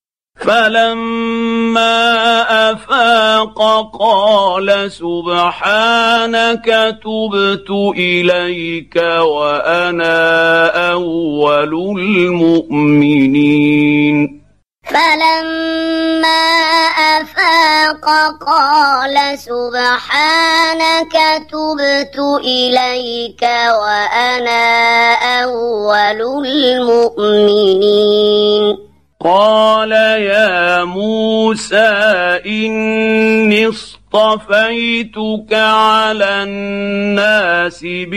[SPEAKER 1] فلما أفاق قال سبحانك تبت إليك وأنا أول المؤمنين
[SPEAKER 2] فلما أفاق قال سبحانك تبت إليك وأنا أول المؤمنين
[SPEAKER 1] قال يا موسى إني اصطفيتك على الناس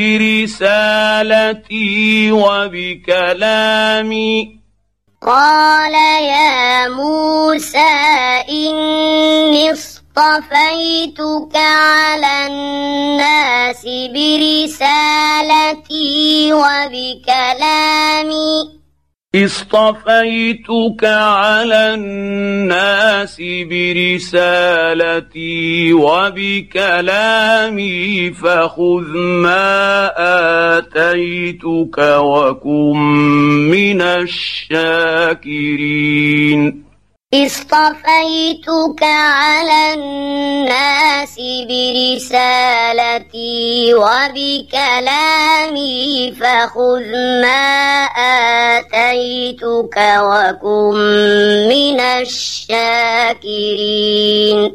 [SPEAKER 1] برسالتي وبكلامي
[SPEAKER 2] قال يا موسى إني اصطفيتك على الناس برسالتي وبكلامي
[SPEAKER 1] اصطفيتك على الناس برسالتي وبكلامي فخذ ما آتيتك وكن من الشاكرين
[SPEAKER 2] اصطفيتك على الناس برسالتي وبكلامي فخذ ما آتيتك وكن من الشاكرين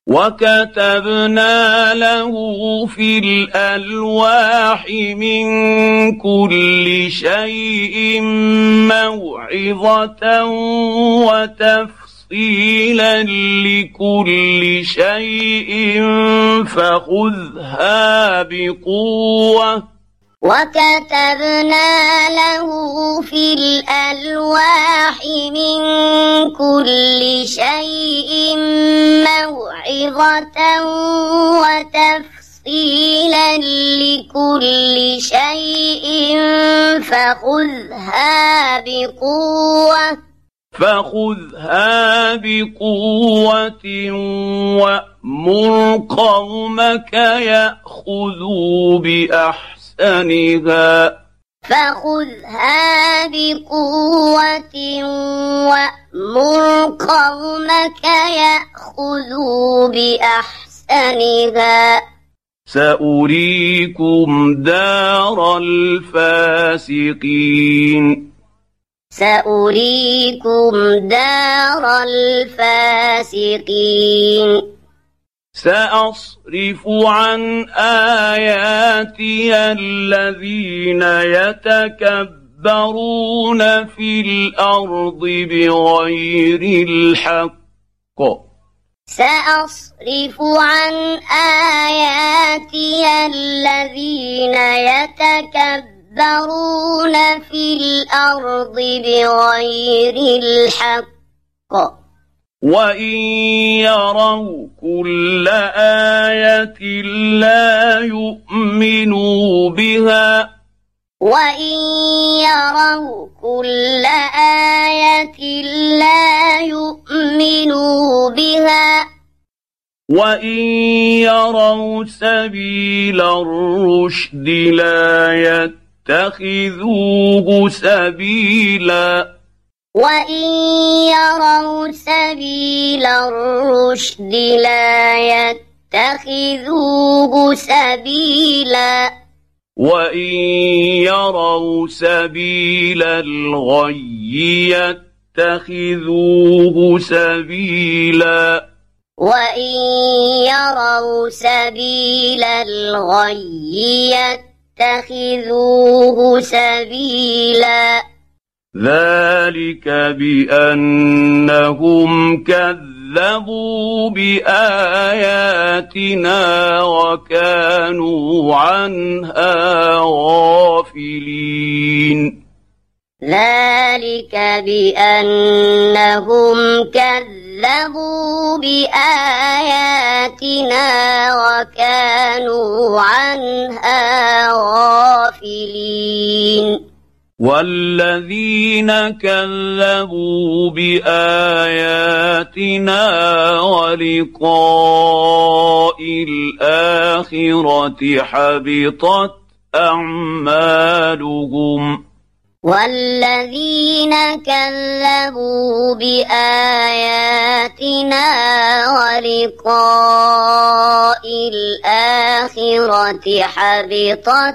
[SPEAKER 1] وكتبنا له في الألواح من كل شيء موعظة وتفصيلا لكل شيء فخذها بقوة
[SPEAKER 2] وكتبنا له في الألواح من كل شيء موعظة وتفصيلا لكل شيء
[SPEAKER 1] فخذها بقوة وأمر قومك يأخذوا بأحسنها
[SPEAKER 2] فخذها بقوة وأمر قومك يأخذوا بأحسنها
[SPEAKER 1] سأريكم دار الفاسقين سأصرف عن آياتي الذين يتكبرون في الأرض بغير الحق
[SPEAKER 2] سأصرف عن آياتي الذين يتكبرون في الأرض بغير الحق
[SPEAKER 1] وإن يروا كل آية لا يؤمنوا بها
[SPEAKER 2] وإن يروا كل آية لا يؤمنوا بها
[SPEAKER 1] وإن يروا سبيل الرشد لا يتخذوه سبيلا
[SPEAKER 2] وإن يروا سبيل الرشد لا يتخذوه سبيلا
[SPEAKER 1] وإن يروا سبيل الغي يتخذوه سبيلا
[SPEAKER 2] وإن يروا سبيل الغي يتخذوه سبيلا
[SPEAKER 1] ذلك بأنهم كذبوا بآياتنا وكانوا عنها غافلين
[SPEAKER 2] ذلك بأنهم كذبوا بآياتنا وكانوا عنها غافلين
[SPEAKER 1] والذين كذبوا بآياتنا ولقاء الآخرة حبطت أعمالهم
[SPEAKER 2] والذين كذبوا بآياتنا ولقاء الآخرة حبطت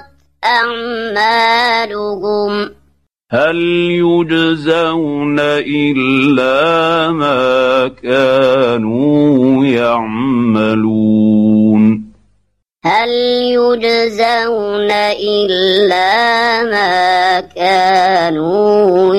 [SPEAKER 2] أعمالهم
[SPEAKER 1] هل يجزون إلا ما كانوا يعملون
[SPEAKER 2] هل يجزون إلا ما كانوا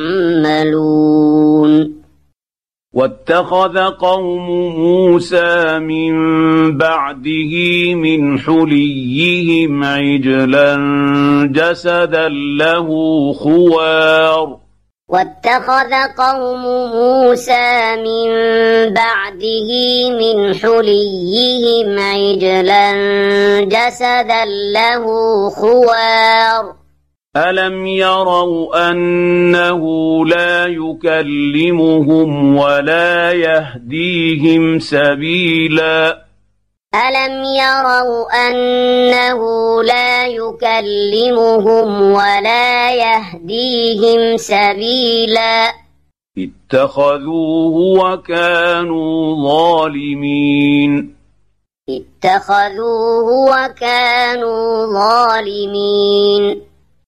[SPEAKER 2] يعملون
[SPEAKER 1] واتخذ قوم موسى من بعده من حليهم عجلا جسدا له خوار
[SPEAKER 2] واتخذ قوم موسى من بعده من حليهم عجلا جسدا له خوار
[SPEAKER 1] ألم يروا أنه لا يكلمهم ولا يهديهم سبيلا
[SPEAKER 2] ألم يروا أنه لا يكلمهم ولا يهديهم سبيلا
[SPEAKER 1] اتخذوه وكانوا ظالمين
[SPEAKER 2] اتخذوه وكانوا ظالمين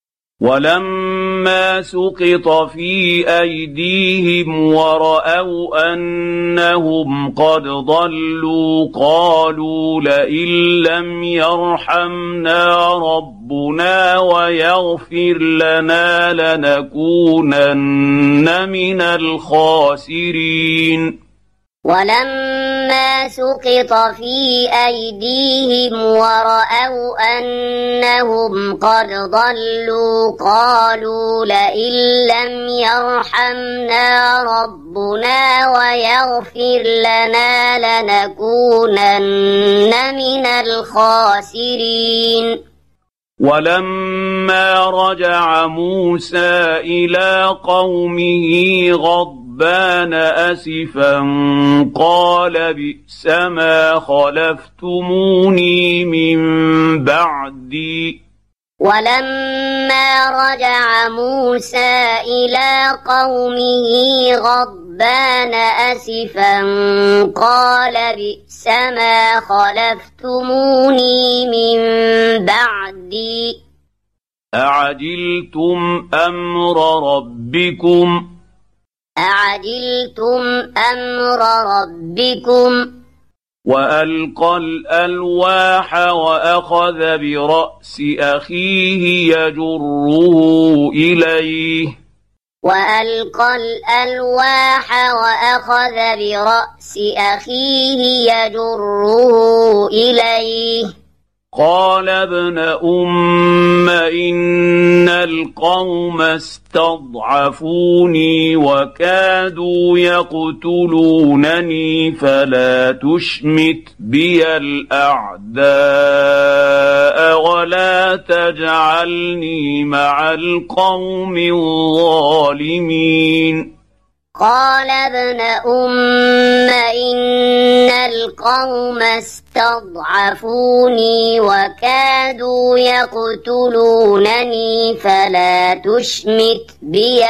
[SPEAKER 1] ولما سقط في أيديهم ورأوا أنهم قد ضلوا قالوا لئن لم يرحمنا ربنا ويغفر لنا لنكونن من الخاسرين
[SPEAKER 2] ولما سقط في أيديهم ورأوا أنهم قد ضلوا قالوا لئن لم يرحمنا ربنا ويغفر لنا لنكونن من الخاسرين
[SPEAKER 1] ولما رجع موسى إلى قومه غضبان أسفا قال بئس ما خلفتموني من بعدي
[SPEAKER 2] ولما رجع موسى إلى قومه غضبان أسفا قال بئس ما خلفتموني من بعدي
[SPEAKER 1] أعجلتم أمر ربكم وألقى الألواح وأخذ برأس أخيه يجره إليه قال ابن أم إن القوم استضعفوني وكادوا يقتلونني فلا تشمت بي الأعداء ولا تجعلني مع القوم الظالمين
[SPEAKER 2] قال ابن أم إن القوم استضعفوني وكادوا يقتلونني فلا تشمت بي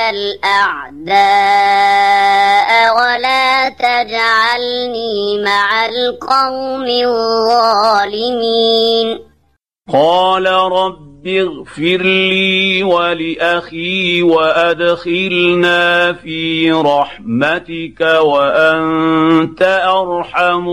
[SPEAKER 2] الأعداء ولا تجعلني مع القوم الظالمين
[SPEAKER 1] قال رب اغفر لي ولأخي وأدخلنا في رحمتك وأنت أرحم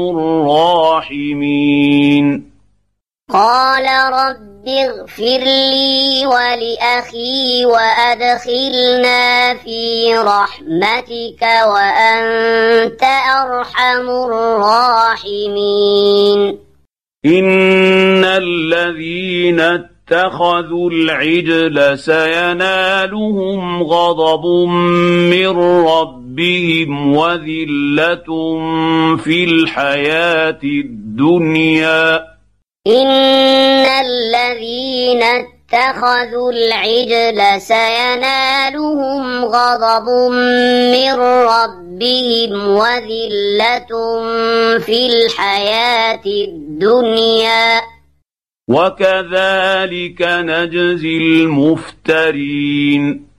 [SPEAKER 1] الراحمين
[SPEAKER 2] قال رب اغفر لي ولأخي وأدخلنا في رحمتك وأنت أرحم الراحمين
[SPEAKER 1] إن الذين اتخذوا العجل سينالهم غضب من ربهم وذلة في الحياة الدنيا
[SPEAKER 2] إن الذين اتخذوا العجل سينالهم غضب من ربهم وذلة في الحياة الدنيا
[SPEAKER 1] وكذلك نجزي المفترين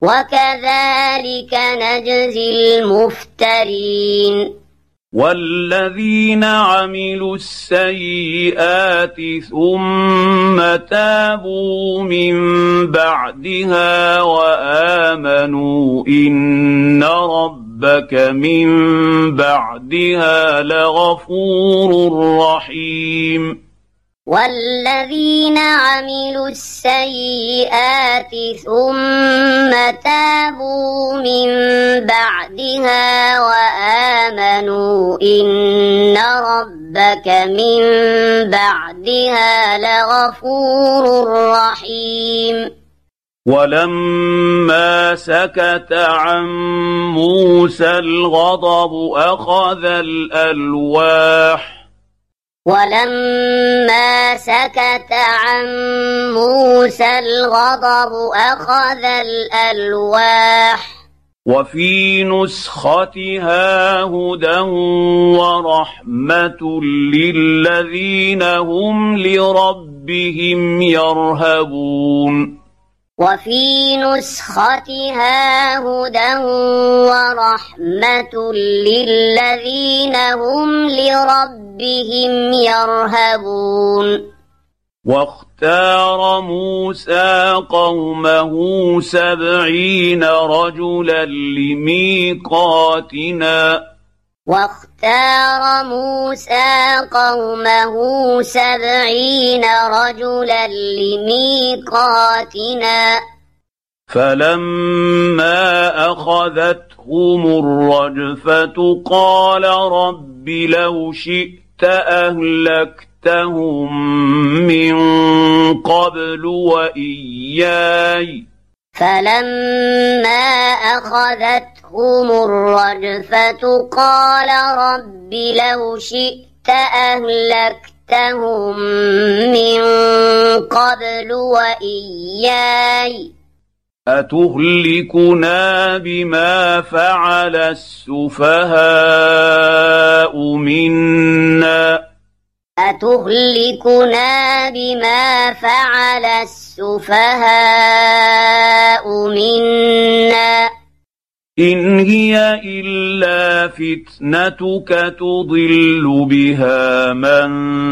[SPEAKER 1] والذين عملوا السيئات ثم تابوا من بعدها وآمنوا إن ربك من بعدها لغفور رحيم
[SPEAKER 2] والذين عملوا السيئات ثم تابوا من بعدها وآمنوا إن ربك من بعدها لغفور رحيم
[SPEAKER 1] ولما سكت عن موسى الغضب أخذ الألواح
[SPEAKER 2] ولما سكت عن موسى الغضب أخذ الألواح
[SPEAKER 1] وفي نسختها هدى ورحمة للذين هم لربهم يرهبون
[SPEAKER 2] وفي نسختها هدى ورحمة للذين هم لربهم يرهبون
[SPEAKER 1] واختار موسى قومه 70 رجلا لميقاتنا
[SPEAKER 2] واختار موسى قومه 70 رجلا لميقاتنا
[SPEAKER 1] فلما أخذتهم الرجفة قال رب لو شئت أهلكتهم من قبل وإياي
[SPEAKER 2] فلما أخذتهم الرجفة قال رب لو شئت أهلكتهم من قبل وإياي
[SPEAKER 1] أتهلكنا بما فعل السفهاء منا
[SPEAKER 2] أتهلكنا بما فعل السفهاء منا
[SPEAKER 1] إن هي إلا فتنتك تضل بها من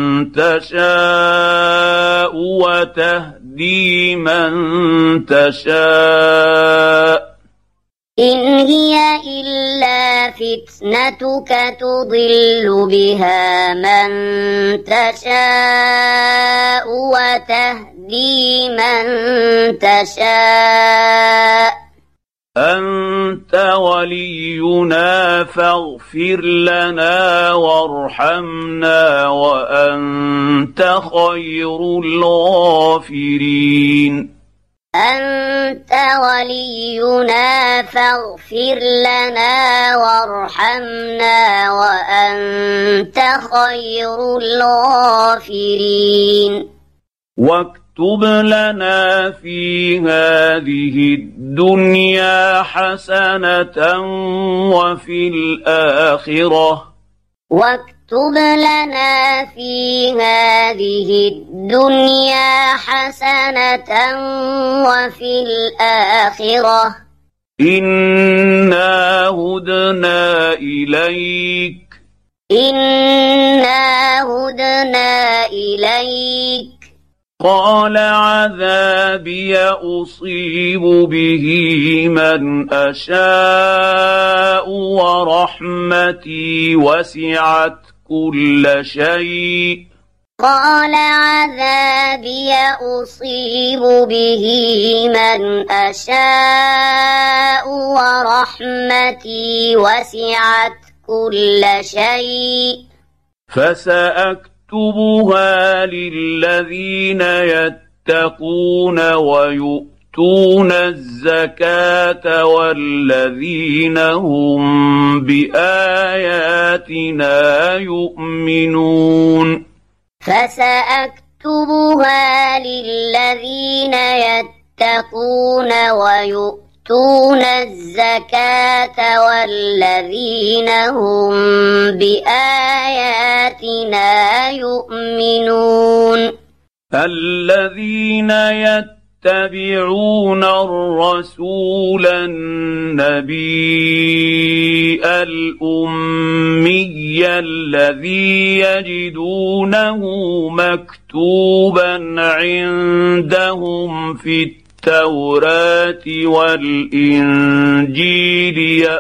[SPEAKER 1] تشاء وتهدي من تشاء
[SPEAKER 2] إن هي إلا فتنتك تضل بها من تشاء وتهدي من تشاء
[SPEAKER 1] أنت ولينا فاغفر لنا وارحمنا وأنت خير الغافرين
[SPEAKER 2] أنت ولينا فاغفر لنا وارحمنا وأنت خير الغافرين
[SPEAKER 1] واكتب لنا في هذه الدنيا حسنة وفي الآخرة
[SPEAKER 2] واكتب لنا في هذه الدنيا حسنة وفي الآخرة
[SPEAKER 1] إنا هدنا إليك قال عذابي أصيب به من أشاء ورحمتي وسعت كل شيء
[SPEAKER 2] قال عذابي أصيب به من أشاء ورحمتي وسعت كل شيء
[SPEAKER 1] فسأكتبها للذين يتقون ويؤتون الزكاة والذين هم بآياتنا يؤمنون.
[SPEAKER 2] فسأكتبها للذين يتقون ويؤتون الزكاة والذين هم بآياتنا يؤمنون.
[SPEAKER 1] الذين يتبعون الرسول النبي الأمي الذي يجدونه مكتوبا عندهم في التوراة والإنجيل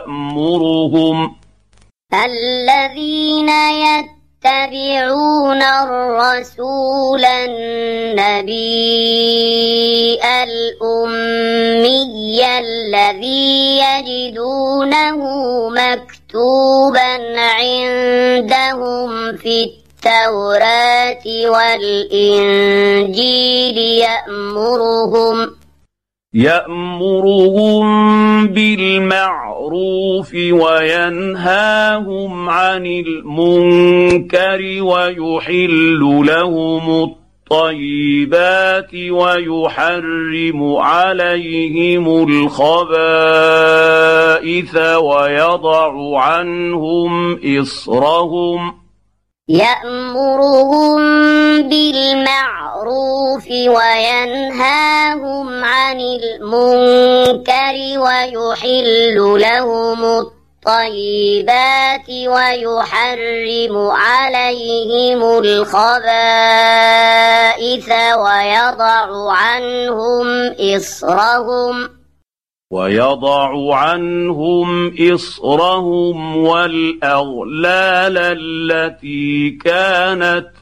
[SPEAKER 1] الذين يتبعون الرسول النبي الأمي الذي يجدونه مكتوبا عندهم في التوراة والإنجيل يأمرهم بالمعروف وينهاهم عن المنكر ويحل لهم الطيبات ويحرم عليهم الخبائث ويضع عنهم إصرهم.
[SPEAKER 2] يأمرهم بالمعروف وينهاهم عن المنكر ويحل لهم الطيبات ويحرم عليهم الخبائث ويضع عنهم إصرهم والأغلال التي كانت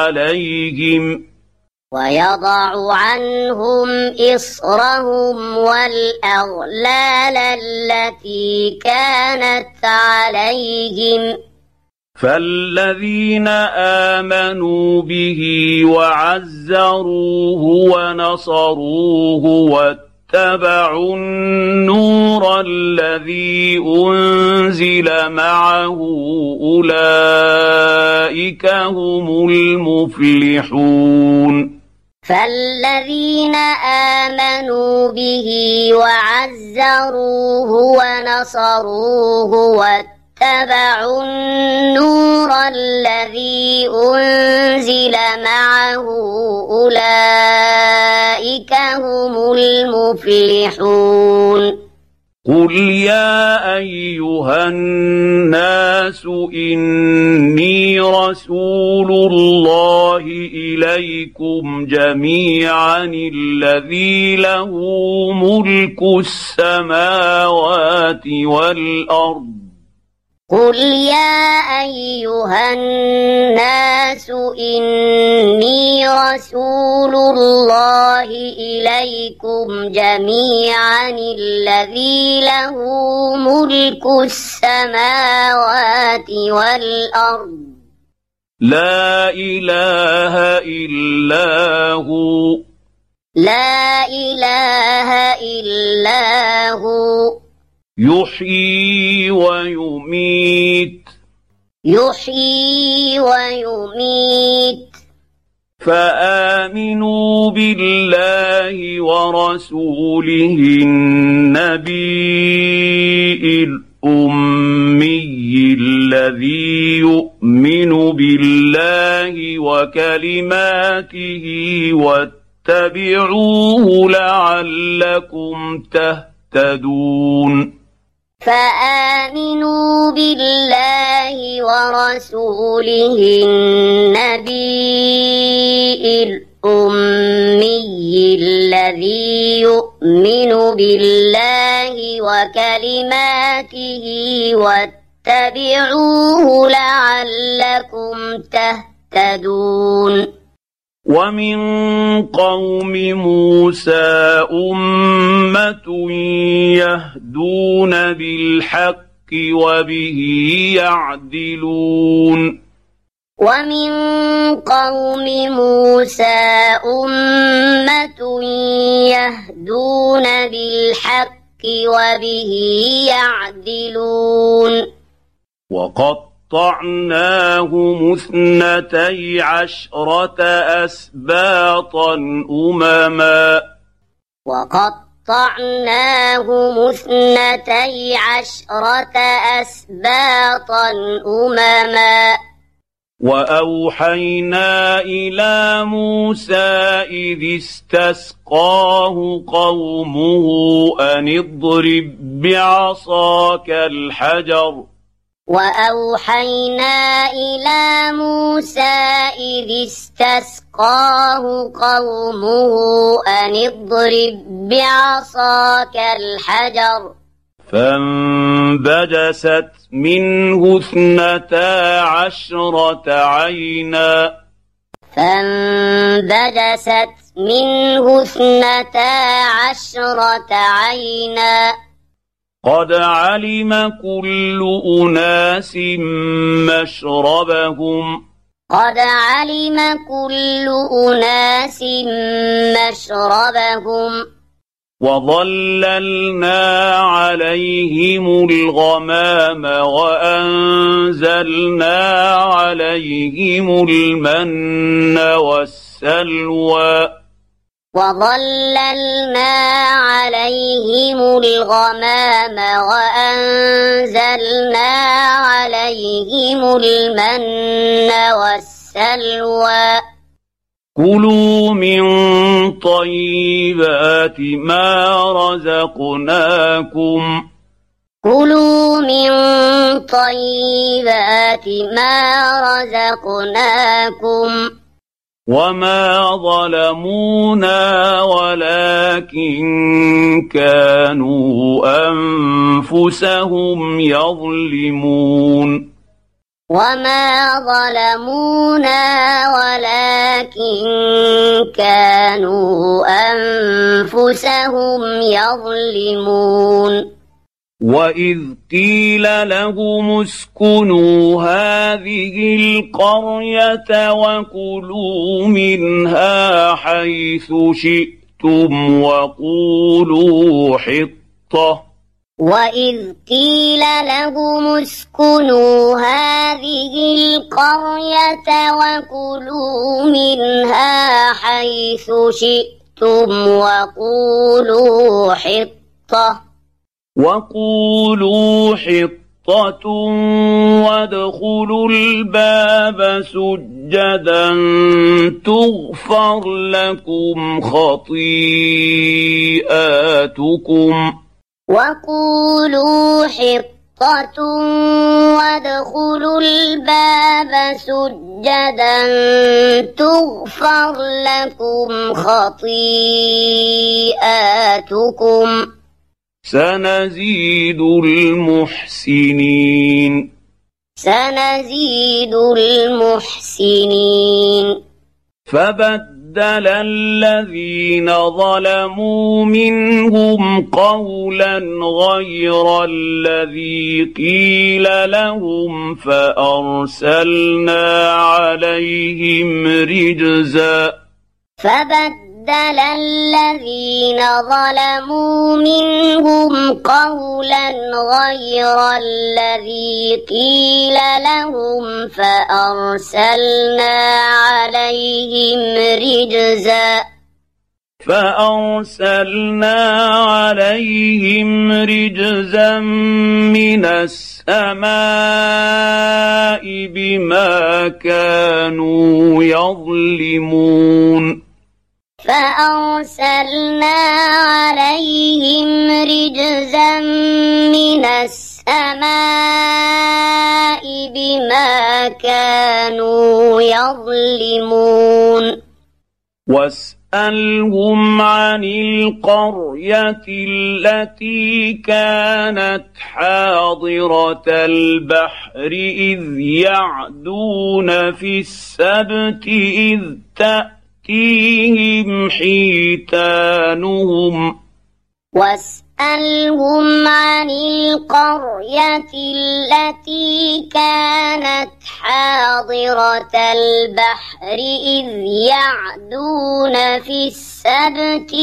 [SPEAKER 2] عليهم. فالذين آمنوا به وعزروه ونصروه واتبعوا النور الذي أنزل معه أولئك هم المفلحون. فالذين آمنوا به وعزروه ونصروه واتبعوا النور الذي أنزل معه أولئك هم المفلحون. قل يا أيها الناس إني رسول الله إليكم جميعا الذي له ملك السماوات والأرض. قل يا أيها الناس إني رسول الله إليكم جميعا الذي له ملك السماوات والأرض. لا إله إلا هو يحيي ويميت. فآمنوا بالله ورسوله النبي الأمي الذي يؤمن بالله وكلماته واتبعوه لعلكم تهتدون. فآمنوا بالله ورسوله النبي الأمي الذي يؤمن بالله وكلماته واتبعوه لعلكم تهتدون. ومن قوم موسى أمة يهدون بالحق وبه يعدلون. ومن قوم موسى أمة يهدون بالحق وبه يعدلون
[SPEAKER 1] وقطعناهم 12 أسباطا أمما
[SPEAKER 2] وقطعناهم 12 أسباطا أمما
[SPEAKER 1] وأوحينا إلى موسى إذ استسقاه قومه أن اضرب بعصاك الحجر
[SPEAKER 2] وأوحينا إلى موسى إذ استسقاه قومه أن اضرب بعصاك الحجر
[SPEAKER 1] فانبجست منه 12 عينا
[SPEAKER 2] فانبجست منه 12 عينا
[SPEAKER 1] قد علم كل أناس مشربهم
[SPEAKER 2] قد علم كل أناس مشربهم
[SPEAKER 1] وظللنا عليهم الغمام وأنزلنا عليهم المن والسلوى
[SPEAKER 2] وظللنا عليهم الغمام وأنزلنا عليهم المن والسلوى
[SPEAKER 1] كلوا من طيبات ما رزقناكم
[SPEAKER 2] كلوا من طيبات ما رزقناكم
[SPEAKER 1] وما ظلمونا ولكن كانوا أنفسهم يظلمون
[SPEAKER 2] وما ظلمونا ولكن كانوا أنفسهم يظلمون
[SPEAKER 1] وإذ قيل لهم اسكنوا هذه القرية وكلوا منها حيث شئتم وقولوا حطة
[SPEAKER 2] وإذ قيل لهم اسكنوا هذه القرية وكلوا منها حيث شئتم
[SPEAKER 1] وقولوا حطة وادخلوا الباب سجدا تغفر لكم خطيئاتكم
[SPEAKER 2] وقولوا حطة وادخلوا الباب سجدا تغفر لكم خطيئاتكم
[SPEAKER 1] سنزيد المحسنين فبدل الذين ظلموا منهم قولا غير الذي قيل لهم فأرسلنا عليهم رجزا
[SPEAKER 2] فبدل الذين ظلموا منهم قولا غير الذي قيل لهم فأرسلنا عليهم رجزا من السماء بما كانوا يظلمون فأرسلنا عليهم رجزا من السماء بما كانوا يظلمون
[SPEAKER 1] واسألهم عن القرية التي كانت حاضرة البحر إذ يعدون في السبت إذ تأتيهم حيتانهم
[SPEAKER 2] واسألهم واسألهم عن القرية التي كانت حاضرة البحر إذ يعدون في السبت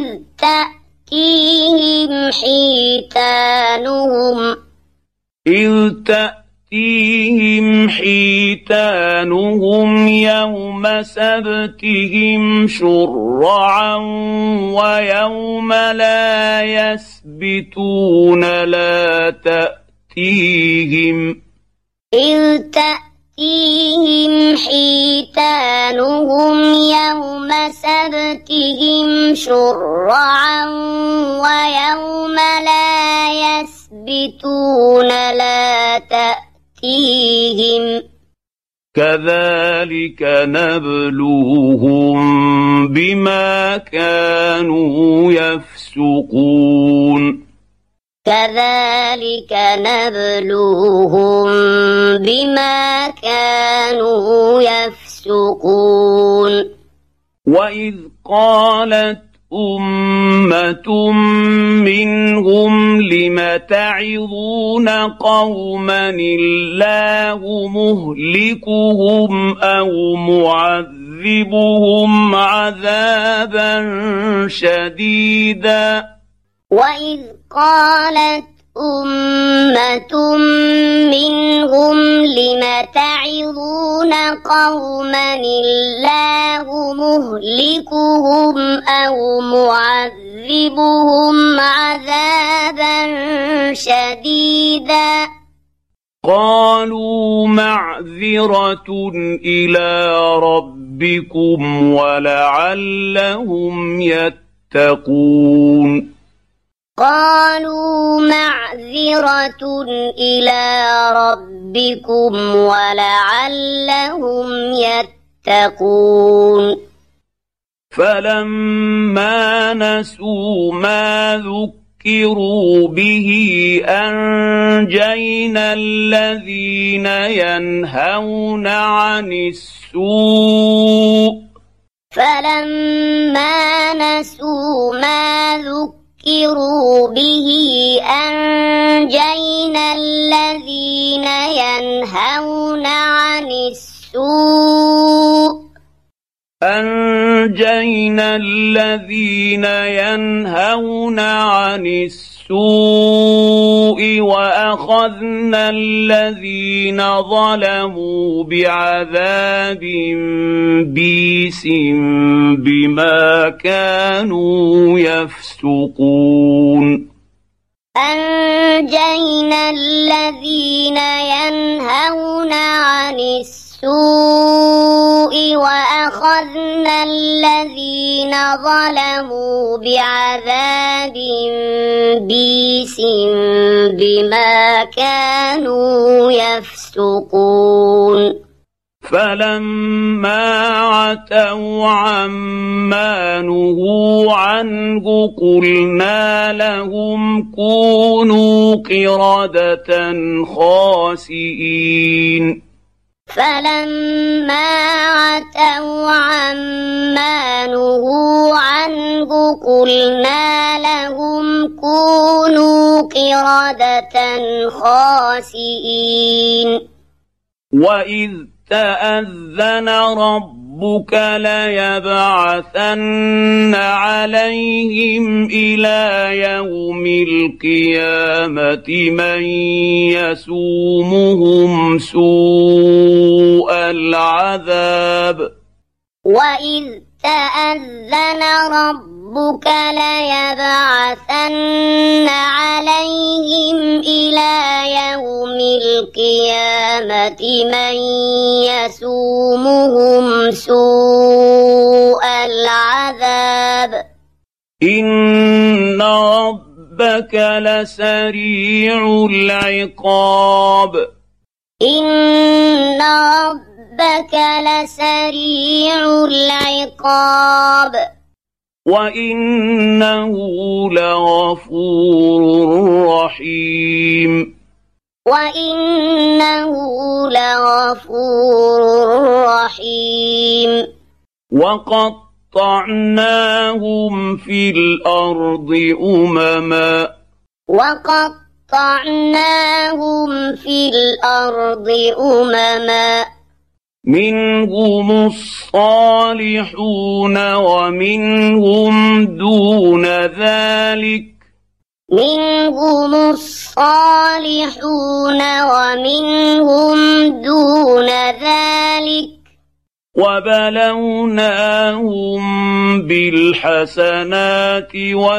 [SPEAKER 1] إذ تأتيهم حيتانهم يوم سبتهم شرعا ويوم لا يسبتون لا تأتيهم
[SPEAKER 2] حيتانهم يوم سبتهم شرعا ويوم لا يسبتون لا تأتيهم
[SPEAKER 1] كذلك نبلوهم بما كانوا يفسقون
[SPEAKER 2] كذلك نبلوهم بما كانوا يفسقون
[SPEAKER 1] وإذ قالت أمة منهم لم تعظون قوما الله مهلكهم أو معذبهم عذابا شديدا
[SPEAKER 2] وإذ قالت أمة منهم لم تعظون قوما الله مهلكهم أو معذبهم عذابا شديدا
[SPEAKER 1] قالوا معذرة إلى ربكم ولعلهم يتقون
[SPEAKER 2] قالوا معذرة إلى ربكم ولعلهم يتقون
[SPEAKER 1] فلما نسوا ما ذكروا به أنجينا الذين ينهون عن السوء
[SPEAKER 2] فلما نسوا ما ذكروا به أنجينا الذين ينهون عن السوء وأخذنا الذين ظلموا بعذاب بئيس بما كانوا يفسقون أنجينا الذين ينهون عن السوء وأخذنا الذين ظلموا بعذاب بئيس بما كانوا يفسقون
[SPEAKER 1] فلما عتوا عما نهوا عنه قلنا لهم كونوا قردة خاسئين
[SPEAKER 2] فلما عتوا عما نهوا عنه قلنا لهم كونوا قردة خاسئين
[SPEAKER 1] وإذ تأذن ربك ليبعثن عليهم إلى يوم القيامة من يسومهم سوء العذاب
[SPEAKER 2] وإذ تأذن ربك ليبعثن عليهم إلى يوم القيامة من يسومهم سوء العذاب
[SPEAKER 1] إن ربك لسريع العقاب
[SPEAKER 2] إن ربك لسريع العقاب
[SPEAKER 1] وإنه لغفور رحيم
[SPEAKER 2] وإنه لغفور رحيم
[SPEAKER 1] وقطعناهم في الأرض أمما منهم الصالحون ومنهم دون ذلك وبلوناهم بالحسنات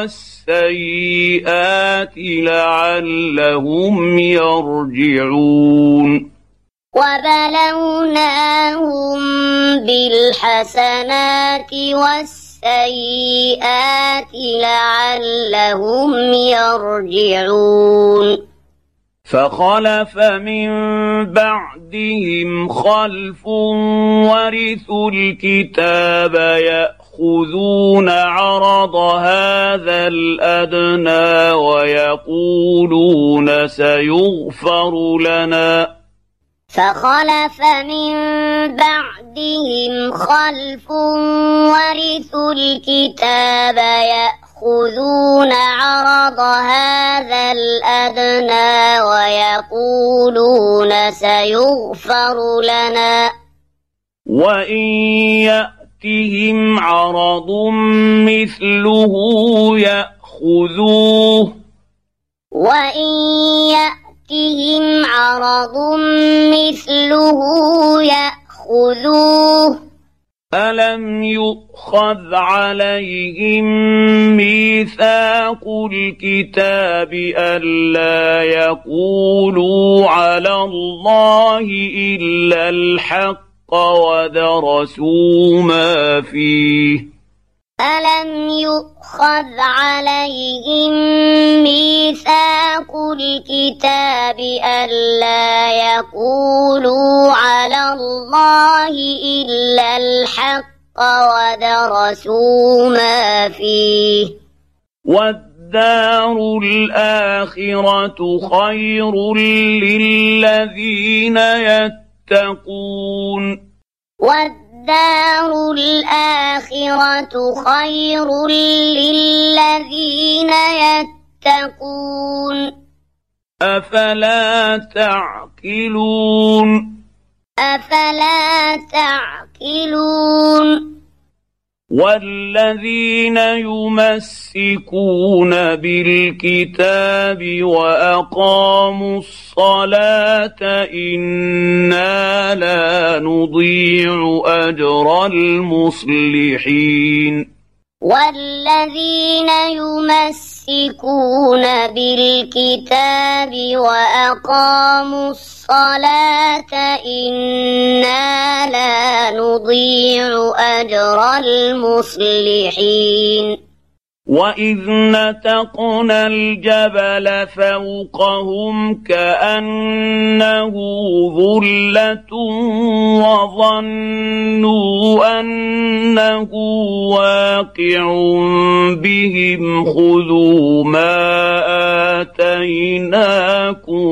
[SPEAKER 1] والسيئات لعلهم يرجعون فخلف من بعدهم خلف ورثوا الكتاب يأخذون عرض هذا الأدنى ويقولون سيغفر لنا وإن يأتهم عرض مثله يأخذوه ألم يؤخذ عليهم ميثاق الكتاب ألا يقولوا على الله إلا الحق ودرسوا ما فيه والدار الآخرة خير للذين يتقون أفلا تعقلون والذين يمسكون بالكتاب وأقاموا الصلاة إنا لا نضيع أجر المصلحين والذين يمسكون بالكتاب وأقاموا الصلاة إنا لا نضيع أجر المصلحين وإذ نتقنا الجبل فوقهم كأنه ظلة وظنوا أنه واقع بهم خذوا ما آتيناكم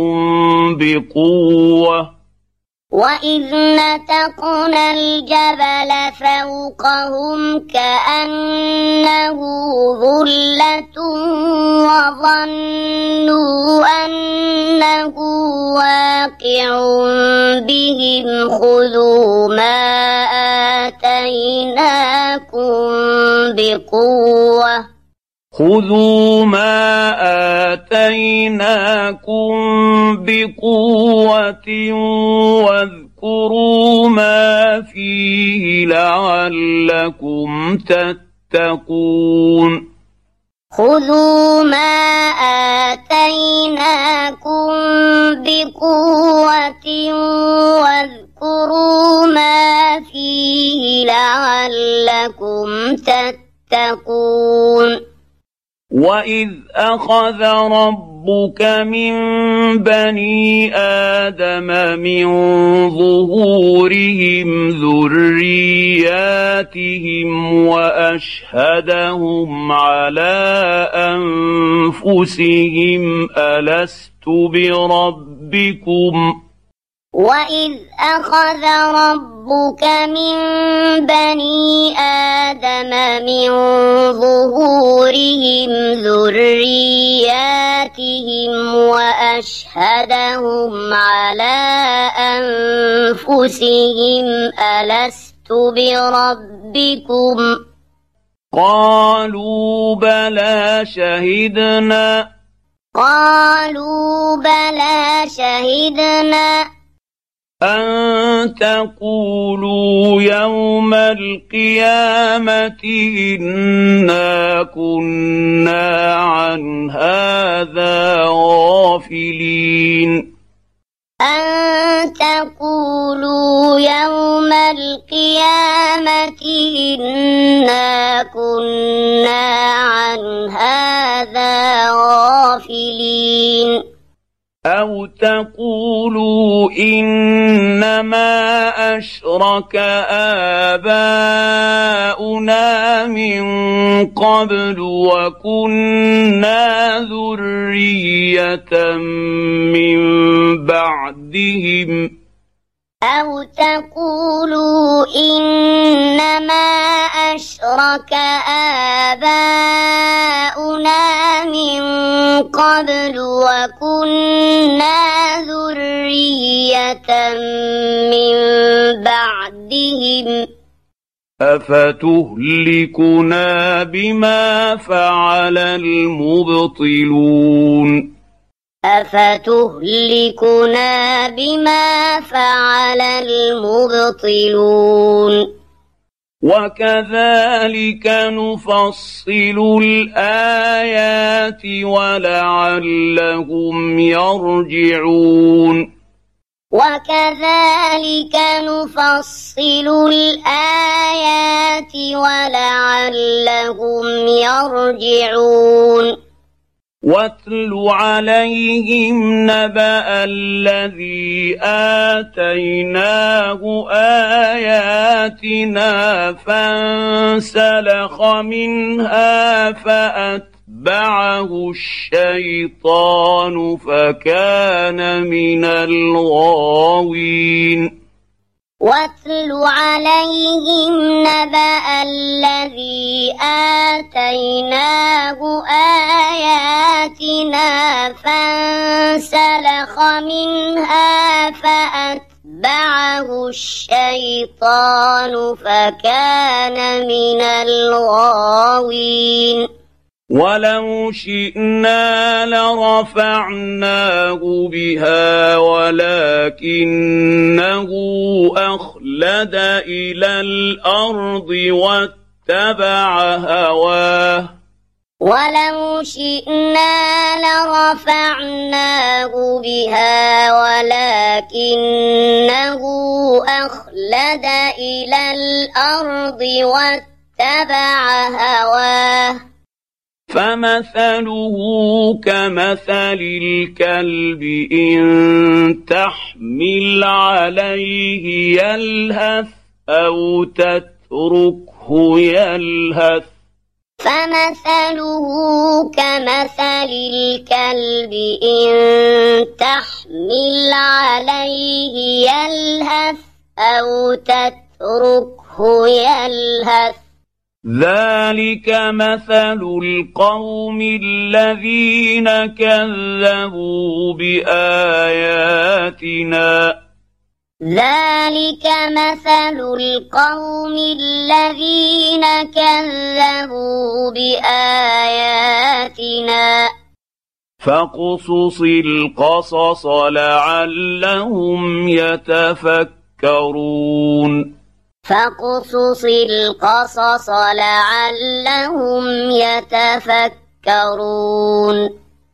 [SPEAKER 1] بقوة وإذ نتقنا الجبل فوقهم كأنه ظلة وظنوا أنه واقع بهم خذوا ما آتيناكم بقوة واذكروا ما فيه لعلكم تتقون خذوا ما آتيناكم بقوة واذكروا ما فيه لعلكم تتقون وإذ أخذ ربك من بني آدم من ظهورهم ذرياتهم وأشهدهم على أنفسهم ألست بربكم
[SPEAKER 2] وإذ أخذ ربك من بني آدم من ظهورهم ذرياتهم وأشهدهم على أنفسهم ألست بربكم
[SPEAKER 1] قالوا بلى شهدنا
[SPEAKER 2] قالوا بلى شهدنا
[SPEAKER 1] أن تقولوا يوم القيامة إنا كنا عن هذا غافلين
[SPEAKER 2] أن تقولوا يوم القيامة إنا كنا عن هذا غافلين
[SPEAKER 1] أو تقولوا إنما أشرك آباؤنا من قبل وكنا ذرية من بعدهم
[SPEAKER 2] أو تقولوا إنما أشرك آباؤنا من قبل وكنا ذرية من بعدهم
[SPEAKER 1] أفتهلكنا بما فعل المبطلون
[SPEAKER 2] أفتهلكنا بما فعل المبطلون
[SPEAKER 1] وكذلك نفصل الآيات ولعلهم يرجعون
[SPEAKER 2] وكذلك نفصل الآيات ولعلهم يرجعون
[SPEAKER 1] واتل عليهم نبأ الذي آتيناه آياتنا فانسلخ منها فأتبعه الشيطان فكان من الغاوين
[SPEAKER 2] واتل عليهم نبأ الذي آتيناه آياتنا فانسلخ منها فأتبعه الشيطان فكان من الغاوين
[SPEAKER 1] ولو شئنا لرفعناه بها ولكنه أخلد إلى الأرض واتبع هواه
[SPEAKER 2] ولو شئنا لرفعناه بها ولكنه أخلد إلى الأرض واتبع هواه
[SPEAKER 1] فمثله كمثل الكلب إن تحمل عليه يلهث أو تتركه يلهث
[SPEAKER 2] فمثله كمثل الكلب إن تحمل عليه يلهث أو تتركه يلهث
[SPEAKER 1] ذلك مثل القوم الذين كذبوا بآياتنا
[SPEAKER 2] ذلك مثل القوم الذين كذبوا بآياتنا
[SPEAKER 1] فاقصص القصص لعلهم يتفكرون
[SPEAKER 2] فاقصص القصص لعلهم يتفكرون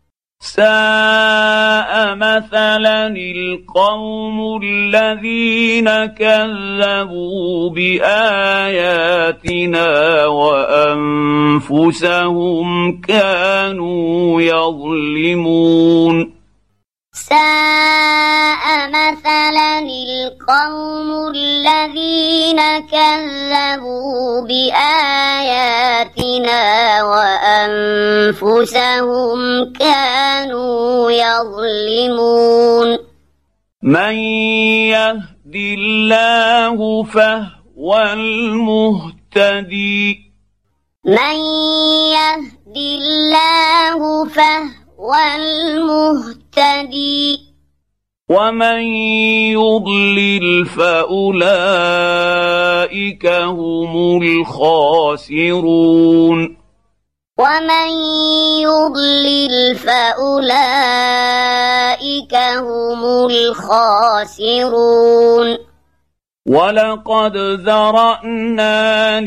[SPEAKER 1] ساء مثلا القوم الذين كذبوا بآياتنا وأنفسهم كانوا يظلمون
[SPEAKER 2] ساء مثلا القوم الذين كذبوا بآياتنا وأنفسهم كانوا يظلمون
[SPEAKER 1] من يهد الله فهو المهتدي
[SPEAKER 2] من يهد الله فهو المهتدي
[SPEAKER 1] ومن يضلل فأولئك هم الخاسرون
[SPEAKER 2] ومن يضلل فأولئك هم الخاسرون
[SPEAKER 1] ولقد ذرأنا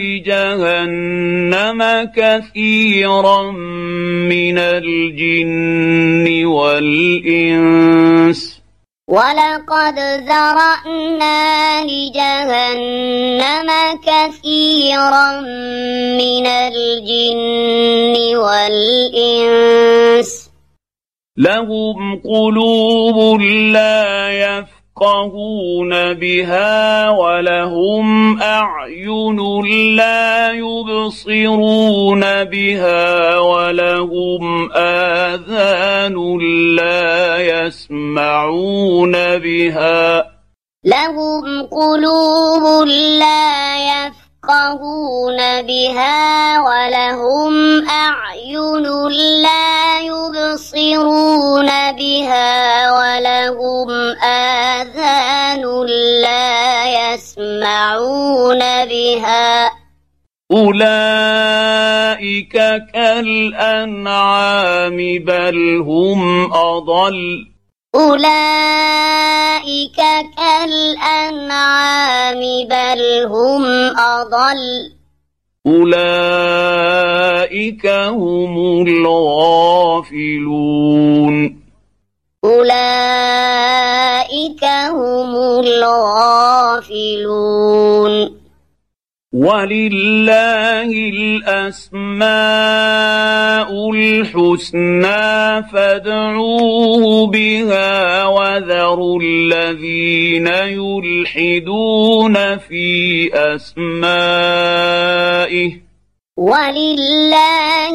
[SPEAKER 1] لجهنم كثيرا من الجن والإنس
[SPEAKER 2] ولقد ذرأنا لجهنم كثيرا من الجن والإنس
[SPEAKER 1] لهم قلوب لا يفقهون بها ولهم أعين لا يبصرون بها ولهم آذان لا يسمعون بها
[SPEAKER 2] لهم قلوب لا يفقهون بها ولهم أعين لا يبصرون بها ولهم آذان لا يسمعون بها
[SPEAKER 1] أولئك كالأنعام بل هم أضل
[SPEAKER 2] أولئك كالأنعام بل هم أضل
[SPEAKER 1] أولئك هم الغافلون
[SPEAKER 2] أولئك هم الغافلون
[SPEAKER 1] ولله الأسماء الحسنى فادعوه بها وذروا الذين يلحدون في أسمائه
[SPEAKER 2] ولله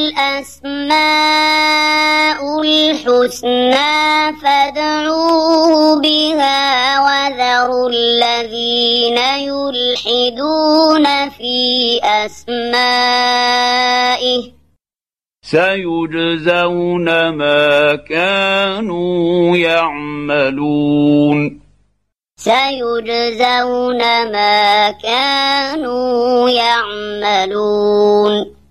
[SPEAKER 2] الأسماء الحسنى فادعوه بها وذروا الذين يلحدون في أسمائه
[SPEAKER 1] سيجزون ما كانوا يعملون
[SPEAKER 2] سيجزون ما كانوا يعملون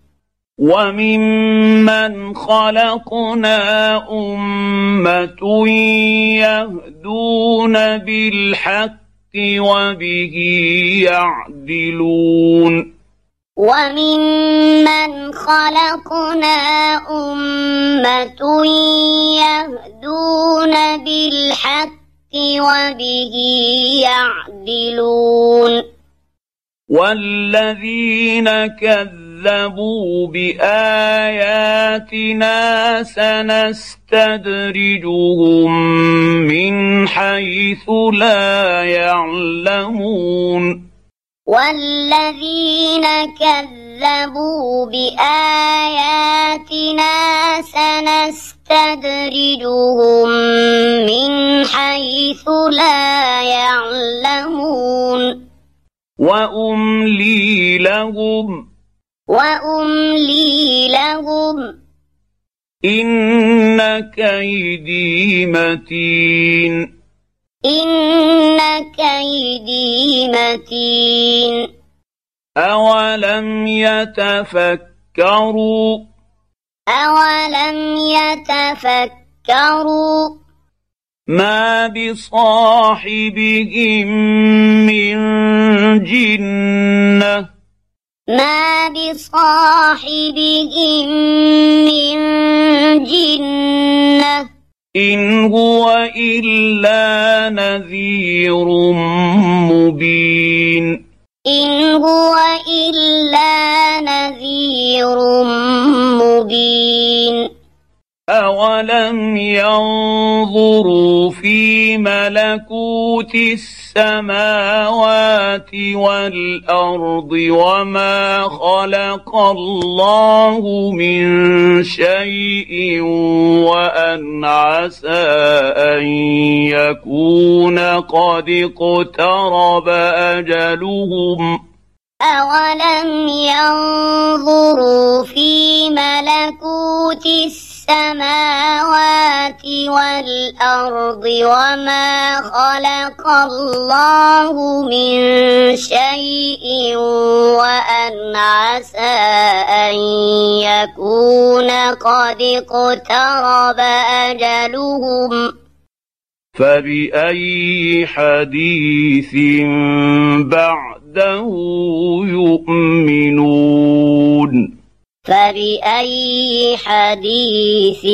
[SPEAKER 1] وممن خلقنا أمة يهدون بالحق وبه يعدلون
[SPEAKER 2] وممن خلقنا أمة يهدون بالحق وبه يعدلون
[SPEAKER 1] والذين كذبوا بآياتنا سنستدرجهم من حيث لا يعلمون
[SPEAKER 2] والذين كذبوا بآياتنا سنستدرجهم من حيث لا يعلمون
[SPEAKER 1] وأملي لهم إن كيدي متين
[SPEAKER 2] إن كيدي متين
[SPEAKER 1] أولم يتفكروا ما بصاحبهم من جنة إن هو إلا نذير مبين أولم ينظروا في ملكوت السماوات والأرض وما خلق الله من شيء وأن عسى أن يكون قد اقترب أجلهم
[SPEAKER 2] أولم ينظروا في ملكوت السماوات والأرض وما خلق الله من شيء وأن عسى أن يكون قد اقترب أجلهم
[SPEAKER 1] فبأي حديث بعده يؤمنون
[SPEAKER 2] فبأي حديث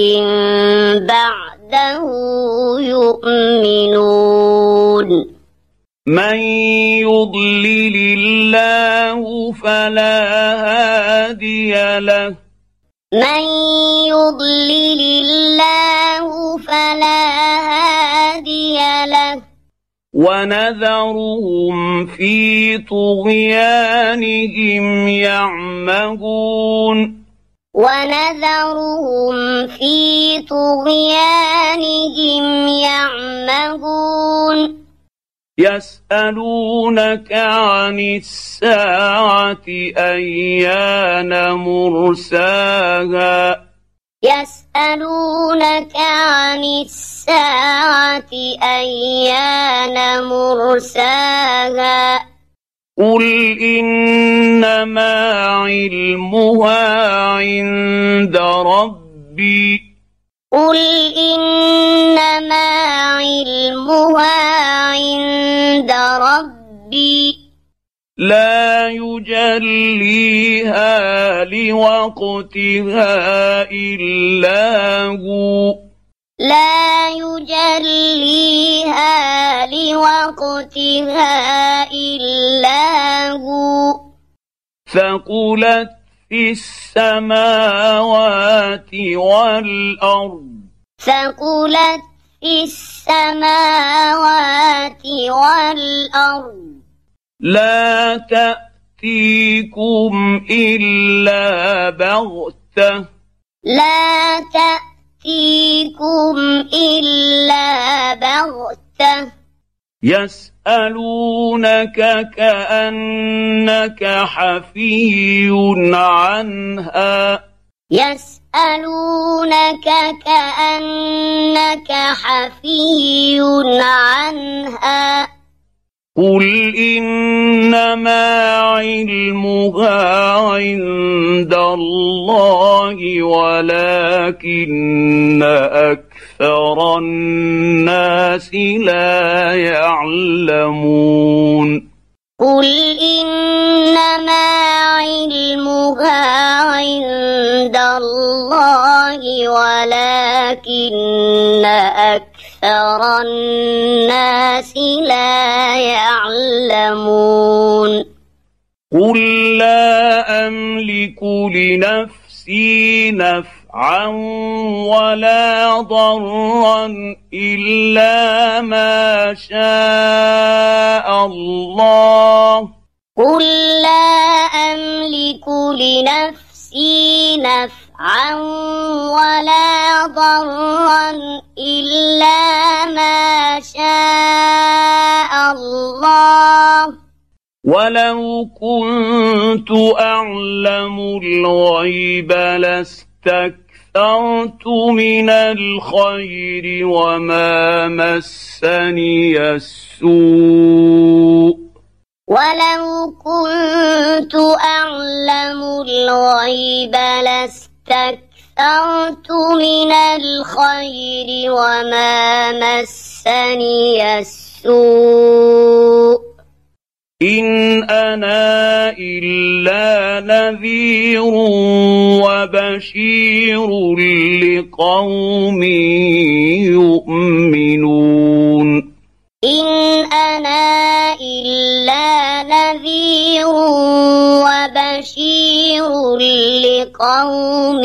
[SPEAKER 2] بعده يؤمنون
[SPEAKER 1] من يضلل الله فلا هادي له
[SPEAKER 2] من يضلل الله فلا هادي له
[SPEAKER 1] ونذرهم في طغيانهم يعمهون
[SPEAKER 2] ونذرهم في طغيانهم يعمهون
[SPEAKER 1] يسألونك عن الساعة أيان مرساها
[SPEAKER 2] يسألونك عن الساعة أيان مرساها
[SPEAKER 1] قل إنما علمها عند ربي
[SPEAKER 2] قل إنما علمها عند ربي
[SPEAKER 1] لا يجليها لوقتها إلا هو
[SPEAKER 2] لا يجليها لوقتها إلا هو
[SPEAKER 1] ثقلت في السماوات والأرض
[SPEAKER 2] ثقلت في السماوات والأرض
[SPEAKER 1] لا تأتيكم إلا بغتة
[SPEAKER 2] لا تأتيكم إلا بغتة
[SPEAKER 1] يسألونك كأنك حفي عنها
[SPEAKER 2] يسألونك كأنك حفي عنها
[SPEAKER 1] قل إنما علمها عند الله ولكن أكثر الناس لا يعلمون
[SPEAKER 2] قل إنما علمها عند الله ولكن أكثر الناس لا يعلمون
[SPEAKER 1] قل لا أملك لنفسي نفعا ولا ضرا إلا ما شاء الله
[SPEAKER 2] قل لا أملك لنفسي نفعا ولا ضرا إلا ما شاء الله
[SPEAKER 1] ولو كنت أعلم الغيب لاستكثرت من الخير وما مسني السوء
[SPEAKER 2] ولو كنت أعلم الغيب لاستكثرت من الخير وما مسني السوء
[SPEAKER 1] إن أنا إلا نذير وبشير لقوم يؤمنون
[SPEAKER 2] إن أنا إلا نذير وبشير بشير لقوم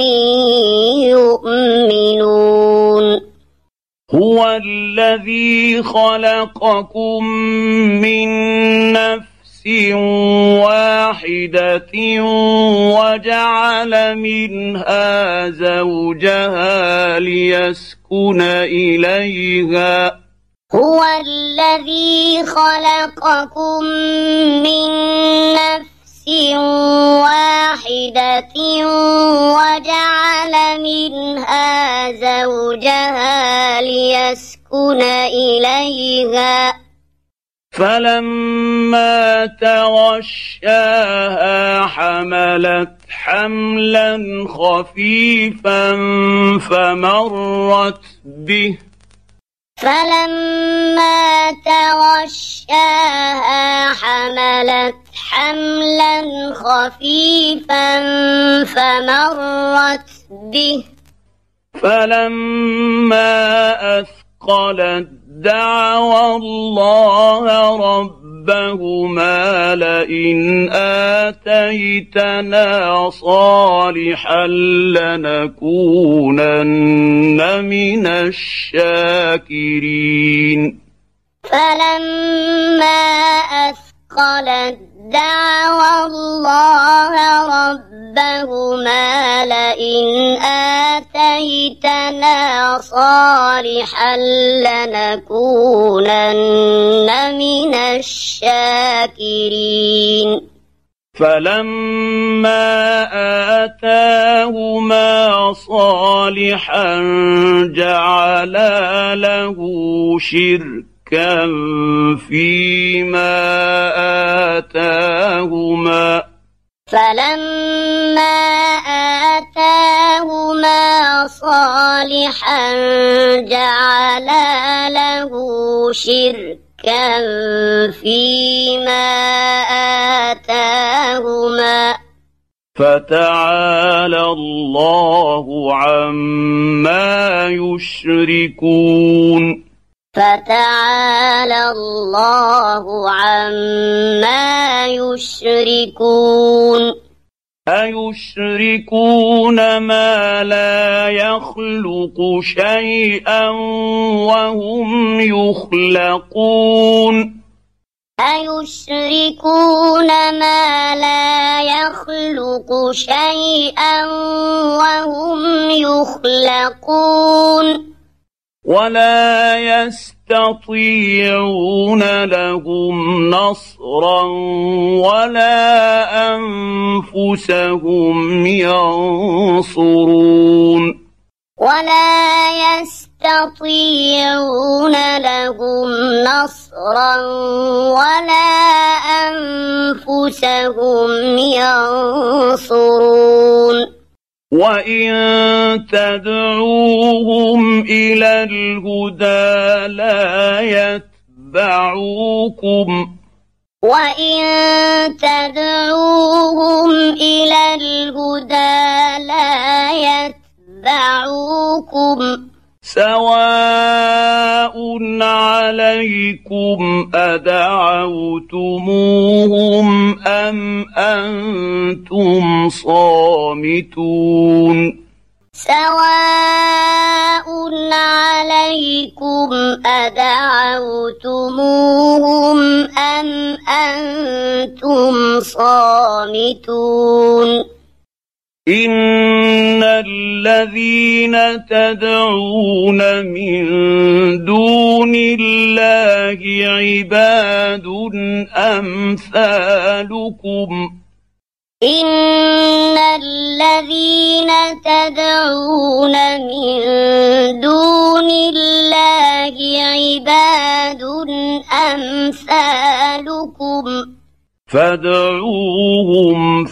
[SPEAKER 2] يؤمنون
[SPEAKER 1] هو الذي خلقكم من نفس واحدة وجعل منها زوجها ليسكن إليها
[SPEAKER 2] هو الذي خلقكم من نفس واحدة وجعل منها زوجها ليسكن إليها
[SPEAKER 1] فلما تغشاها حملت حملا خفيفا
[SPEAKER 2] فلما تغشاها حملت حملا خفيفا فمرت به
[SPEAKER 1] فلما أثقلت دعوا الله ربهما لئن آتيتنا صالحا لنكونن من الشاكرين
[SPEAKER 2] فلما أثقلت دعوا الله ربهما لئن آتيتنا صالحا لنكونن من الشاكرين
[SPEAKER 1] فلما آتاهما صالحا جعلا له شركا فيما آتاهما
[SPEAKER 2] فلما آتاهما صالحا جعلا له شركا فيما آتاهما
[SPEAKER 1] فتعالى الله عما يشركون
[SPEAKER 2] فتعالى الله عما يشركون
[SPEAKER 1] أيشركون ما لا يخلق شيئا وهم يخلقون
[SPEAKER 2] أيشركون ما لا يخلق شيئا وهم يخلقون
[SPEAKER 1] ولا يستطيعون لهم نصرا ولا أنفسهم ينصرون
[SPEAKER 2] ولا يستطيعون لهم نصرا ولا أنفسهم ينصرون
[SPEAKER 1] وإن تدعوهم إلى الهدى لا يتبعوكم
[SPEAKER 2] وإن تدعوهم إلى الهدى لا يتبعوكم
[SPEAKER 1] سواء عليكم أدعوتموهم أم أنتم صامتون
[SPEAKER 2] سواء عليكم أدعوتموهم أم أنتم صامتون
[SPEAKER 1] إن الذين تدعون من دون الله عباد أمثالكم
[SPEAKER 2] إن الذين تدعون من دون الله عباد أمثالكم
[SPEAKER 1] فادعوهم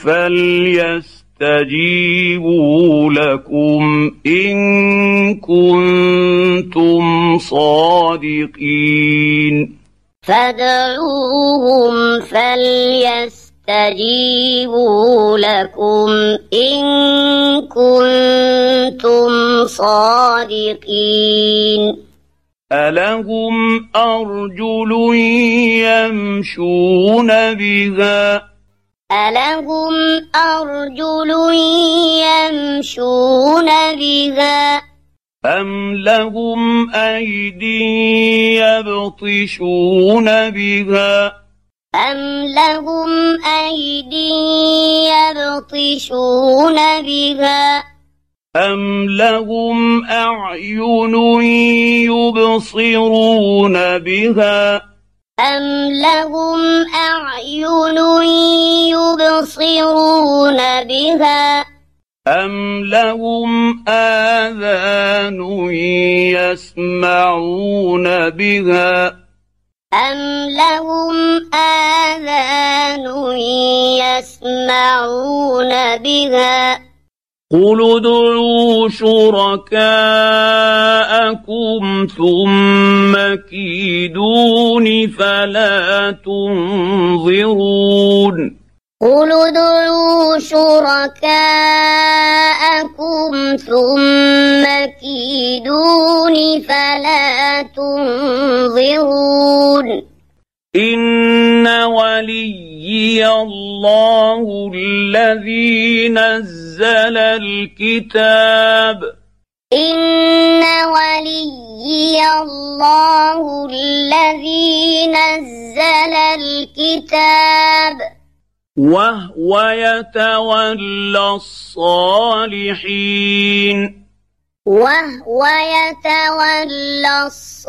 [SPEAKER 1] فليستجيبوا لكم إن كنتم صادقين
[SPEAKER 2] فادعوهم فليستجيبوا لكم إن كنتم صادقين
[SPEAKER 1] ألهم أرجل يمشون بها
[SPEAKER 2] ألهم أرجل يمشون بها
[SPEAKER 1] أم لهم أيدي يبطشون بها
[SPEAKER 2] أم لهم أيدي يبطشون بها
[SPEAKER 1] أم لهم أعين يبصرون بها
[SPEAKER 2] أم لهم أعين يبصرون بها
[SPEAKER 1] أم لهم آذان يسمعون بها
[SPEAKER 2] أم لهم آذان يسمعون بها
[SPEAKER 1] قل ادعوا شركاءكم ثم كيدون فلا تنظرون
[SPEAKER 2] قل ادعوا شركاءكم ثم كيدون فلا تنظرون
[SPEAKER 1] إن وليي الله الذي نزل الكتاب
[SPEAKER 2] إن وليي الله الذي نزل الكتاب
[SPEAKER 1] وهو يتولى الصالحين
[SPEAKER 2] وهو يتولى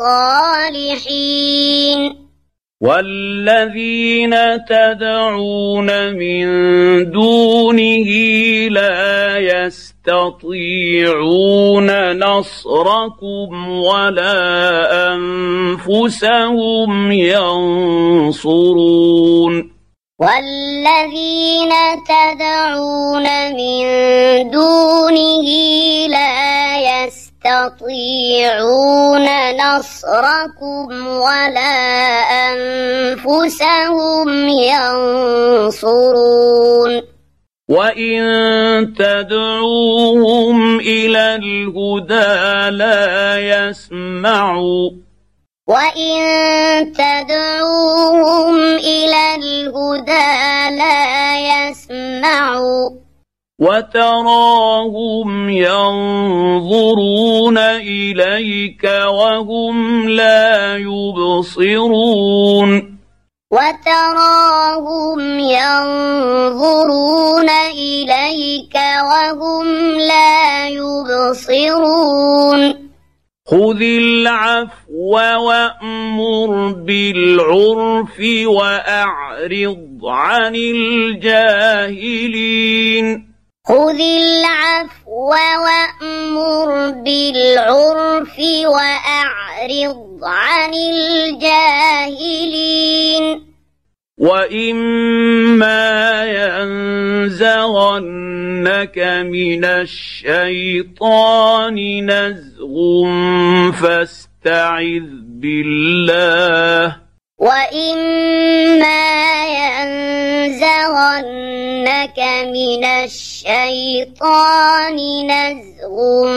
[SPEAKER 2] الصالحين
[SPEAKER 1] والذين تدعون من دونه لا يستطيعون نصركم ولا أنفسهم ينصرون
[SPEAKER 2] والذين تدعون من دونه لا يستطيعون نصركم ولا أنفسهم ينصرون
[SPEAKER 1] وإن تدعوهم إلى الهدى لا يسمعوا
[SPEAKER 2] وإن تدعوهم إلى الهدى لا يسمعوا
[SPEAKER 1] وتراهم ينظرون إليك وهم لا يبصرون
[SPEAKER 2] وتراهم ينظرون إليك وهم لا يبصرون
[SPEAKER 1] خذ العفو وأمر بالعرف وأعرض عن الجاهلين
[SPEAKER 2] خذ العفو وأمر بالعرف وأعرض عن الجاهلين
[SPEAKER 1] وإما ينزغنك من الشيطان نزغ فاستعذ بالله
[SPEAKER 2] وإما ينزغنك من الشيطان نزغ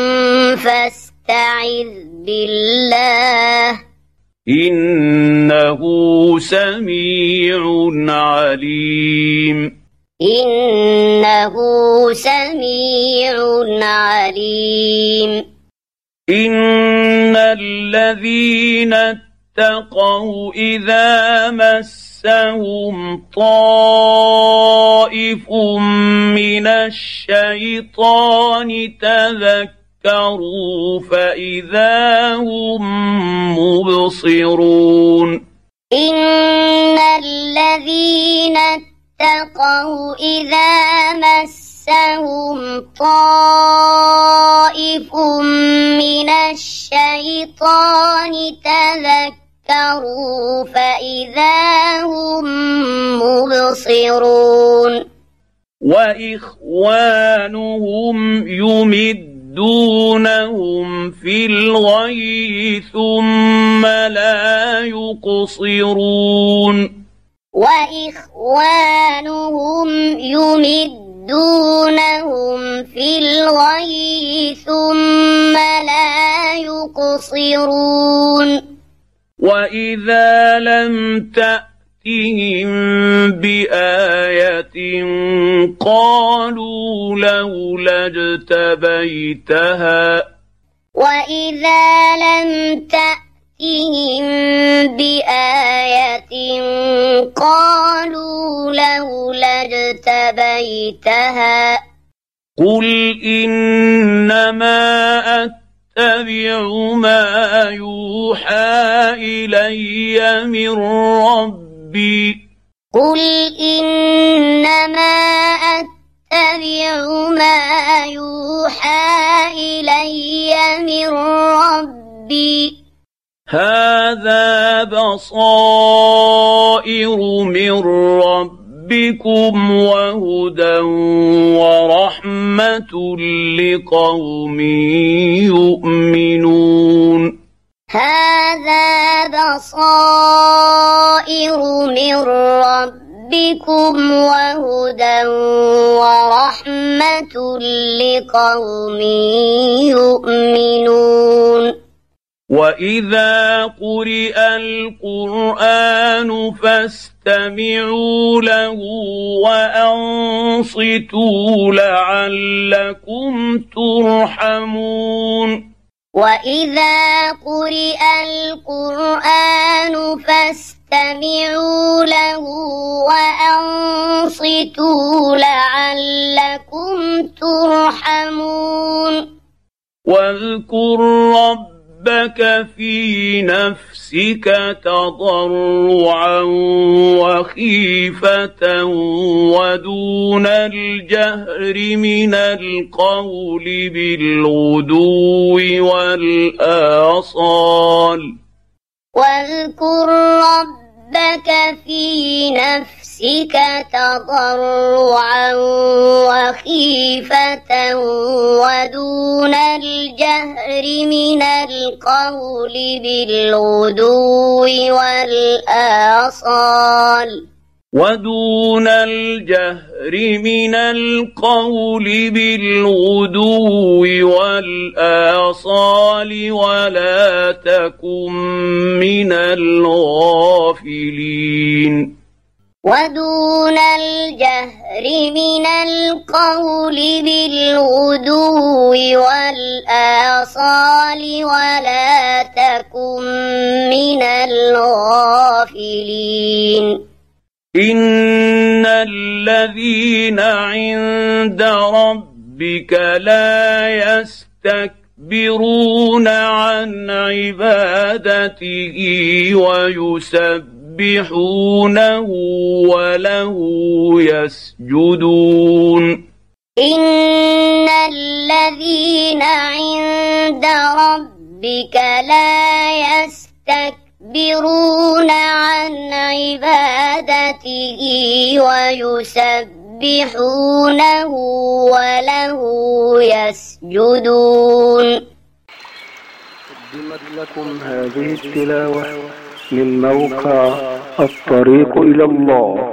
[SPEAKER 2] فاستعذ بالله
[SPEAKER 1] إنه سميع عليم
[SPEAKER 2] إنه سميع عليم
[SPEAKER 1] إن الذين اتقوا إذا مسهم طائف من الشيطان تذكروا فإذا هم مبصرون
[SPEAKER 2] إن الذين اتقوا إذا مسهم طائف من الشيطان تذكروا فإذا هم مبصرون
[SPEAKER 1] وإخوانهم يمدونهم في الغي ثم لا يقصرون
[SPEAKER 2] وإخوانهم يمدونهم في الغي ثم لا يقصرون
[SPEAKER 1] وإذا لم تأتهم تأتهم بآية قالوا لولا اجتبيتها
[SPEAKER 2] وإذا لم تأتهم بآية قالوا لولا اجتبيتها
[SPEAKER 1] قل إنما أتبع ما يوحى إلي من ربي
[SPEAKER 2] قل إنما أتبع ما يوحى إلي من ربي
[SPEAKER 1] هذا بصائر من ربكم وهدى ورحمة لقوم يؤمنون
[SPEAKER 2] هذا بصائر من ربكم وهدى ورحمة لقوم يؤمنون
[SPEAKER 1] وإذا قرئ القرآن فاستمعوا له وأنصتوا لعلكم ترحمون
[SPEAKER 2] وإذا قرئ القرآن فاستمعوا له وأنصتوا لعلكم ترحمون
[SPEAKER 1] واذكر ربك في نفسك تضرعا وخيفة ودون الجهر من القول بالغدو والآصال
[SPEAKER 2] واذكر ربك في نفسك تضرعا وخيفة ودون الجهر من القول بالغدو والآصال
[SPEAKER 1] ودون الجهر من القول بالغدو والآصال ولا تكن من الغافلين
[SPEAKER 2] ودون الجهر من القول بالغدو والآصال ولا تكن من الغافلين
[SPEAKER 1] إن الذين عند ربك لا يستكبرون عن عبادته ويسبحونه وله يسجدون
[SPEAKER 2] إن الذين عند ربك لا يستكبرون عن عبادته ويسبحونه وله يسجدون.
[SPEAKER 3] قدمت لكم هذه التلاوة من موقع الطريق إلى الله.